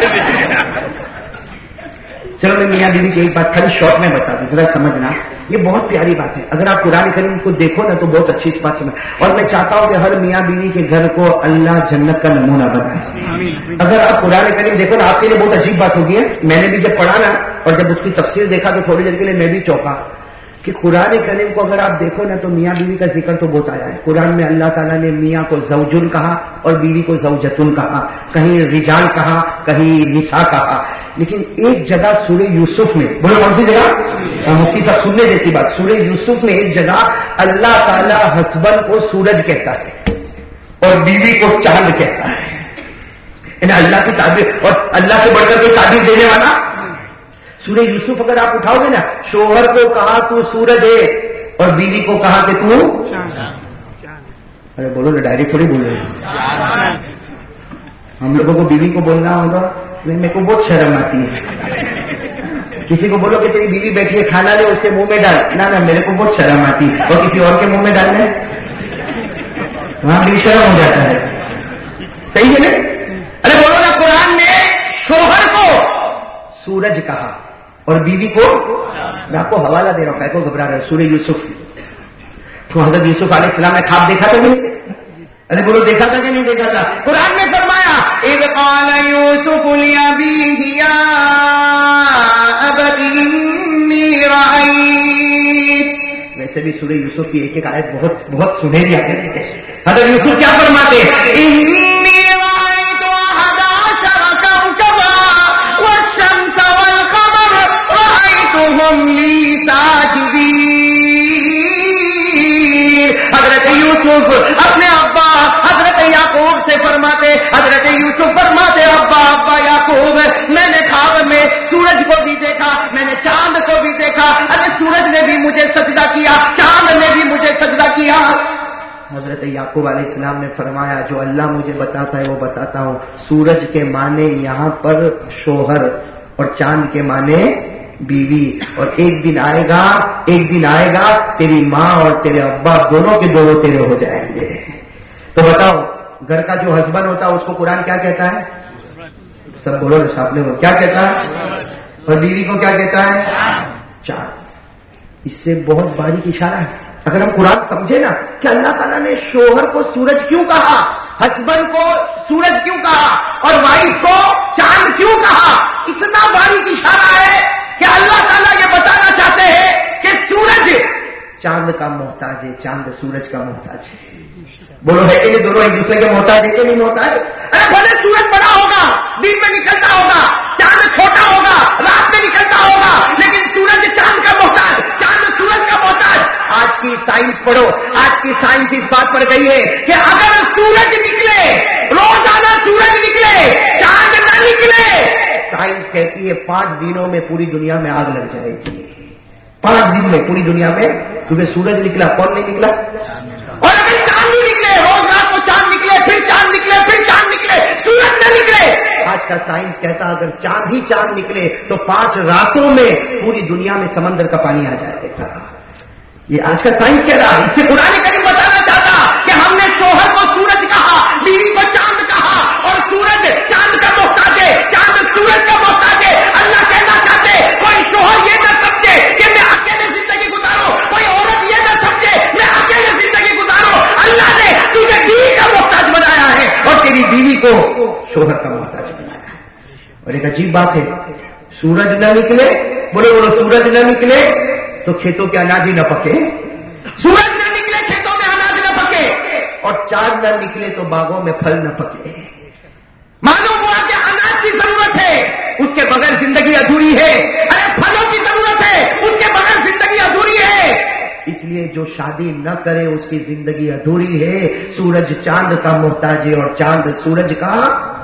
چلو میں میاں بیوی کی ایک بات خالی شارٹ میں بتا دوں، ذرا سمجھنا. یہ بہت پیاری بات ہے. اگر آپ قرآن کریم کو دیکھو نا تو بہت اچھی اس بات سمجھ. اور میں چاہتا ہوں کہ ہر میاں بیوی کے گھر کو اللہ جنت کا نمونہ بنائے. اگر آپ قرآن کریم دیکھو نا، آپ کے لیے بہت عجیب بات ہوگی ہے. میں نے بھی جب پڑھا نا اور جب اس کی تفسیر دیکھا تو تھوڑی دیر کے لیے میں بھی چونکا کہ قرآن کریم کو اگر آپ دیکھو نا تو میاں بیوی کا ذکر تو بہت آیا ہے. قرآن میں اللہ تعالیٰ نے میاں کو زوجن کہا اور بیوی کو زوجتن کہا، کہیں رجال کہا، کہیں نساء کہا. لیکن ایک جگہ سورہ یوسف میں، بولو کون سی جگہ؟ مفتی صاحب سننے جیسی بات. سورہ یوسف میں ایک جگہ اللہ تعالیٰ ہسبند کو سورج کہتا ہے اور بیوی کو چاند کہتا ہے. یعنی اللہ کی تعبیر، اور اللہ سے بڑھ کر کوئی تعبیر دینے والا. سورہ یوسف اگر آپ اٹھاؤ گے نا، شوہر کو کہا تو سورج ہے اور بیوی کو کہا کہ تو ارے بولو نا، ڈائریکٹ تھوڑی بول رہے ہیں. ہم لوگوں کو بیوی کو بولنا ہوگا. میرے کو بہت شرم آتی ہے. کسی کو بولو کہ تیری بیوی بیٹھی ہے کھانا لے اس کے منہ میں ڈال، نہ میرے کو بہت شرم آتی ہے. اور کسی اور کے منہ میں ڈالنا وہاں بھی شرم ہو جاتا ہے. صحیح ہے نا؟ ارے بولو نا، قرآن نے شوہر کو سورج کہا اور بیوی کو، میں آپ کو حوالہ دے رہا ہوں، کو گھبرا رہا ہے. سورہ یوسف تو حضرت یوسف علیہ السلام نے خواب دیکھا تھا نہیں؟ ارے بولو دیکھا تھا کہ نہیں دیکھا تھا؟ قرآن نے فرمایا اذ قال یوسف لأبیہ یا ابت انی رأیت. ویسے بھی سورہ یوسف کی ایک ایک آیت بہت بہت سنہری آیت ہے. حضرت یوسف کیا فرماتے ہیں؟ انی رأیت احد عشر کوكبا والشمس والقمر رأیتهم لی ساجدین. حضرت یوسف اپنے ابا حضرت یعقوب سے فرماتے، حضرت یوسف فرماتے ابا یعقوب، میں نے خواب میں سورج کو بھی دیکھا، میں نے چاند کو بھی دیکھا. ارے سورج نے بھی مجھے سجدہ کیا، چاند نے بھی مجھے سجدہ کیا. حضرت یعقوب علیہ السلام نے فرمایا جو اللہ مجھے بتاتا ہے وہ بتاتا ہوں. سورج کے معنی یہاں پر شوہر اور چاند کے معنی بیوی. اور ایک دن آئے گا تیری ماں اور تیرے ابا دونوں کے دونوں تیرے ہو جائیں گے. تو بتاؤ گھر کا جو ہسبینڈ ہوتا ہے اس کو قرآن کیا کہتا ہے؟ سب بولو ساتھ میں، کیا کہتا ہے؟ اور بیوی کو کیا کہتا ہے؟ چاند. اس سے بہت باریک اشارہ ہے. اگر ہم قرآن سمجھے نا کہ اللہ تعالیٰ نے شوہر کو سورج کیوں کہا، ہسبینڈ کو سورج کیوں کہا اور وائف کو چاند کیوں کہا، اتنا باریک اشارہ ہے کہ اللہ تعالیٰ یہ بتانا چاہتے ہیں کہ سورج چاند کا محتاج ہے، چاند سورج کا محتاج ہے. بولو ہے کہ نہیں؟ دونوں ایک دوسرے کے محتاج ہے کہ نہیں محتاج؟ ارے بھلے سورج بڑا ہوگا، دن میں نکلتا ہوگا، چاند چھوٹا ہوگا، رات میں نکلتا ہوگا، لیکن سورج چاند کا محتاج، چاند سورج کا محتاج. آج کی سائنس پڑھو، آج کی سائنس اس بات پر گئی ہے کہ اگر سورج نکلے، روزانہ سورج نکلے، چاند نہ نکلے، سائنس کہتی ہے 5 دنوں میں پوری دنیا میں آگ لگ جائے گی. 5 دن میں پوری دنیا میں، کیونکہ سورج نکلا، کون نہیں نکلا؟ اور اگر چاند نہیں نکلے، روز رات کو چاند نکلے، پھر چاند نکلے، پھر چاند نکلے، سورج نہ نکلے. آج کا سائنس کہتا اگر چاند ہی چاند نکلے تو 5 راتوں میں پوری دنیا میں سمندر کا پانی آ جائے گا. یہ آج کا سائنس کہہ رہا. اس سے قرآن کریم بتانا چاہتا کہ ہم نے شوہر کو سورج کہا، بیوی کو چاند کہا، اور سورج چاند کا محتاج ہے، چاند سورج کا محتاج ہے. اللہ کہنا چاہتے کوئی شوہر یہ نہ سمجھے کہ میں اکیلے زندگی گزاروں، کوئی عورت یہ نہ سمجھے میں اکیلے زندگی گزاروں. اللہ نے تجھے بیوی کا محتاج بنایا ہے اور تیری بیوی کو شوہر کا محتاج بنایا ہے. اور ایک عجیب بات ہے، سورج نہ نکلے، بولو سورج نہ نکلے تو کھیتوں کے اناج ہی نہ پکے. سورج نہ نکلے کھیتوں میں اناج نہ پکے، اور چاند نہ نکلے تو باغوں میں پھل نہ پکے. معلوم ہوا کہ اناج کی ضرورت ہے، اس کے بغیر زندگی ادھوری ہے. ارے پھلوں کی ضرورت ہے، اس کے بغیر زندگی ادھوری ہے. اس لیے جو شادی نہ کرے اس کی زندگی ادھوری ہے. سورج چاند کا محتاج ہے اور چاند سورج کا.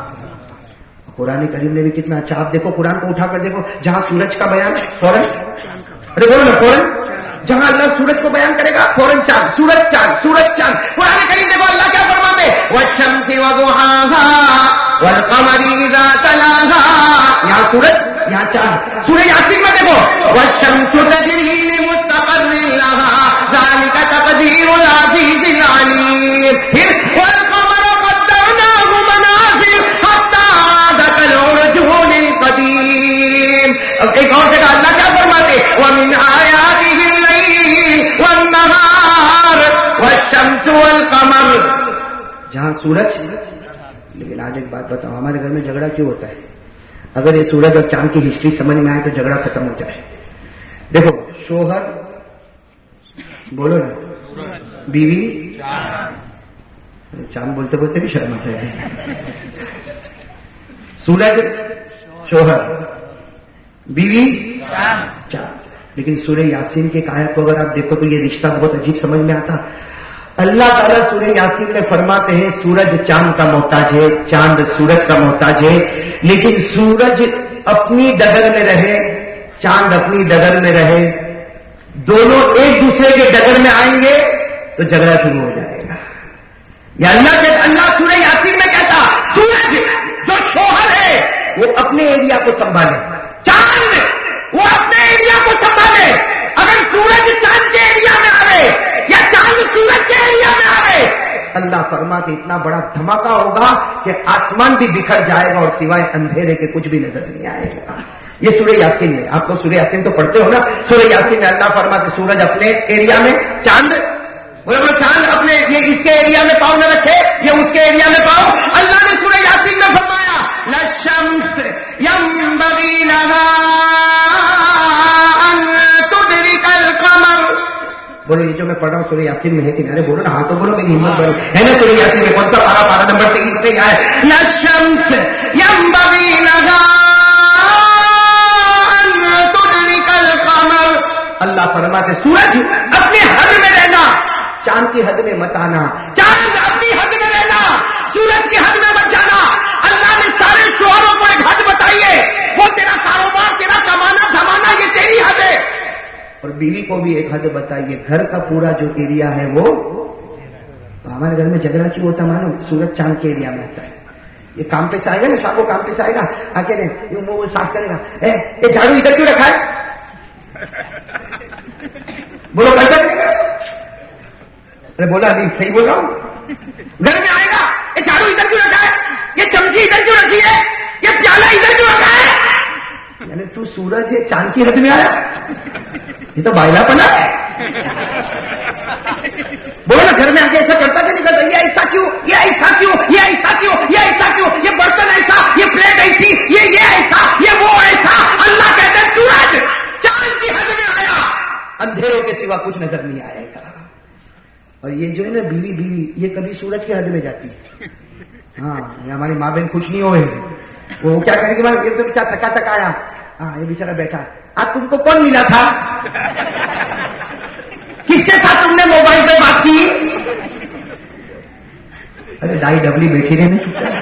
قرآن کریم نے بھی کتنا اچھا، آپ دیکھو قرآن کو اٹھا کر دیکھو، جہاں سورج کا بیان فوراً، ارے بولو نا فوراً، جہاں اللہ سورج کو بیان کرے گا فوراً چاند، سورج چاند، سورج چاند. قرآن کریم دیکھو اللہ کیا فرماتے ہیں، والشمس وضحاها والقمر اذا تلاها. یہاں سورج، یہاں چاند. سورہ یاسین میں دیکھو والشمس تجری لمستقر لها ذلك تقدیر العزیز العلیم. پھر والقمر قدرناه منازل حتى عاد كالعرجون القديم. اب ایک اور جگہ اللہ کیا فرماتے، ومن آیاته الليل والنهار والشمس والقمر. جہاں سورج. لیکن آج ایک بات بتاؤ، ہمارے گھر میں جھگڑا کیوں ہوتا ہے؟ اگر یہ سورج اور چاند کی ہسٹری سمجھ میں آئے تو جھگڑا ختم ہو جائے. دیکھو شوہر، بولو نا، بیوی، چاند بولتے بولتے بھی شرم آتا ہے. سورج شوہر، بیوی چاند. لیکن سورہ یاسین کی ایک آیت کو اگر آپ دیکھو تو یہ رشتہ بہت عجیب سمجھ میں آتا. اللہ تعالیٰ سورہ یاسین میں فرماتے ہیں سورج چاند کا محتاج ہے، چاند سورج کا محتاج ہے، لیکن سورج اپنی ڈگر میں رہے، چاند اپنی ڈگر میں رہے، دونوں ایک دوسرے کے ڈگر میں آئیں گے تو جھگڑا شروع ہو جائے گا. یا اللہ سورہ یاسین میں کہتا سورج جو شوہر ہے وہ اپنے ایریا کو سنبھالے، چاند وہ اپنے ایریا کو سنبھالے. اگر سورج چاند کے ایریا میں آئے یا چاند سورج کے ایریا میں آئے، اللہ فرماتے اتنا بڑا دھماکہ ہوگا کہ آسمان بھی بکھر جائے گا اور سوائے اندھیرے کے کچھ بھی نظر نہیں آئے گا. یہ سورہ یاسین میں، آپ کو سورہ یاسین تو پڑھتے ہو نا، سورہ یاسین میں اللہ فرماتے سورج اپنے ایریا میں، چاند بولے چاند اپنے یہ اس کے ایریا میں پاؤں نہ رکھے، یہ اس کے ایریا میں پاؤں. اللہ نے سورہ یاسین میں فرمایا ينبغي لها أن تدرك القمر. بولو یہ جو میں پڑھ رہا ہوں سورہ یاسین میں ہے کنارے بولو نا, ہاں تو بولو, میری ہمت بڑھو. ہے نا سورہ یاسین میں کون سا پارا نمبر 23 پہ آیا ہے, الشمس ينبغي لها أن تدرك القمر. اللہ فرماتے سورج اپنی حد میں رہنا, چاند کی حد میں مت آنا. چاند اپنی حد میں رہنا, سورج کی حد میں مت جانا. اللہ نے سارے شوہروں کو ایک حد بتائی ہے, وہ تیرا کاروبار, تیرا کمانا دھمانا, یہ تیری حد ہے. اور بیوی کو بھی ایک حد بتائیے, گھر کا پورا جو ایریا ہے وہ. ہمارے گھر میں جھگڑا کیوں ہوتا معلوم, سورج چاند کے ایریا میں ہوتا ہے. یہ کام پہ سے آئے گا نا, شام کو کام پہ سے آئے گا, آ کے وہ صاف کرے گا, یہ جھاڑو ادھر کیوں رکھا ہے, بولو کیسا کرے گا. ارے بولا ابھی صحیح بول رہا ہوں. گھر میں آئے گا, یہ جھاڑو ادھر کیوں رکھا ہے, یہ چمچی ادھر کیوں رکھی ہے, یہ پیالہ ادھر کیوں رکھا ہے. یعنی تو سورج یہ چاند کی حد میں آیا, یہ تو بائلا پنا ہے. بولو نا گھر میں آ کے ایسا کرتا کہ نہیں کرتا, یہ ایسا کیوں, یہ ایسا کیوں, یہ ایسا کیوں, یہ ایسا کیوں, یہ برتن ایسا, یہ پلیٹ ایسی, یہ ایسا, یہ وہ ایسا. اللہ کہتے ہیں سورج چاند کی حد میں آیا, اندھیروں کے سوا کچھ نظر نہیں آئے گا. اور یہ جو ہے نا بیوی یہ کبھی سورج کی حد میں جاتی ہے. ہاں یہ ہماری ماں بہن کچھ نہیں ہوئے, وہ کیا کرے گی, یہ تو بیچارہ تھکا تھکا آیا, ہاں یہ بیچارہ بیٹھا, آج تم کو کون ملا تھا, کس کے ساتھ تم نے موبائل پہ بات کی. ارے ڈائی ڈبلی بیٹھی رہے,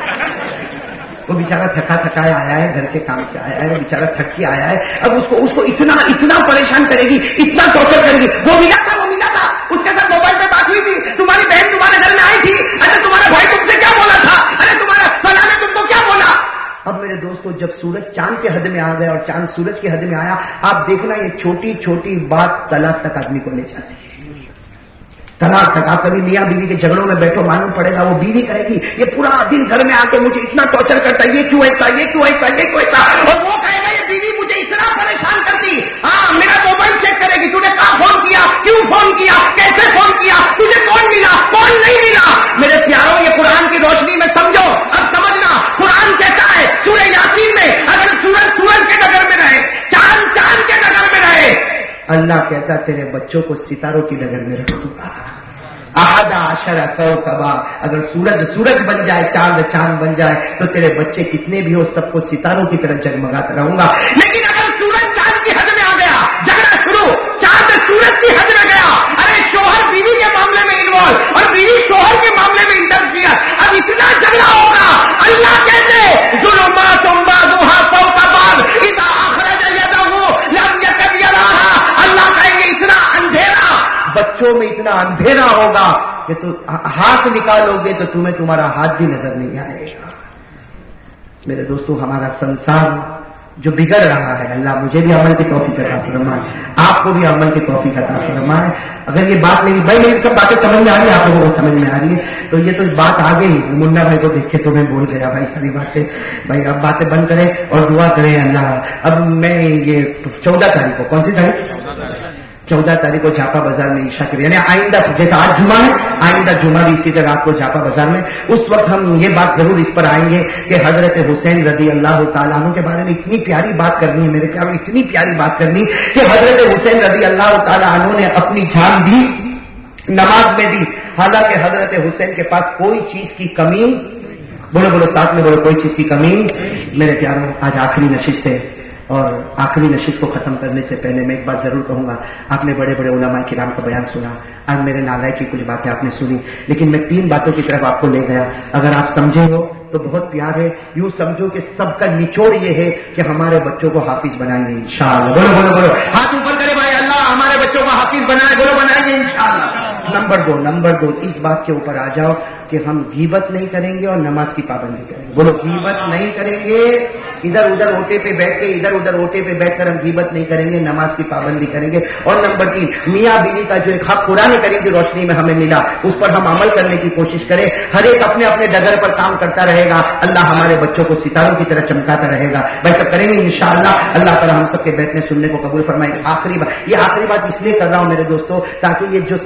وہ بیچارہ تھکا تھکایا آیا ہے, گھر کے کام سے آیا ہے, وہ بیچارہ تھک کے آیا ہے. اب اس کو اتنا پریشان کرے گی, اتنا ٹارچر کرے گی. وہ ملا تھا, اس کے ساتھ موبائل پہ بات ہوئی تھی, تمہاری بہن تمہارے گھر میں آئی تھی, اچھا تمہارا بھائی تم سے کیا بولا تھا, ارے تمہارا فلاں نے تم کو کیا بولا. اب میرے دوستوں جب سورج چاند کے حد میں آ گیا اور چاند سورج کی حد میں آیا, آپ دیکھنا یہ چھوٹی چھوٹی بات طلاق تک آدمی کو لے جاتی ہے. طلاق تک. آپ کبھی میاں بیوی کے جھگڑوں میں بیٹھو, معلوم پڑے گا وہ بیوی کہے گی یہ پورا دن گھر میں آ کے مجھے اتنا ٹارچر کرتا ہے, یہ کیوں ایسا, یہ کیوں ایسا, یہ کیوں ایسا. اور وہ کہے گا یہ بیوی مجھے اتنا پریشان کرتی, ہاں میرا موبائل چیک کرے گی, تو نے کہاں فون کیا, کیوں فون کیا, کیسے فون کیا, تجھے کون ملا, کون نہیں ملا. میرے پیاروں یہ قرآن کی روشنی میں سمجھو. اب سمجھنا قرآن کہتا ہے سورہ یاسین میں, اگر سورج کے ڈگر میں رہے, چاند کے ڈگر میں رہے, اللہ کہتا تیرے بچوں کو ستاروں کی ڈگر میں رکھ دوں گا. احد عشر کوكبا, اگر سورج بن جائے, چاند بن جائے, تو تیرے بچے کتنے بھی ہو سب کو ستاروں کی طرح جگمگاتا رہوں گا. لیکن اگر سورج چاند کی حد میں آ گیا, جھگڑا شروع, چاند سورج کی حد میں گیا, ارے شوہر بیوی کے معاملے میں انوالو اور بیوی شوہر کے معاملے میں انٹرفیئر, اب اتنا جھگڑا ہوگا. اللہ کہتے ظلمات بعضها فوق بعض اذا اخرج يده لم يكد يراها. اللہ کہیں گے اتنا اندھیرا, بچوں میں اتنا اندھیرا ہوگا کہ تو ہاتھ نکالو گے تو تمہیں تمہارا ہاتھ بھی نظر نہیں آئے گا. میرے دوستو ہمارا سنسار جو بگڑ رہا ہے, اللہ مجھے بھی عمل کی توفیق عطا فرمائے, آپ کو بھی عمل کی توفیق عطا فرمائے. اگر یہ بات میری بھائی میری سب باتیں سمجھ میں آ رہی ہے, آپ لوگوں کو سمجھ میں آ رہی ہے, تو یہ تو بات آ گئی. منا بھائی کو دیکھے تو میں بول گیا بھائی ساری باتیں. بھائی اب باتیں بند کریں اور دعا کریں اللہ. اب میں یہ 14 تاریخ کو, کون سی تاریخ, 14 تاریخ کو جھاپا بازار میں عشاء کے, یعنی آئندہ جیسا آج جمعہ ہے, آئندہ جمعہ بھی اسی طرح رات کو جھاپا بازار میں. اس وقت ہم یہ بات ضرور اس پر آئیں گے کہ حضرت حسین رضی اللہ تعالیٰ عنہ کے بارے میں اتنی پیاری بات کرنی ہے میرے پیاروں, اتنی پیاری بات کرنی کہ حضرت حسین رضی اللہ تعالیٰ عنہ نے اپنی جان بھی نماز میں دی. حالانکہ حضرت حسین کے پاس کوئی چیز کی کمی, بولو ساتھ میں بولو, کوئی چیز کی کمی. میرے پیاروں آج آخری نشست ہے, اور آخری نشست کو ختم کرنے سے پہلے میں ایک بات ضرور کہوں گا. آپ نے بڑے بڑے علماء کرام کا بیان سنا, آج میرے نالائق کی کچھ باتیں آپ نے سنی, لیکن میں 3 باتوں کی طرف آپ کو لے گیا. اگر آپ سمجھے ہو تو بہت پیار ہے. یوں سمجھو کہ سب کا نچوڑ یہ ہے کہ ہمارے بچوں کو حافظ بنائیں گے انشاءاللہ. بولو ہاتھ اوپر کرے بھائی, اللہ ہمارے بچوں کو حافظ بنائے, بولو بنائیں گے انشاءاللہ. نمبر دو اس بات کے اوپر آ جاؤ کہ ہم غیبت نہیں کریں گے اور نماز کی پابندی کریں گے. بولو غیبت نہیں کریں گے, ادھر ادھر اوٹے پہ بیٹھ کر ہم غیبت نہیں کریں گے, نماز کی پابندی کریں گے. اور نمبر 3, میاں بیوی کا جو ایک حق قرآن کریم کی روشنی میں ہمیں ملا, اس پر ہم عمل کرنے کی کوشش کریں. ہر ایک اپنے اپنے ڈگر پر کام کرتا رہے گا, اللہ ہمارے بچوں کو ستاروں کی طرح چمکاتا رہے گا. ویسا کریں گے انشاءاللہ. اللہ تعالیٰ ہم سب کے بیٹھنے سننے کو قبول فرمائے. یہ آخری بات اس لیے کر رہا ہوں میرے دوستوں, تاکہ یہ جو 7 بیان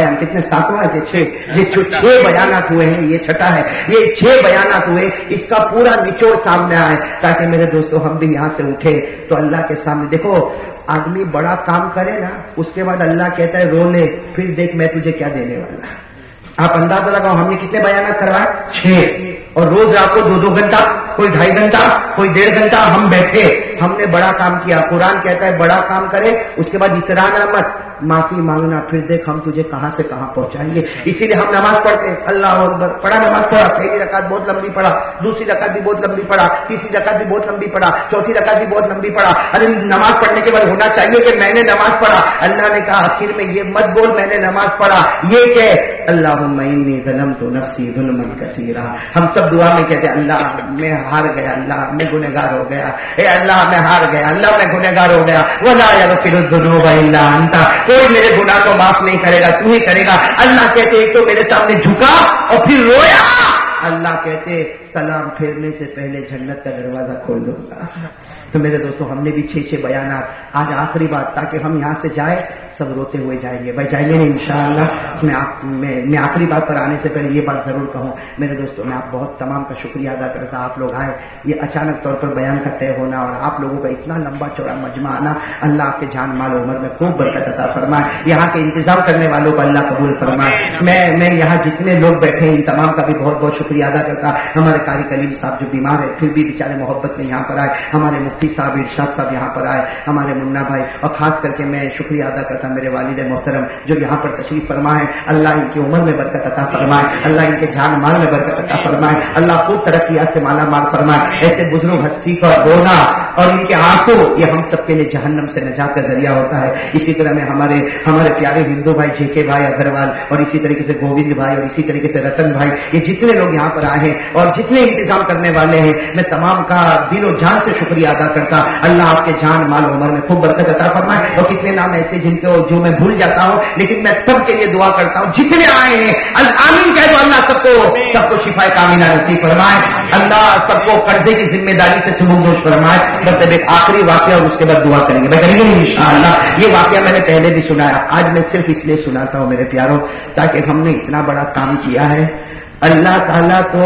बयान, कितने 7वां है 6, ये 6 बयानात हुए हैं, ये छठा है, ये 6 बयानात हुए, इसका पूरा निचोड़ सामने आए ताकि मेरे दोस्तों हम भी यहाँ से उठे तो अल्लाह के सामने। देखो आदमी बड़ा काम करे ना, उसके बाद अल्लाह कहता है रो ले, फिर देख मैं तुझे क्या देने वाला। आप अंदाजा लगाओ हमने कितने बयानात करवाए, 6, और रोज रात को 2-2 घंटा, कोई 2.5 घंटा, कोई 1.5 घंटा हम बैठे, हमने बड़ा काम किया। कुरान कहता है बड़ा काम करे, उसके बाद इतराना मत, माफी मांगना, फिर देख हम तुझे कहां से कहां पहुंचाएंगे। इसीलिए हम नमाज पढ़ते, अल्लाह अकबर, पढ़ा नमाज पढ़ा, पहली रकात बहुत लंबी पढ़ा, दूसरी रकात भी बहुत लंबी पढ़ा, तीसरी रकात भी बहुत लंबी पढ़ा, चौथी रकात भी बहुत लंबी पढ़ा। अरे नमाज पढ़ने के बाद होना चाहिए कि मैंने नमाज पढ़ा। अल्लाह ने कहा आखिर में ये मत बोल मैंने नमाज पढ़ा, ये क्या, अल्लाहुम्मा इन्नी ज़लमतु नफ्सी ज़ुल्मन कसीरा। हम सब दुआ में कहते अल्लाह मैं हार गया, अल्लाह मैं गुनहगार हो गया, ए अल्लाह मैं हार गया, अल्लाह मैं गुनहगार हो गया, वला यग़फिरुज़्ज़ुनूबा इल्ला अंता, कोई मेरे गुनाह को माफ नहीं करेगा, तू ही करेगा। अल्लाह कहते एक तो मेरे सामने झुका और फिर रोया, अल्लाह कहते सलाम फेरने से पहले जन्नत का दरवाजा खोल दूंगा। तो मेरे दोस्तों हमने भी 6 बयानात, आज आखिरी बात, ताकि हम यहाँ से जाए सब रोते हुए जाएंगे, भाई जाएंगे नहीं इंशाअल्लाह। मैं आखिरी बात पर आने से पहले ये बात जरूर कहूँ मेरे दोस्तों, मैं आप बहुत तमाम का शुक्रिया अदा करता, आप लोग आए, ये अचानक तौर पर बयान का तय होना और आप लोगों का इतना लंबा चौड़ा मजमा आना, अल्लाह आपके जान माल उम्र में खूब बरकत अता फरमाए, यहाँ के इंतजाम करने वालों को अल्लाह कबूल फरमाए। मैं यहाँ जितने लोग बैठे हैं इन तमाम का भी बहुत बहुत शुक्रिया अदा करता। हमारे कारी कलीम साहब जो बीमार है फिर भी बेचारे मोहब्बत में यहाँ पर आए, हमारे मुफ्ती साहब इरशाद साहब यहाँ पर आए, हमारे मुन्ना भाई, और खास करके मैं शुक्रिया अदा करता मेरे वालिद मोहतरम जो यहाँ पर तशरीफ फरमा है, अल्लाह इनकी उम्र में बरकत अता फरमाए, अल्लाह इनके जान माल में बरकत अता फरमाए, अल्लाह खूब तरक्कियात से माला माल फरमाए। ऐसे बुजुर्ग हस्ती का रोना और इनके आंसू ये हम सबके लिए जहन्नम से नजात का जरिया होता है। इसी तरह में हमारे प्यारे हिंदू भाई जेके भाई अग्रवाल और इसी तरीके से गोविंद भाई और इसी तरीके से रतन भाई, ये जितने लोग यहाँ पर आए हैं और जितने इंतजाम करने वाले हैं, मैं तमाम का दिलो जान से शुक्रिया अदा करता। अल्लाह आपके जान माल उम्र में खूब बरकत अता फरमाए। और कितने नाम ऐसे जिनको जो मैं भूल जाता हूँ, लेकिन मैं सबके लिए दुआ करता हूँ जितने आए हैं, आमीन कह दो, अल्लाह सबको शिफाए कामिला नसीब फरमाए, अल्लाह सबको कर्जे की जिम्मेदारी से सुबुकदोश फरमाए। बस अब एक आखिरी वाकया और उसके बाद दुआ करेंगे, मैं करेंगे इंशाअल्लाह। ये वाकया मैंने पहले भी सुनाया, आज मैं सिर्फ इसलिए सुनाता हूँ मेरे प्यारों, ताकि हमने इतना बड़ा काम किया है, अल्लाह ताला तो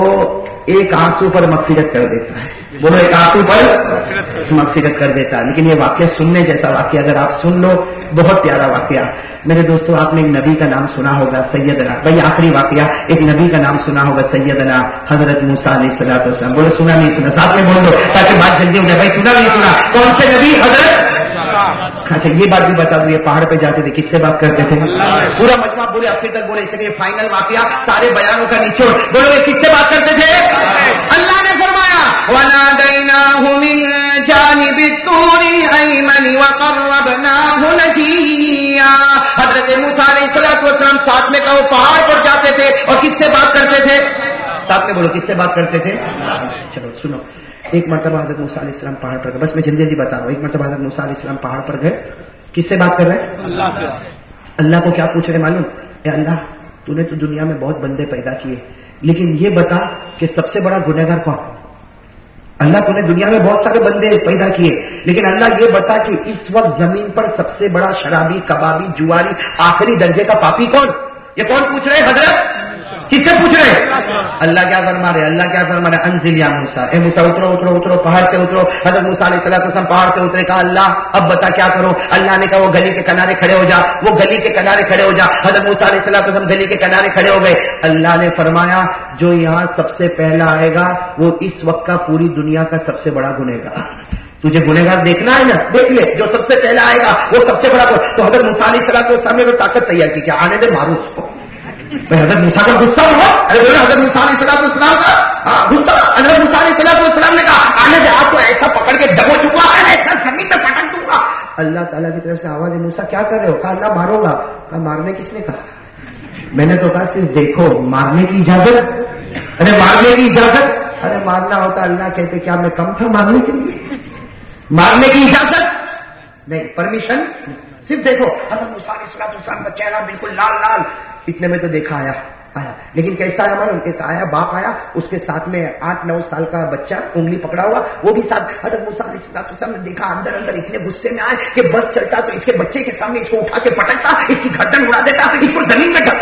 एक आंसू पर मगफिरत कर देता है, बोलो एक आंसू पर मगफिरत कर देता है। लेकिन ये वाकया सुनने जैसा वाकया, अगर आप सुन लो, बहुत प्यारा वाकया। मेरे दोस्तों आपने एक नबी का नाम सुना होगा सैयदना, भाई आखिरी वाकया, एक नबी का नाम सुना होगा सैयदना हजरत मूसा अलैहिस्सलाम। बोलो सुना नहीं सुना, साथ में बोल दो ताकि बात जल्दी हो जाए। भाई सुना नहीं सुना, कौन से नबी? हजरत। अच्छा ये बात भी बता दो, ये पहाड़ पे जाते थे किससे बात करते थे? पूरा मजमा पूरे आखिर तक बोले, इसलिए फाइनल वाकया सारे बयानों का निचोड़, बोलो ये किससे बात करते थे? अल्लाह ने फरमाया वनादैनाहु मिन जानिबित तूरिल अयमन व क़र्रबनाहु नजिया। हजरत मूसा अलैहिस्सलाम साथ में कहो पहाड़ पर जाते थे और किससे बात करते थे? साथ में बोलो किससे बात करते थे? चलो सुनो, एक मरतबा हज़रत मूसा अलैहिस्सलाम पहाड़ पर गए, बस मैं जल्दी जल्दी बता रहा हूँ। एक मरतबा हज़रत मूसा अलैहिस्सलाम पहाड़ पर गए, किससे बात कर रहे हैं? अल्लाह से। अल्लाह को क्या पूछ रहे मालूम? अल्लाह तूने तो दुनिया में बहुत बंदे पैदा किए, लेकिन ये बता कि सबसे बड़ा गुनहगार कौन? अल्लाह तूने दुनिया में बहुत सारे बंदे पैदा किए, लेकिन अल्लाह ये बता कि इस वक्त जमीन पर सबसे बड़ा शराबी, कबाबी, जुआरी, आखिरी दर्जे का पापी कौन? ये कौन पूछ रहे हजरत? किससे पूछ रहे? अल्लाह क्या फरमा रहे? अल्लाह क्या फरमा रहे? अंजिल या मूसा, ए मूसा उतरो उतरो उतरो, पहाड़ से उतरो। हजरत मूसा अलैहिस्सलाम पहाड़ से उतरे, कहा अल्लाह अब बता क्या करो? अल्लाह ने कहा वो गली के किनारे खड़े हो जा, वो गली के किनारे खड़े हो जा। हजरत मूसा अलैहिस्सलाम गली के किनारे खड़े हो गए। अल्लाह ने फरमाया जो यहाँ सबसे पहला आएगा वो इस वक्त का पूरी दुनिया का सबसे बड़ा गुनहगार। तुझे गुनहगार देखना है ना, देख ले, जो सबसे पहला आएगा वो सबसे बड़ा। तो हजरत मूसा अलैहिस्सलाम ने ताकत तैयार की, क्या आने दे मारू उसको। हजरत मूसा का गुस्सा हुआ, अरे बोले हजरत मूसा अलैहिस्सलाम का गुस्सा। हजरत मूसा अलैहिस्सलाम ने कहा आने दे, आपको ऐसा पकड़ के दबो चुका है, ऐसा जमीन में पटक दूंगा। अल्लाह ताला की तरफ से आवाज है मूसा क्या कर रहे हो? कहा अल्लाह मारूंगा। कहा मारने किसने कहा? मैंने तो कहा सिर्फ देखो, मारने की इजाजत? अरे मारने की इजाजत? अरे मारना होता अल्लाह कहते क्या मैं कम था मारने के लिए? मारने की इजाजत नहीं, परमिशन सिर्फ देखो। हजरत मूसा अलैहिस्सलाम का चेहरा बिल्कुल लाल लाल, इतने में तो देखा आया। लेकिन कैसा है मालूम? एक आया बाप आया, उसके साथ में 8-9 साल का बच्चा उंगली पकड़ा हुआ, वो भी साथ। हजरत मूसा अलैहिस्सलाम ने देखा अंदर अंदर इतने गुस्से में आए कि बस चलता तो इसके बच्चे के सामने इसको उठा के पटकता, इसकी गर्दन उड़ा देता, इसको जमीन में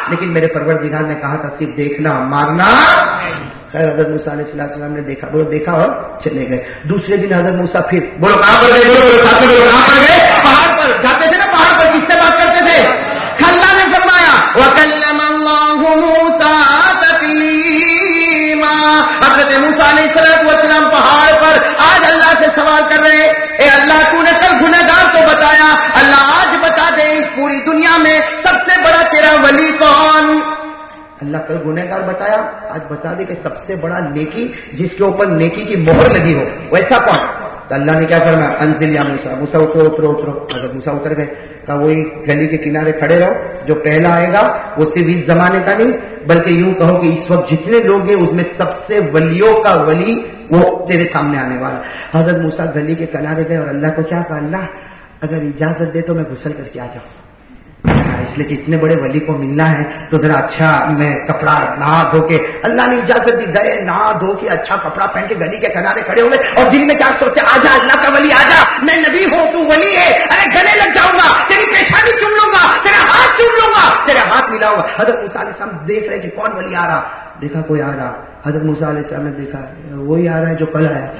لیکن میرے پروردگار نے کہا تھا صرف دیکھنا مارنا. خیر حضرت موسیٰ علیہ السلام نے دیکھا، بولو دیکھا اور چلے گئے. دوسرے دن حضرت موسیٰ پھر بولو کہاں پر گئے، بولو کہاں پر گئے؟ پہاڑ پر جاتے تھے نا، پہاڑ پر کس سے بات کرتے تھے؟ اللہ نے فرمایا وَكَلَّمَ اللَّهُ مُوسَىٰ تَكْلِيمًا. حضرت موسیٰ علیہ السلام پہاڑ پر آج اللہ سے سوال کر رہے ہیں، اے اللہ تو نے کل گنہگار تو بتایا، اللہ آج بتا دے اس پوری دنیا میں سب سے بڑا تیرا ولی کون؟ اللہ کل گنہگار بتایا، آج بتا دے کہ سب سے بڑا نیکی جس کے اوپر نیکی کی مہر لگی ہو ویسا کون؟ تو اللہ نے کیا فرمایا انزل یا موسیٰ، موسیٰ اترو. حضرت موسیٰ اتر گئے. کہا وہی گلی کے کنارے کھڑے رہو، جو پہلا آئے گا وہ صرف اس زمانے کا نہیں بلکہ یوں کہو کہ اس وقت جتنے لوگ ہیں اس میں سب سے ولیوں کا ولی وہ تیرے سامنے آنے والا. حضرت موسیٰ گلی کے کنارے گئے اور اللہ کو کیا کہا، اللہ اگر اجازت دے تو میں غسل کر کے آ جاؤں، اس لیے کہ اتنے بڑے ولی کو ملنا ہے تو ذرا اچھا میں کپڑا نہا دھو کے. اللہ نے اجازت دی، گئے نہا دھو کے اچھا کپڑا پہن کے گلی کے کنارے کھڑے ہوئے اور دل میں کیا سوچے، آجا اللہ کا ولی آجا، میں نبی ہوں تو ولی ہے، ارے گلے لگ جاؤں گا، تیری پیشانی چوم لوں گا، تیرا ہاتھ چوم لوں گا، تیرا ہاتھ ملاؤں گا. حضرت موسیٰ علیہ السلام دیکھ رہے کہ کون ولی آ رہا. دیکھا کوئی آ رہا. حضرت موسیٰ علیہ السلام نے دیکھا وہی آ رہا ہے جو کل آیا،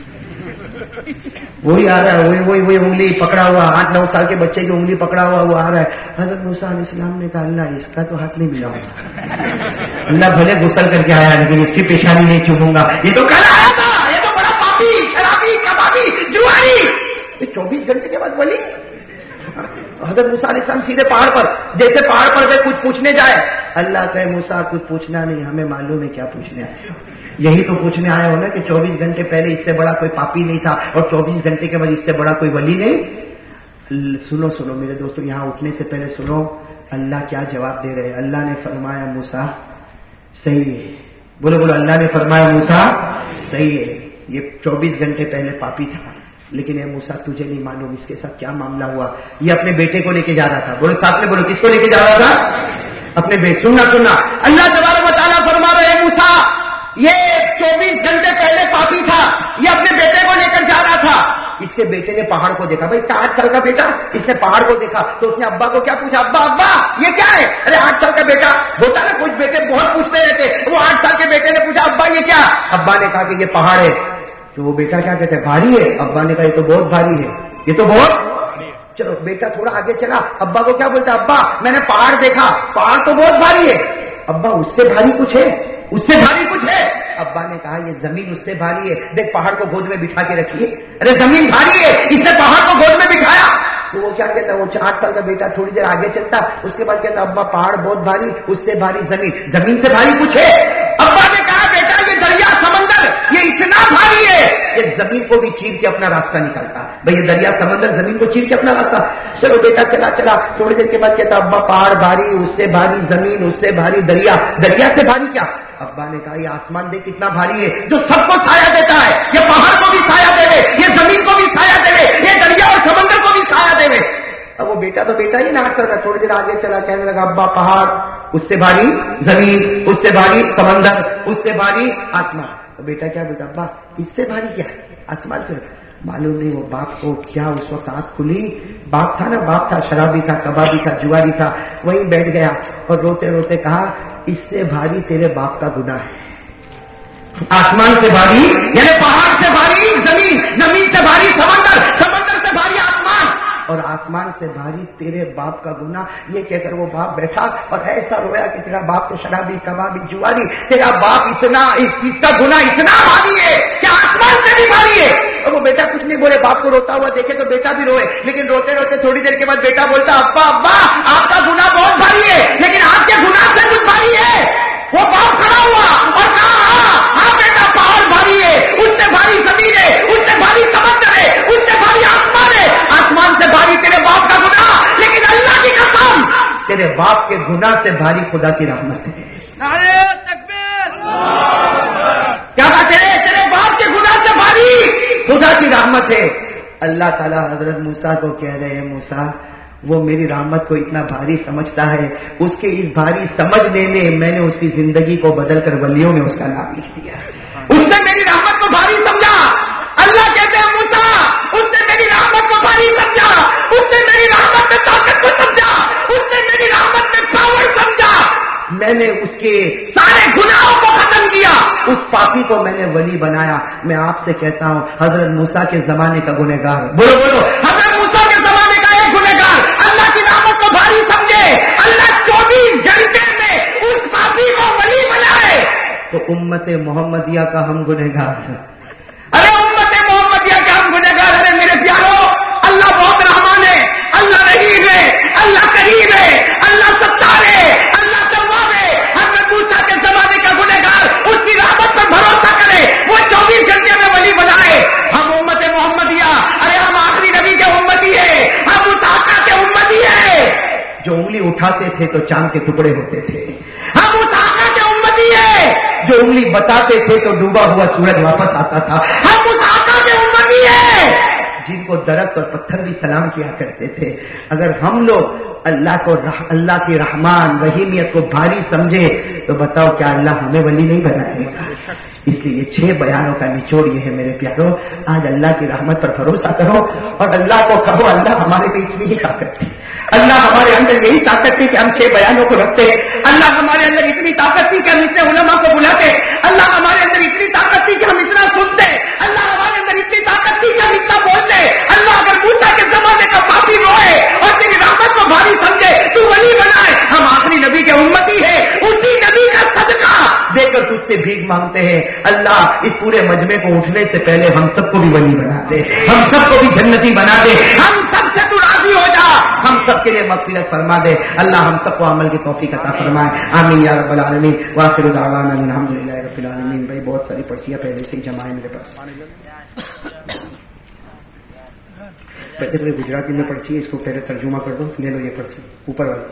وہی آ رہا ہے، وہی انگلی پکڑا ہوا، 8-9 سال کے بچے کی انگلی پکڑا ہوا وہ آ رہا ہے. حضرت موسیٰ علیہ السلام نے کہا اللہ اس کا تو ہاتھ نہیں ملاؤں گا، اللہ بھلے غسل کر کے آیا لیکن اس کی پیشانی نہیں چوموں گا، یہ تو کل آیا تھا، یہ تو بڑا پاپی شرابی کبابی جواری. 24 گھنٹے کے بعد ولی. حضرت موسیٰ علیہ السلام سیدھے پہاڑ پر، جیسے پہاڑ پر سے کچھ پوچھنے جائے اللہ کہے موسیٰ کچھ پوچھنا نہیں، ہمیں معلوم ہے کیا پوچھنے آئے ہو. یہی تو پوچھنے آئے ہو نا کہ 24 گھنٹے پہلے اس سے بڑا کوئی پاپی نہیں تھا اور 24 گھنٹے کے بعد اس سے بڑا کوئی ولی نہیں. سنو میرے دوستو، یہاں اٹھنے سے پہلے سنو اللہ کیا جواب دے رہے. اللہ نے فرمایا موسیٰ صحیح ہے، بولو اللہ نے فرمایا موسیٰ صحیح ہے، یہ 24 گھنٹے پہلے پاپی تھا لیکن اے موسیٰ تجھے نہیں معلوم اس کے ساتھ کیا معاملہ ہوا. یہ اپنے بیٹے کو لے کے جا رہا تھا، بولو ساتھ میں بولو کس کو لے کے جا رہا تھا؟ اپنے بیٹے. سننا اللہ تبارک و تعالیٰ فرما رہے ہیں موسیٰ یہ 24 گھنٹے پہلے پاپی تھا، یہ اپنے بیٹے کو لے کر جا رہا تھا. اس کے بیٹے نے پہاڑ کو دیکھا، بھائی اس کا 8 سال کا بیٹا، اس نے پہاڑ کو دیکھا تو اس نے ابا کو کیا پوچھا، ابا یہ کیا ہے؟ ارے 8 سال کا بیٹا ہوتا نا، کچھ بیٹے بہت پوچھتے رہتے، وہ 8 سال کے بیٹے نے پوچھا ابا یہ کیا؟ ابا نے کہا کہ یہ پہاڑ ہے. تو وہ بیٹا کیا کہتے ہیں بھاری ہے؟ ابا نے کہا یہ تو بہت بھاری ہے، یہ تو بہت. چلو بیٹا تھوڑا آگے چلا، ابا کو کیا بولتا، ابا میں نے پہاڑ دیکھا، پہاڑ تو بہت بھاری ہے. ابا اس سے بھاری کچھ ہے، اس سے بھاری کچھ ہے. ابا نے کہا یہ زمین اس سے بھاری ہے، دیکھ پہاڑ کو گود میں بٹھا کے رکھیے. ارے زمین بھاری ہے، اس نے پہاڑ کو گود میں بٹھایا. تو وہ کیا کہتا ہے، وہ 8 سال کا بیٹا تھوڑی دیر آگے چلتا، اس کے بعد کہتا ابا پہاڑ بہت بھاری، اس سے بھاری زمین، زمین سے بھاری کچھ ہے. ابا نے کہا بیٹا یہ دریا سمندر یہ اتنا بھاری ہے کہ زمین کو بھی چیر کے اپنا راستہ نکالتا. بھائی یہ دریا سمندر زمین کو چیر کے اپنا راستہ. چلو بیٹا چلا تھوڑی دیر کے بعد کہتا ابا پہاڑ بھاری، اس سے بھاری زمین، اس سے بھاری دریا، دریا سے بھاری کیا؟ ابا نے کہا یہ آسمان دیکھ کتنا بھاری ہے جو سب کو سایہ دیتا ہے، یہ پہاڑ کو بھی سایہ دے، یہ زمین کو بھی سایہ دے، یہ دریا اور سمندر کو بھی سایہ دے. اب وہ بیٹا تو بیٹا ہی نہ کرتا، تھوڑی دیر آگے چلا کہنے لگا ابا پہاڑ اس سے بھاری زمین، اس سے بھاری سمندر، اس سے بھاری آسمان. تو بیٹا کیا بولتا ابا اس سے بھاری کیا آسمان سے؟ معلوم نہیں وہ باپ کو کیا اس وقت آنکھ کھلی، باپ تھا نا، باپ تھا شرابی تھا، کبابی تھا، جواری تھا، وہیں بیٹھ گیا اور روتے روتے کہا اس سے بھاری تیرے باپ کا گناہ ہے. آسمان سے بھاری یعنی پہاڑ سے بھاری زمین، زمین سے بھاری سمندر، سمندر سے بھاری آسمان، اور آسمان سے بھاری تیرے باپ کا گناہ. یہ کہہ کر وہ باپ بیٹھا اور ایسا رویا کہ تیرا باپ تو شرابی کبابی جواری، تیرا باپ اتنا اس کا گناہ اتنا بھاری ہے کہ آسمان سے بھی بھاری ہے. اور وہ بیٹا کچھ نہیں بولے، باپ کو روتا ہوا دیکھے تو بیٹا بھی روئے، لیکن روتے روتے تھوڑی دیر کے بعد بیٹا بولتا ابا آپ کا گناہ بہت بھاری ہے لیکن آپ کے گناہ سے کچھ بھاری ہے. وہ باپ کھڑا ہوا اور کہا ہاں بیٹا پہاڑ بھاری ہے، اس سے بھاری زمین ہے، اس سے بھاری سمندر ہے، اس سے بھاری آسمان ہے، آسمان سے بھاری تیرے باپ کا گناہ، لیکن اللہ کی قسم تیرے باپ کے گناہ سے بھاری خدا کی رحمت ہے. نعرہ تکبیر! کیا بات ہے؟ تیرے باپ کے گناہ سے بھاری خدا کی رحمت ہے. اللہ تعالیٰ حضرت موسیٰ کو کہہ رہے ہیں موسیٰ وہ میری رحمت کو اتنا بھاری سمجھتا ہے، اس کے اس بھاری سمجھنے نے میں نے اس کی زندگی کو بدل کر ولیوں میں اس کا نام لکھ دیا. اس نے میری رحمت کو بھاری سمجھا. اللہ کہتے ہیں موسیٰ اس نے میری رحمت کو بھاری سمجھا، اس نے میری رحمت میں طاقت کو سمجھا، اس نے میری رحمت میں پاور سمجھا. میں نے اس کے سارے گناہوں کو ختم کیا، اس پاپی کو میں نے ولی بنایا۔ میں آپ سے کہتا ہوں حضرت موسیٰ کے زمانے کا گنہگار، بولو بولو، حضرت موسیٰ کے زمانے کا ایک گنہگار اللہ کی رحمت کو بھاری سمجھے، اللہ 24 گھنٹے میں اس پاپی کو ولی بنائے، تو امت محمدیہ کا ہم گنہگار ہیں۔ ارے امت محمدیہ کا ہم گنہگار ہیں میرے پیارو۔ اللہ بہت رحمان ہے، اللہ رحیم ہے، اللہ کریم ہے، اللہ ستار ہے، اللہ تواب ہے۔ حضرت موسیٰ کے زمانے کا گنہگار اس کی رحمت پر بھروسہ کرے، وہ 24 گھنٹے میں ولی بنائے۔ ہم امت محمدیہ، ارے ہم آخری نبی کے امتی ہے، ہم اس آقا کے امتی ہے جو انگلی اٹھاتے تھے تو چاند کے ٹکڑے ہوتے تھے۔ ہم اس آقا کے امتی ہے جو انگلی بتاتے تھے تو ڈوبا ہوا سورج واپس آتا تھا۔ ہم اس آقا کے امتی ہے جن کو درخت اور پتھر بھی سلام کیا کرتے تھے۔ اگر ہم لوگ اللہ کی رحمان رحیمیت کو بھاری سمجھے تو بتاؤ کیا اللہ ہمیں ولی نہیں بنائے گا؟ اس لیے یہ 6 بیانوں کا نچوڑ یہ ہے میرے پیارو، آج اللہ کی رحمت پر بھروسہ کرو اور اللہ کو کہو اللہ ہمارے میں اتنی ہی طاقت تھی، اللہ ہمارے اندر یہی طاقت تھی کہ ہم 6 بیانوں کو رکھتے، اللہ ہمارے اندر اتنی طاقت تھی کہ ہم اتنے علماء کو بلاتے، اللہ ہمارے اندر اتنی طاقت تھی کہ ہم اتنا سنتے، اللہ ہمارے اندر اتنی طاقت تھی کہ ہم اتنا بولتے۔ اللہ اگر موسیٰ کے زمانے کا پاپی روئے اور تیری رحمت کو بھاری سمجھے تو ولی بنائے، ہم آخری نبی کے امتی ہے، اسی نبی کا صدقہ دے کر تجھ سے بھیک مانگتے ہیں۔ اللہ اس پورے مجمع کو اٹھنے سے پہلے ہم سب کو بھی ولی بنا دے، ہم سب کو بھی جنتی بنا دے، ہم سب سے تو راضی ہو جا، ہم سب کے لیے مغفرت فرما دے۔ اللہ ہم سب کو عمل کی توفیق عطا فرمائے، آمین یا رب العالمین۔ وآخر دعوانا الحمدللہ رب العالمین۔ بھائی بہت ساری پرچیاں پہلے سے ہی جمع ہے میرے پاس، پہلے گجراتی میں پرچی ہے، اس کو پہلے ترجمہ کر دو، لے لو یہ پرچی اوپر والی۔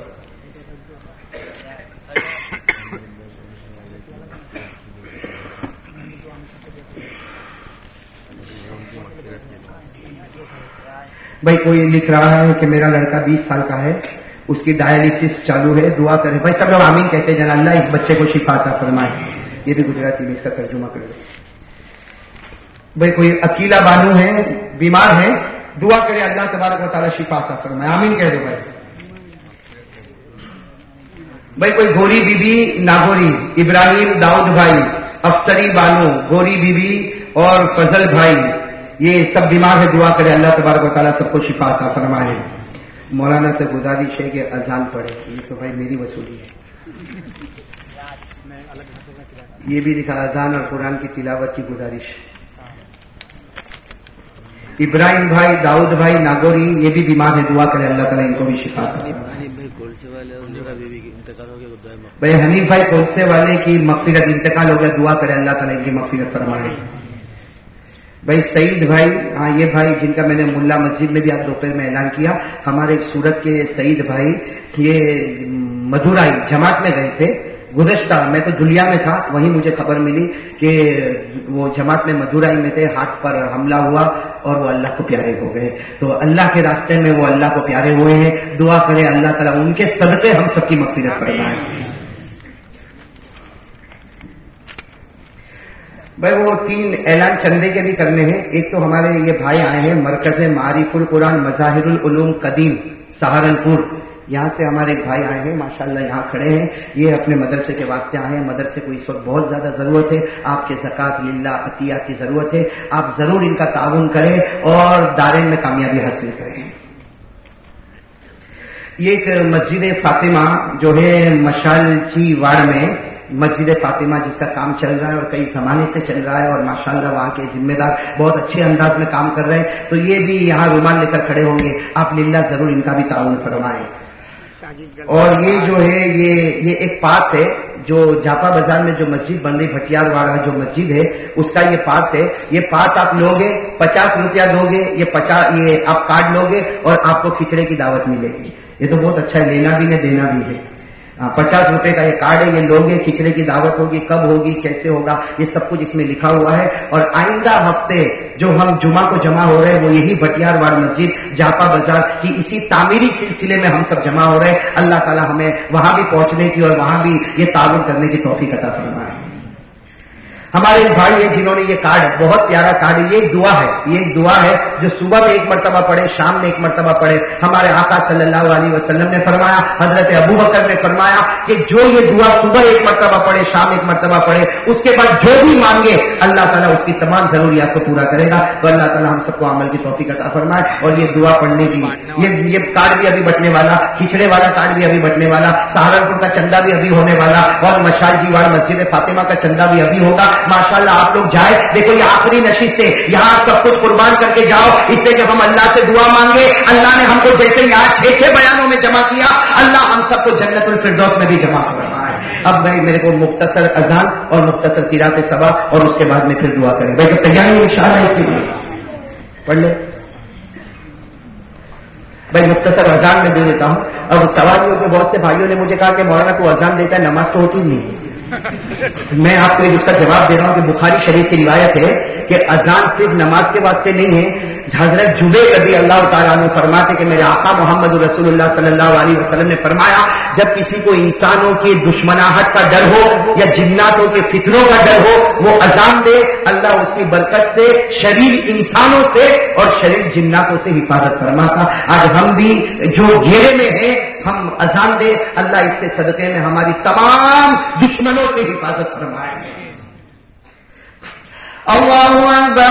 بھائی کوئی لکھ رہا ہے کہ میرا لڑکا 20 سال کا ہے، اس کی ڈائلیسس چالو ہے، دعا کریں۔ بھائی سب لوگ آمین کہتے جانا، اللہ اس بچے کو شفا عطا فرمائے۔ یہ بھی گجراتی میں اس کا ترجمہ کر دو۔ بھائی کوئی اکیلا بانو ہے، بیمار ہے، دعا کرے اللہ تبارک و تعالیٰ شفا عطا فرمائے، آمین کہہ دو بھائی۔ بھائی کوئی گوری بی بی ناگوری، ابراہیم داؤد بھائی، افسری بانو، گوری بی بی اور فضل بھائی، یہ سب بیمار ہے، دعا کرے اللہ تبارک و تعالیٰ سب کو شفا عطا فرمائے۔ مولانا سے گزارش ہے کہ اذان پڑھے، یہ تو بھائی میری وصولی ہے۔ یہ بھی لکھا اذان اور قرآن کی تلاوت کی گزارش۔ ابراہیم بھائی داؤد بھائی ناگوری یہ بھی بیمار ہے، دعا کرے اللہ تعالیٰ ان کو بھی شفا عطا فرمائے۔ بھائی حنیف بھائی کولسے والے کی مغفرت، انتقال ہو گیا، دعا کرے اللہ تعالیٰ ان کی مغفرت فرمائے۔ بھائی سعید بھائی، ہاں یہ بھائی جن کا میں نے ملا مسجد میں بھی آج دوپہر میں اعلان کیا، ہمارے ایک سورت کے سعید بھائی، یہ مدورائی جماعت میں گئے تھے گزشتہ، میں تو دلیا میں تھا، وہیں مجھے خبر ملی کہ وہ جماعت میں مدورائی میں تھے، ہاتھ پر حملہ ہوا اور وہ اللہ کو پیارے ہو گئے۔ تو اللہ کے راستے میں وہ اللہ کو پیارے ہوئے ہیں، دعا کرے اللہ تعالیٰ ان کے صدقے ہم سب کی مغفرت فرمائے۔ بھائی وہ 3 اعلان چندے کے بھی کرنے ہیں۔ ایک تو ہمارے یہ بھائی آئے ہیں مرکز معارف القرآن مظاہر العلوم قدیم سہارنپور، یہاں سے ہمارے ایک بھائی آئے ہیں، ماشاءاللہ یہاں کھڑے ہیں، یہ اپنے مدرسے کے واسطے آئے ہیں۔ مدرسے کو اس وقت بہت زیادہ ضرورت ہے، آپ کے زکوٰۃ للہ عطیات کی ضرورت ہے، آپ ضرور ان کا تعاون کریں اور دارین میں کامیابی حاصل کریں۔ یہ ایک مسجد فاطمہ جو ہے مشالچی واڑ میں مسجد فاطمہ جس کا کام چل رہا ہے اور کئی زمانے سے چل رہا ہے، اور ماشاءاللہ وہاں کے ذمہ دار بہت اچھے انداز میں کام کر رہے ہیں، تو یہ بھی یہاں رومان لے کر کھڑے ہوں گے، آپ للہ ضرور ان کا بھی تعاون فرمائیں۔ اور یہ جو ہے یہ ایک پاس ہے جو جاپا بازار میں جو مسجد بن رہی بھٹیار واڑا جو مسجد ہے اس کا یہ پاس ہے، یہ پاس آپ لوگے 50 روپیہ دو گے، یہ آپ کارڈ لوگے اور آپ کو کھچڑے کی دعوت ملے گی۔ یہ تو بہت اچھا ہے، لینا بھی نہیں دینا بھی ہے۔ 50 روپے کا یہ کارڈ ہے، یہ لوگے کھچڑے کی دعوت ہوگی، کب ہوگی کیسے ہوگا یہ سب کچھ اس میں لکھا ہوا ہے۔ اور آئندہ ہفتے جو ہم جمعہ کو جمع ہو رہے ہیں وہ یہی بھٹیار واڑ مسجد جاپا بازار کی اسی تعمیری سلسلے میں ہم سب جمع ہو رہے ہیں۔ اللہ تعالی ہمیں وہاں بھی پہنچنے کی اور وہاں بھی یہ تعاون کرنے کی توفیق عطا فرمائے۔ ہمارے بھائی ہیں جنہوں نے یہ کارڈ، بہت پیارا کارڈ ہے، یہ ایک دعا ہے، یہ ایک دعا ہے جو صبح میں ایک مرتبہ پڑھے، شام میں ایک مرتبہ پڑھے۔ ہمارے آقا صلی اللہ علیہ وسلم نے فرمایا، حضرت ابو بکر نے فرمایا کہ جو یہ دعا صبح ایک مرتبہ پڑھے، شام ایک مرتبہ پڑھے، اس کے بعد جو بھی مانگے اللہ تعالیٰ اس کی تمام ضروریات کو پورا کرے گا۔ تو اللہ تعالیٰ ہم سب کو عمل کی توفیق عطا فرمائے۔ اور یہ دعا پڑھنے کی یہ کارڈ بھی ابھی بٹنے والا، کھچڑے والا کارڈ بھی ابھی بٹنے والا، سہارنپور کا چندہ بھی ابھی ہونے والا، اور مشال جی والا مسجد فاطمہ کا چندہ بھی ابھی ہوگا۔ ماشاءاللہ آپ لوگ جائے، دیکھو یہ آخری نشست ہے، یہاں سب کچھ قربان کر کے جاؤ، اس سے جب ہم اللہ سے دعا مانگے، اللہ نے ہم کو جیسے یہاں 6 بیانوں میں جمع کیا، اللہ ہم سب کو جنت الفردوس میں بھی جمع کر رہا ہے۔ اب بھائی میرے کو مختصر اذان اور مختصر قرات صبا اور اس کے بعد میں پھر دعا کریں بھائی، تو تیاری ہے انشاءاللہ اس کے لیے پڑھ لیں بھائی۔ مختصر اذان میں دے دیتا ہوں۔ اور سواریوں کے بہت سے بھائیوں نے مجھے کہا کہ مولانا تو اذان دیتا ہے، نماز تو ہوتی نہیں۔ میں آپ کو اس کا جواب دے رہا ہوں کہ بخاری شریف کی روایت ہے کہ اذان صرف نماز کے واسطے نہیں ہے۔ حضرت جبیر رضی اللہ تعالیٰ عنہ فرماتے کہ میرے آقا محمد رسول اللہ صلی اللہ علیہ وسلم نے فرمایا، جب کسی کو انسانوں کی دشمناہٹ کا ڈر ہو یا جناتوں کے فتنوں کا ڈر ہو، وہ اذان دے، اللہ اس کی برکت سے شریر انسانوں سے اور شریر جناتوں سے حفاظت فرماتا۔ آج ہم بھی جو گھیرے میں ہیں، ہم اذان دے، اللہ اس کے صدقے میں ہماری تمام دشمنوں سے حفاظت فرمائے۔ اللہ اکبر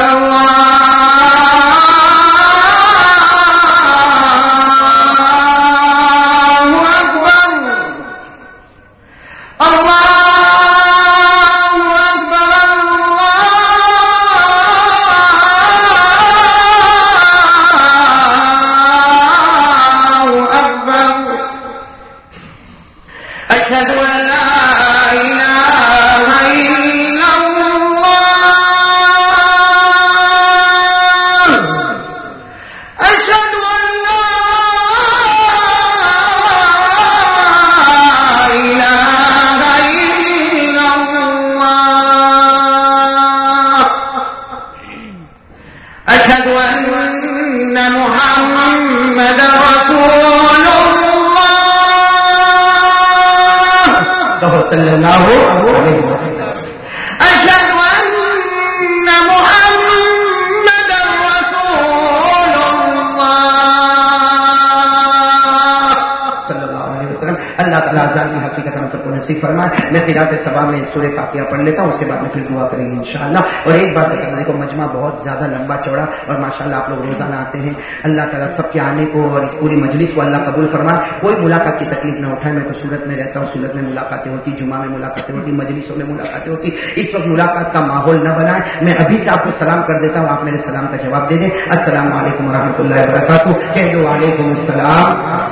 صلی اللہ علیہ وسلم اشہد ان محمد رسول اللہ صلی اللہ علیہ وسلم۔ اللہ تعالیٰ اذان کی حقیقت ہم سب کو نصیب فرمائے۔ میں قرات صبا میں سورہ فاتحہ پڑھ لیتا ہوں، اس کے بعد میں پھر دعا کریں گے انشاءاللہ۔ اور ایک بات بتانا، دیکھو مجمع بہت زیادہ لمبا چوڑا اور ماشاءاللہ آپ لوگ روزانہ آتے ہیں، اللہ تعالیٰ سب کے آنے کو اور اس پوری مجلس کو اللہ قبول فرمائے۔ کوئی ملاقات کی تکلیف نہ اٹھائے، میں تو صورت میں رہتا ہوں، صورت میں ملاقاتیں ہوتی، جمعہ میں ملاقاتیں ہوتی، مجلسوں میں ملاقاتیں ہوتی، اس وقت ملاقات کا ماحول نہ بنائے۔ میں ابھی سے آپ کو سلام کر دیتا ہوں، آپ میرے سلام کا جواب دے دیں۔ السلام علیکم ورحمۃ اللہ وبرکاتہ۔ کہہ دو وعلیکم السلام۔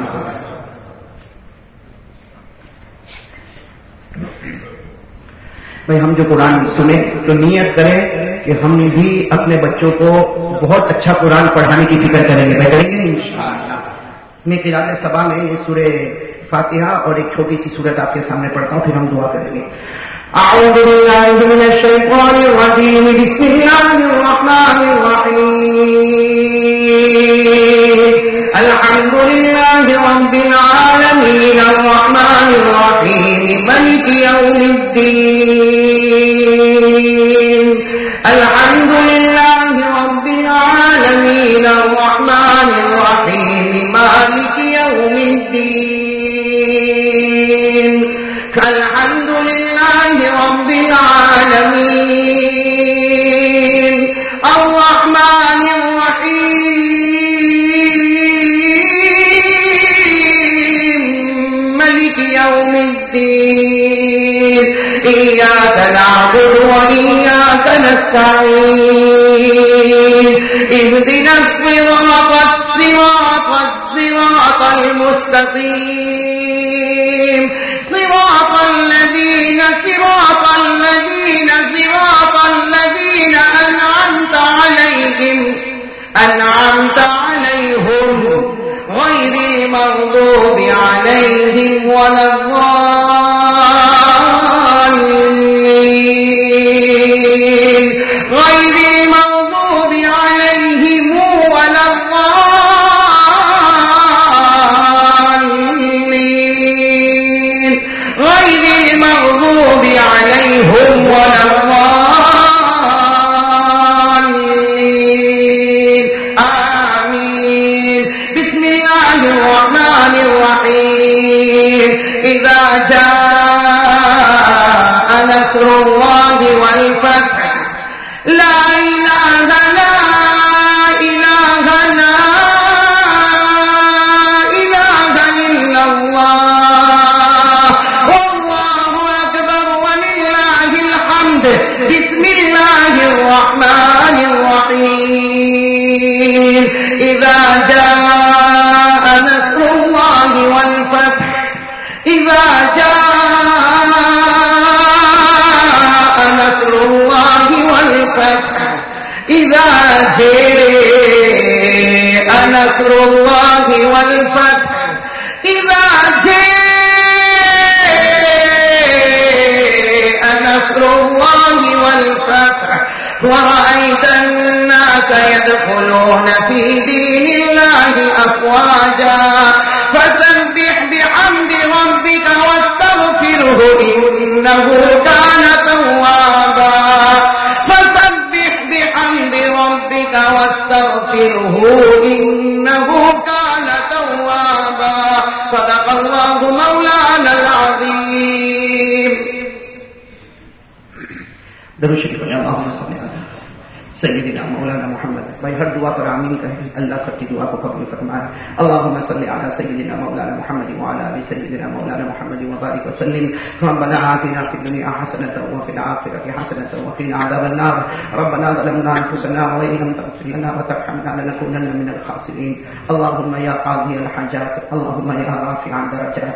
بھائی ہم جو قرآن سنیں تو نیت کریں کہ ہم بھی اپنے بچوں کو بہت اچھا قرآن پڑھانے کی فکر کریں گے، کریں گے انشاءاللہ۔ میں قرات صبا میں یہ سورہ فاتحہ اور ایک چھوٹی سی سورت آپ کے سامنے پڑھتا ہوں، پھر ہم دعا کریں گے۔ اعوذ باللہ من الشیطان الرجیم، بسم اللہ الرحمن الرحیم، الحمد للہ رب العالمین الرحمن الرحیم مالک یوم الدین، الحمد للہ رب العالمین الرحمن الرحیم مالک یوم الدین، الحمد للہ رب العالمین الرحمن الرحیم مالک یوم الدین، ایاک نعبد وإیاک نستعین، اهدنا الصراط المستقیم، صراط الذین أنعمت عليهم غير المغضوب عليهم ولا الضالين، غير المغضوب عليهم ولا الضالين، غير المغضوب عليهم ولا الضالين، نصر الله والفتح إذا جاء نصر الله والفتح ورأيت الناس يدخلون في دين الله أفواجا فسبح بحمد ربك واستغفره إنه كان توابا فسبح بحمد ربك واستغفره إنه كان توابا صدق الله مولانا العظيم. درود شریف اللهم صل علی سیدنا مولانا محمد. بھائی ہر دعا پر آمین کہیں، اللہ سب کی دعا کو قبول فرمائے. اللهم صل علی سیدنا مولانا محمد وعلى آل سیدنا مولانا محمد وبارک وسلم. ربنا آتنا فی الدنیا حسنة وفی الآخرة حسنة وقنا عذاب النار. ربنا ظلمنا انفسنا وإن لم تغفر لنا وترحمنا لنكونن من الخاسرين. اللهم يا قاضي الحاجات، اللهم يا رافع الدرجات،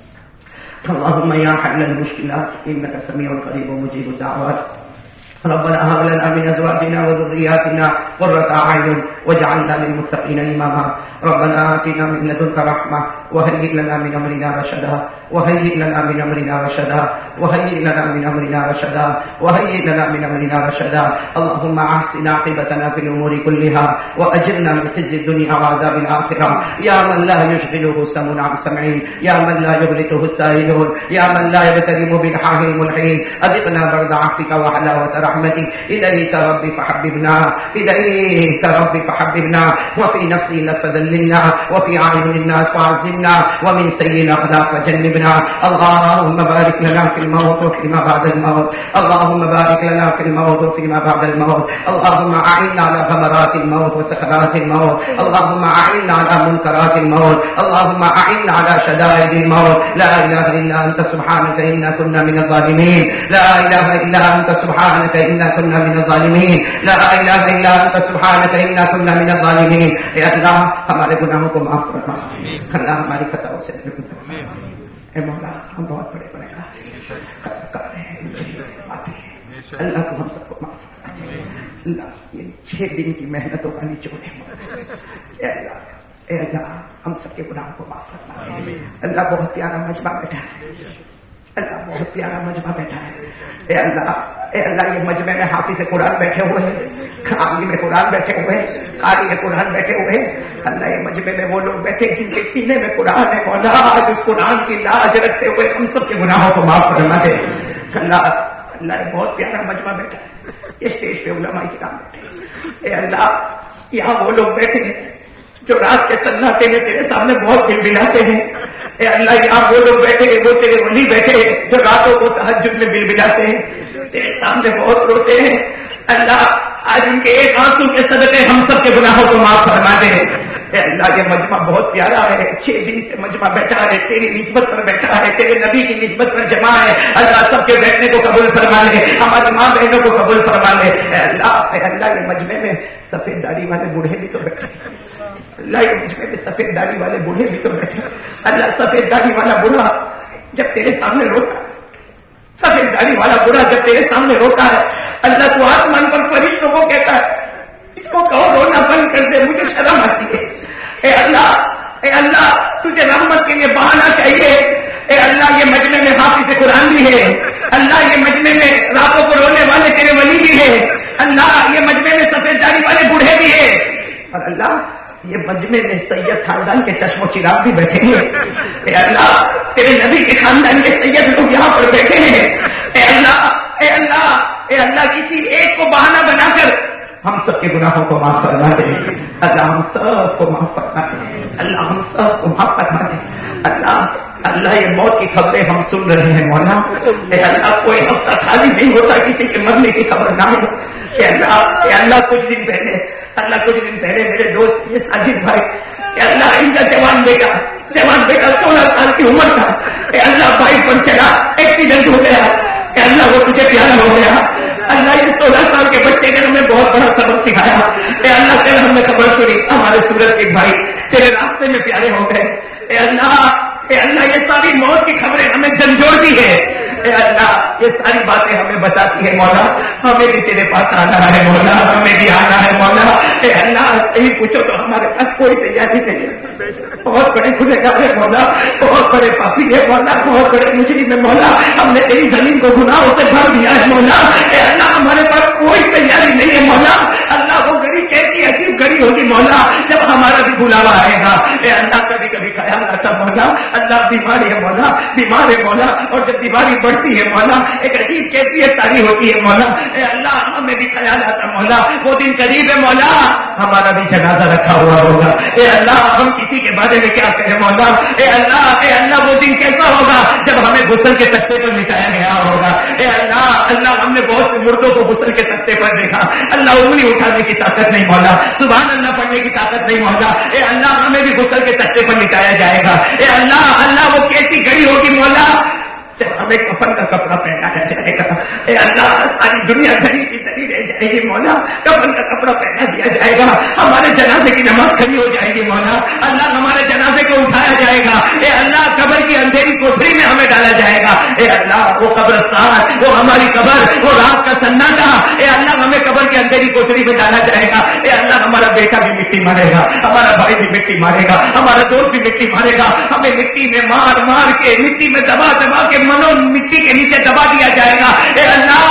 اللهم يا حل المشكلات إنك سميع قريب مجيب الدعوات. ربنا هب لنا من ازواجنا وذرياتنا قرة اعين واجعلنا للمتقين اماما. ربنا آتنا من لدنك رحمة وهيئ لنا من امرنا رشدا وهيئ لنا من امرنا رشدا وهيئ لنا من امرنا رشدا وهيئ لنا من امرنا رشدا. اللهم احسن عاقبتنا في الامور كلها واجرنا من خزي الدنيا وعذاب الاخرة. يا من لا يشغله سمع عن سمع، يا من لا يغلطه السائلون، يا من لا يبتلم بالحاه الملحين، اذقنا برد عفوك وحلاوة رحمتك. إليك ربي فحببنا، إليك ربي فحببنا، وفي نفسي فذللنا، وفي أعين الناس فعزمنا، ومن سيء الأخلاق فجنبنا. اللهم بارك لنا في الموت وفيما بعد الموت، اللهم بارك لنا في الموت وفيما بعد الموت. اللهم أعنا على غمرات الموت وسكرات الموت، اللهم أعنا على منكرات الموت، اللهم أعنا على شدائد الموت. لا إله إلا أنت سبحانك إنا كنا من الظالمين، لا إله إلا أنت سبحانك إنا كنا من الظالمين، لا إله إلا أنت سبحانك إنا كنا من الظالمين. اے اللہ ہمارے گناہوں کو معاف فرما، اللہ ہماری خطاؤں سے اے مولا ہم بہت بڑے بڑے خطاکار ہیں، اللہ تو ہم سب کو معاف فرما. اللہ یہ 6 دن کی محنتوں کا نچوڑ ہے. اے اللہ ہم سب کے گناہوں کو معاف فرما. اللہ بہت پیارا مجمع بیٹھا ہے، اللہ بہت پیارا مجمع بیٹھا ہے. اے اللہ یہ مجمع میں حافظ قرآن بیٹھے ہوئے ہیں، عالم قرآن بیٹھے ہوئے ہیں، قاری قرآن بیٹھے ہوئے ہیں. اللہ یہ مجمع میں وہ لوگ بیٹھے جن کے سینے میں قرآن ہے. مولا آج اس قرآن کی لاج رکھتے ہوئے ہم سب کے گناہوں کو معاف فرما دے. اللہ یہ بہت پیارا مجمع بیٹھا ہے. یہ اسٹیج پہ علماء کرام بیٹھے. اے اللہ یہاں وہ لوگ بیٹھے ہیں جو رات کے سناٹے میں تیرے سامنے بہت دل بلاتے ہیں. اے اللہ یہاں وہ لوگ بیٹھے ہیں، وہ تیرے ولی بیٹھے ہیں جو راتوں کو تہجد میں بل بلاتے ہیں، تیرے سامنے بہت روتے ہیں. اللہ آج ان کے ایک آنسو کے صدقے ہم سب کے گناہوں کو معاف فرما دے. اے اللہ یہ مجمع بہت پیارا ہے، 6 دن سے مجمع بیٹھا ہے، تیری نسبت پر بیٹھا ہے، تیرے نبی کی نسبت پر جمع ہے. اللہ سب کے بیٹھنے کو قبول فرما لے، ہماری ماں بہنوں کو قبول فرما لے. اے اللہ یہ مجمع میں سفید داڑھی والے بوڑھے بھی تو بیٹھے، اللہ یہ مجمع میں سفید داڑھی والے بوڑھے بھی تو بیٹھے. اللہ سفید داڑھی والا بوڑھا جب تیرے سامنے روتا، سفید داڑھی والا بوڑھا جب تیرے سامنے روتا ہے، اللہ تو آسمان پر فرشتوں کو کہتا ہے اس کو کہو رونا بند کر دے، مجھے شرم آتی ہے. اے اللہ تجھے رحمت کے لیے بہانا چاہیے. اے اللہ یہ مجمع میں حافظ قرآن بھی ہے، اللہ یہ مجمع میں راتوں کو رونے والے تیرے ولی بھی ہے، اللہ یہ مجمع میں سفید داڑھی والے بوڑھے بھی ہے، اور اللہ یہ مجمع میں سید خاندان کے چشم و چراغ بھی بیٹھے ہیں. اے اللہ تیرے نبی کے خاندان کے سید لوگ یہاں پر بیٹھے ہیں. اے اللہ کسی ایک کو بہانہ بنا کر ہم سب کے گناہوں کو معاف فرما دے. اللہ ہم سب کو معاف فرما دے، اللہ ہم سب کو معاف فرما دے. اللہ یہ موت کی خبریں ہم سن رہے ہیں مولا. اے اللہ کوئی ہفتہ خالی نہیں ہوتا کسی کے مرنے کی خبر نہ ہو. اے اللہ کچھ دن پہلے میرے دوست یہ ساجد بھائی، اے اللہ ان کا جوان بیٹا 16 سال کی عمر تھا. اے اللہ بائک پر چلا، ایکسیڈنٹ ہو گیا. اے اللہ وہ تجھے پیارا ہو گیا. اللہ یہ 16 سال کے بچے نے ہمیں بہت بڑا سبق سکھایا. اے اللہ کل ہم نے خبر سنی ہمارے سورج کے بھائی تیرے راستے میں پیارے ہو گئے. اے اللہ یہ ساری موت کی خبریں ہمیں جھنجھوڑ دی ہے. اے اللہ یہ ساری باتیں ہمیں بتاتی ہے مولا، ہمیں بھی تیرے پاس آنا ہے مولا، ہمیں بھی آنا ہے مولا۔ اے اللہ صحیح پوچھو تو ہمارے پاس کوئی تیاری نہیں ہے، بہت بڑے گنہگار ہے مولا، بہت بڑے پاپی ہے مولا، بہت بڑے مجرم ہے مولا، ہم نے تیری زمین کو گناہوں سے بھر دیا ہے مولا۔ اے اللہ ہمارے پاس کوئی تیاری نہیں ہے مولا۔ اللہ وہ گھڑی کیسی عجیب گھڑی ہوگی مولا جب ہمارا بھی بلاوا آئے گا۔ اے اللہ کبھی کبھی خیال آتا مولا اللہ بیماری ہے مولا، بیمار ہے مولا، اور جب بیماری بڑھتی ہے مولا ایک عجیب کیفیت تاری ہوتی ہے مولا۔ اے اللہ ہمیں بھی خیال آتا مولا وہ دن قریب ہے مولا ہمارا بھی جنازہ رکھا ہوا ہوگا۔ اے اللہ ہم کسی کے بارے میں کیا کہیں مولا، اے اللہ وہ دن کیسا ہوگا جب ہمیں غسل کے تختے پر لٹایا گیا ہوگا۔ اے اللہ ہم نے بہت سے مردوں کو غسل کے تختے پر دیکھا، اللہ انگلی اٹھانے کی طاقت نہیں مولا، سبحان اللہ پڑھنے کی طاقت نہیں مولا۔ اے اللہ ہمیں بھی غسل کے تختے پر لٹایا جائے گا۔ اے اللہ وہ کیسی گھڑی ہوگی مولا جب ہمیں کفن کا کپڑا پہنایا جائے گا۔ اے اللہ ساری دنیا گھڑی کی طرح رہ جائے گی مولا، کفن کا کپڑا پہنا دیا جائے گا، ہمارے جنازے کی نماز کھڑی ہو جائے گی مولا، اللہ ہمارے جنازے کو اٹھایا جائے گا۔ اے اللہ قبر کی اندھیری کوٹھری میں ہمیں ڈالا جائے گا۔ اے اللہ وہ قبرستان، وہ ہماری قبر، وہ رات کا سناٹا، اے اللہ ہمیں قبر کی اندھیری کوٹھری میں ڈالا جائے گا۔ اے اللہ ہمارا بیٹا بھی مٹی مارے گا، ہمارا بھائی بھی مٹی مارے گا، ہمارا دوست بھی مٹی مارے گا، ہمیں مٹی میں مار مار کے مٹی میں دبا دبا کے منو مٹی کے نیچے دبا دیا جائے گا۔ اے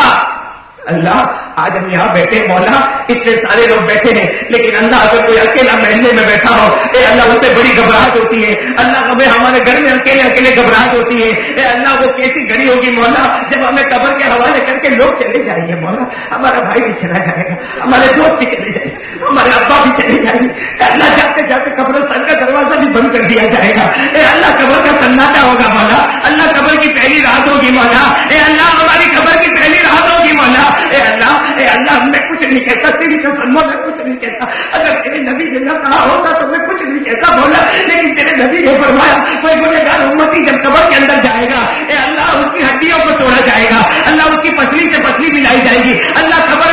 اللہ آج ہم یہاں بیٹھے مولا اتنے سارے لوگ بیٹھے ہیں، لیکن اللہ اگر کوئی اکیلا محلے میں بیٹھا ہو اے اللہ اسے بڑی گھبراہٹ ہوتی ہے، اللہ ہمیں ہمارے گھر میں اکیلے گھبراہٹ ہوتی ہے۔ اے اللہ وہ کیسی گھڑی ہوگی مولا جب ہمیں قبر کے حوالے کر کے لوگ چلے جائیں گے مولا، ہمارا بھائی بھی چلا جائے گا، ہمارے دوست بھی چلے جائیں گے، ہمارے ابا بھی چلے جائیں گے۔ اللہ جاتے جاتے قبرستان کا دروازہ بھی بند کر دیا جائے گا۔ اے اللہ قبر کا سناٹا ہوگا مولا، اللہ قبر کی پہلی رات ہوگی مولا، اے اللہ ہماری قبر کی پہلی رات ہوگی مولا۔ اے اللہ میں کچھ نہیں کہتا، تیری قسم میں کچھ نہیں کہتا، اگر تیرے نبی نے نہ کہا ہوتا تو میں کچھ نہیں کہتا بولا، لیکن تیرے نبی نے فرمایا کوئی گنہگار امتی جب قبر کے اندر جائے گا اے اللہ اس کی ہڈیوں کو توڑا جائے گا، اللہ اس کی پسلی سے پسلی بھی لائی جائے گی، اللہ قبر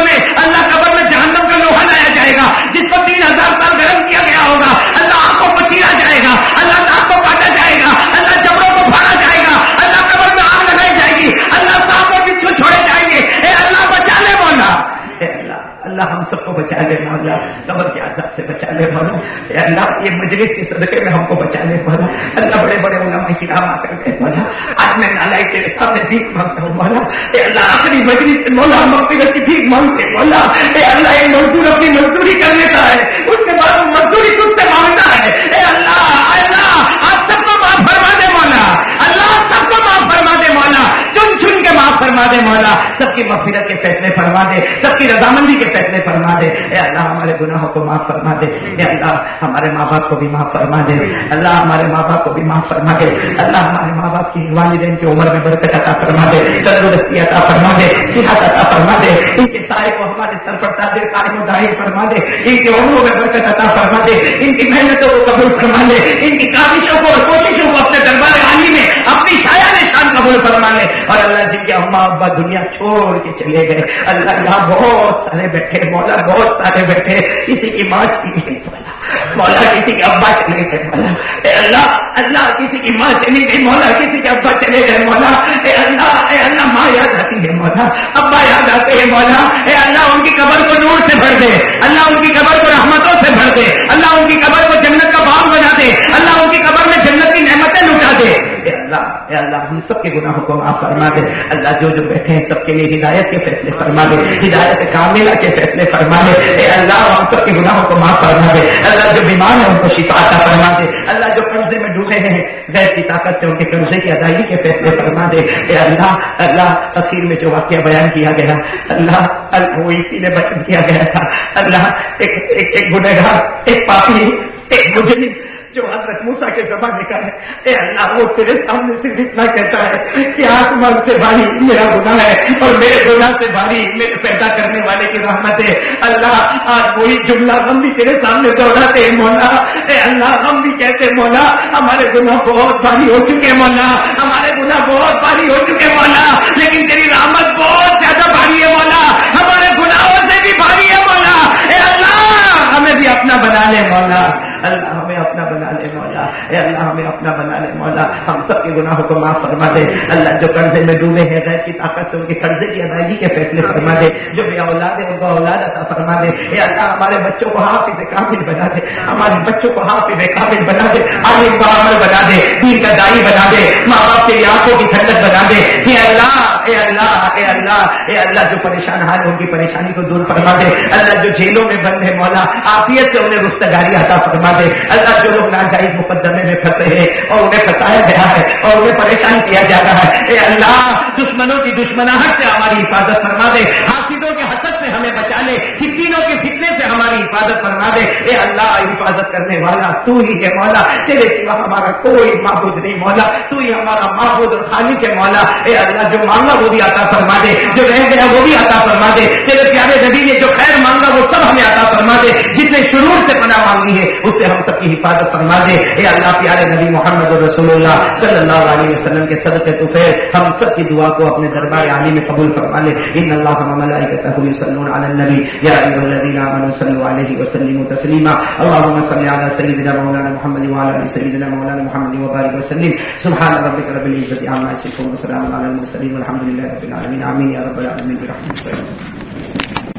میں جہنم کا لوہا لایا جائے گا جس کو 3000 سال گرم کیا گیا ہوگا، اللہ آنکھوں کو چیرا جائے گا، اللہ ناک کو کاٹا جائے گا، اللہ جبڑوں کو پھاڑا جائے گا، اللہ قبر میں آگ لگائی جائے گی، اللہ سانپ اور بچھو چھوڑے جائیں گے۔ اے اللہ بچا لے مولا، اے اللہ ہم سب کو بچا لے مولا، قبر کے عذاب سے بچا لے مولا، اے اللہ یہ مجلس کے صدقے میں ہم کو بچا لے مولا، اللہ بڑے بڑے علماء کرام آ کر گئے مولا، آج میں نالائق تیرے سامنے بھیک مانگتا ہوں مولا، اے اللہ اپنی مجلس سے مولا مغفرت کی بھیک مانگتے مولا، اے اللہ ایک مزدور اپنی مزدوری کر لیتا ہے اس کے بعد مزدوری تجھ سے مانگتا ہے، اے اللہ آپ سب کو معاف فرما دے مولا، اللہ سب کو معاف فرما دے مولا، چن کے معاف فرما دے مولا، سب کی مغفرت کے فیصلے فرما دے، سب کی رضامندی کے فیصلے فرما دے، اے اللہ ہمارے گناہوں کو معاف فرما دے، اے اللہ ہمارے ماں باپ کو بھی معاف فرما دے، اللہ ہمارے ماں باپ کو بھی معاف فرما دے، اللہ ہمارے ماں باپ کی والدین کی عمر میں برکت عطا فرما دے، تندرستی عطا فرما دے، صحت عطا فرما دے، ان کے سائے کو ہمارے سر پر تاجر قائم و دائم فرما دے، ان کی عمروں میں برکت عطا فرما دے، ان کی محنتوں کو قبول فرما دے، ان کی کاوشوں کو اور کوششوں کو اپنے دربار عالی میں اپنی شایا نشان قبول فرما لے، اور اللہ جن کے اماں ابا دنیا چھوڑ کے چلے گئے، اللہ یہاں بہت سارے بیٹھے مولا، بہت سارے بیٹھے، کسی کی ماں چلی گئی مولا، کسی کے ابا چلے گئے مولا، اے اللہ کسی کی ماں چلی گئی مولا، کسی کے ابا چلے گئے مولا، اے اللہ ماں یاد آتی ہے مولا، ابا یاد آتے ہیں مولا، اے اللہ ان کی قبر کو نور سے بھر دے، اللہ ان کی قبر کو رحمتوں سے بھر دے، اللہ ان کی قبر کو جنت کا باغ بنا دے، اللہ ان کی قبر میں جنت کی نعمتیں لٹا دے، اے اللہ ہم سب کے گناہوں کو معاف فرما دے، اللہ جو بیٹھے ہیں سب کے لیے ہدایت کے فیصلے فرما دے، ہدایت کاملہ کے فیصلے فرما دے، اے اللہ ہم سب کے گناہوں کو معاف فرما دے، اللہ جو بیمار ہیں ان کو شفا عطا فرما دے، اللہ جو قرضے میں ڈوبے ہیں غیر کی طاقت سے ان کے قرضے کی ادائیگی کے فیصلے فرما دے، اے اللہ تفسیر میں جو واقعہ بیان کیا گیا اللہ وہ اسی نے بیان کیا گیا تھا، اللہ ایک گنہگار، ایک پاپی، ایک مجرم جو حضرت موسیٰ کے زمانے کا ہے، اے اللہ وہ تیرے سامنے صرف اتنا کہتا ہے کہ آسمان سے بھاری میرا گناہ ہے اور میرے گناہ سے بھاری میرے پیدا کرنے والے کی رحمت ہے، اللہ آج وہی جملہ ہم بھی تیرے سامنے دوہراتے ہیں مولا، اے اللہ ہم بھی کہتے مولا ہمارے گناہ بہت بھاری ہو چکے مولا، ہمارے گناہ بہت بھاری ہو چکے مولا، لیکن تیری رحمت بہت زیادہ بھاری ہے مولا، ہمارے گناہوں سے بھی بھاری ہے مولا، اے اللہ ہمیں بھی بھی اپنا بنا لے مولا، اللہ ہمیں اپنا بنا لے مولا، اے اللہ ہمیں اپنا بنا لے مولا، ہم سب کے گناہوں کو معاف فرما دے اللہ، جو قرضے میں ڈوبے ہیں غیر کی طاقت سے ان کے قرضے کی ادائیگی کے فیصلے فرما دے، جو بے اولاد ہے ان کو اولاد عطا فرما دے، اے اللہ ہمارے بچوں کو حافظ کامل بنا دے، ہمارے بچوں کو حافظ کامل بنا دے، عالم بعمل بنا دے، دین کا داعی بنا دے، ماں باپ کی آنکھوں کی ٹھنڈک بنا دے، اے اللہ اے اللہ اے اللہ اے اللہ، جو پریشان حال ہے ان کی پریشانی کو دور فرما دے اللہ، جو جیلوں میں بند ہے مولا عافیت سے انہیں رستگاری عطا فرما دے اللہ، جو لوگ ناجائز مقدمے میں پھنسے ہیں اور انہیں پھنسایا گیا ہے اور انہیں پریشان کیا جا رہا ہے، اے اللہ دشمنوں کی دشمناہٹ سے ہماری حفاظت فرما دے، حاسدوں کے حسد سے ہمیں بچا لے، فتنوں کے فتنے سے ہماری حفاظت فرما دے، اے اللہ حفاظت کرنے والا تو ہی ہے مولا، تیرے سوا ہمارا کوئی معبود نہیں مولا، تو ہی ہمارا معبود اور خالق ہے مولا، اے اللہ جو مانگا وہ بھی عطا فرما دے، جو رہ گیا وہ بھی عطا فرما دے، تیرے پیارے نبی نے جو خیر مانگا وہ سب ہمیں عطا فرما دے، جتنے شرور سے پناہ مانگی ہے اس سے ہم سب کی حفاظت فرما دے، اے اللہ پیارے نبی محمد رسول اللہ صلی اللہ علیہ وسلم کے صدقے طفیل ہم سب کی دعا کو اپنے دربار عالی میں قبول فرما لے، ان اللہ و ملائکتہ یصلون علی النبی یا ایھا الذین آمنوا صلوا علیہ وسلموا تسلیما، اللهم صل علی سیدنا مولانا محمد وعلى ال سیدنا مولانا محمد وبارک وسلم، سبحان ربک رب العزة عما یصفون وسلام علی المرسلین والحمد للہ رب العالمین، آمین یا رب العالمین برحمتک۔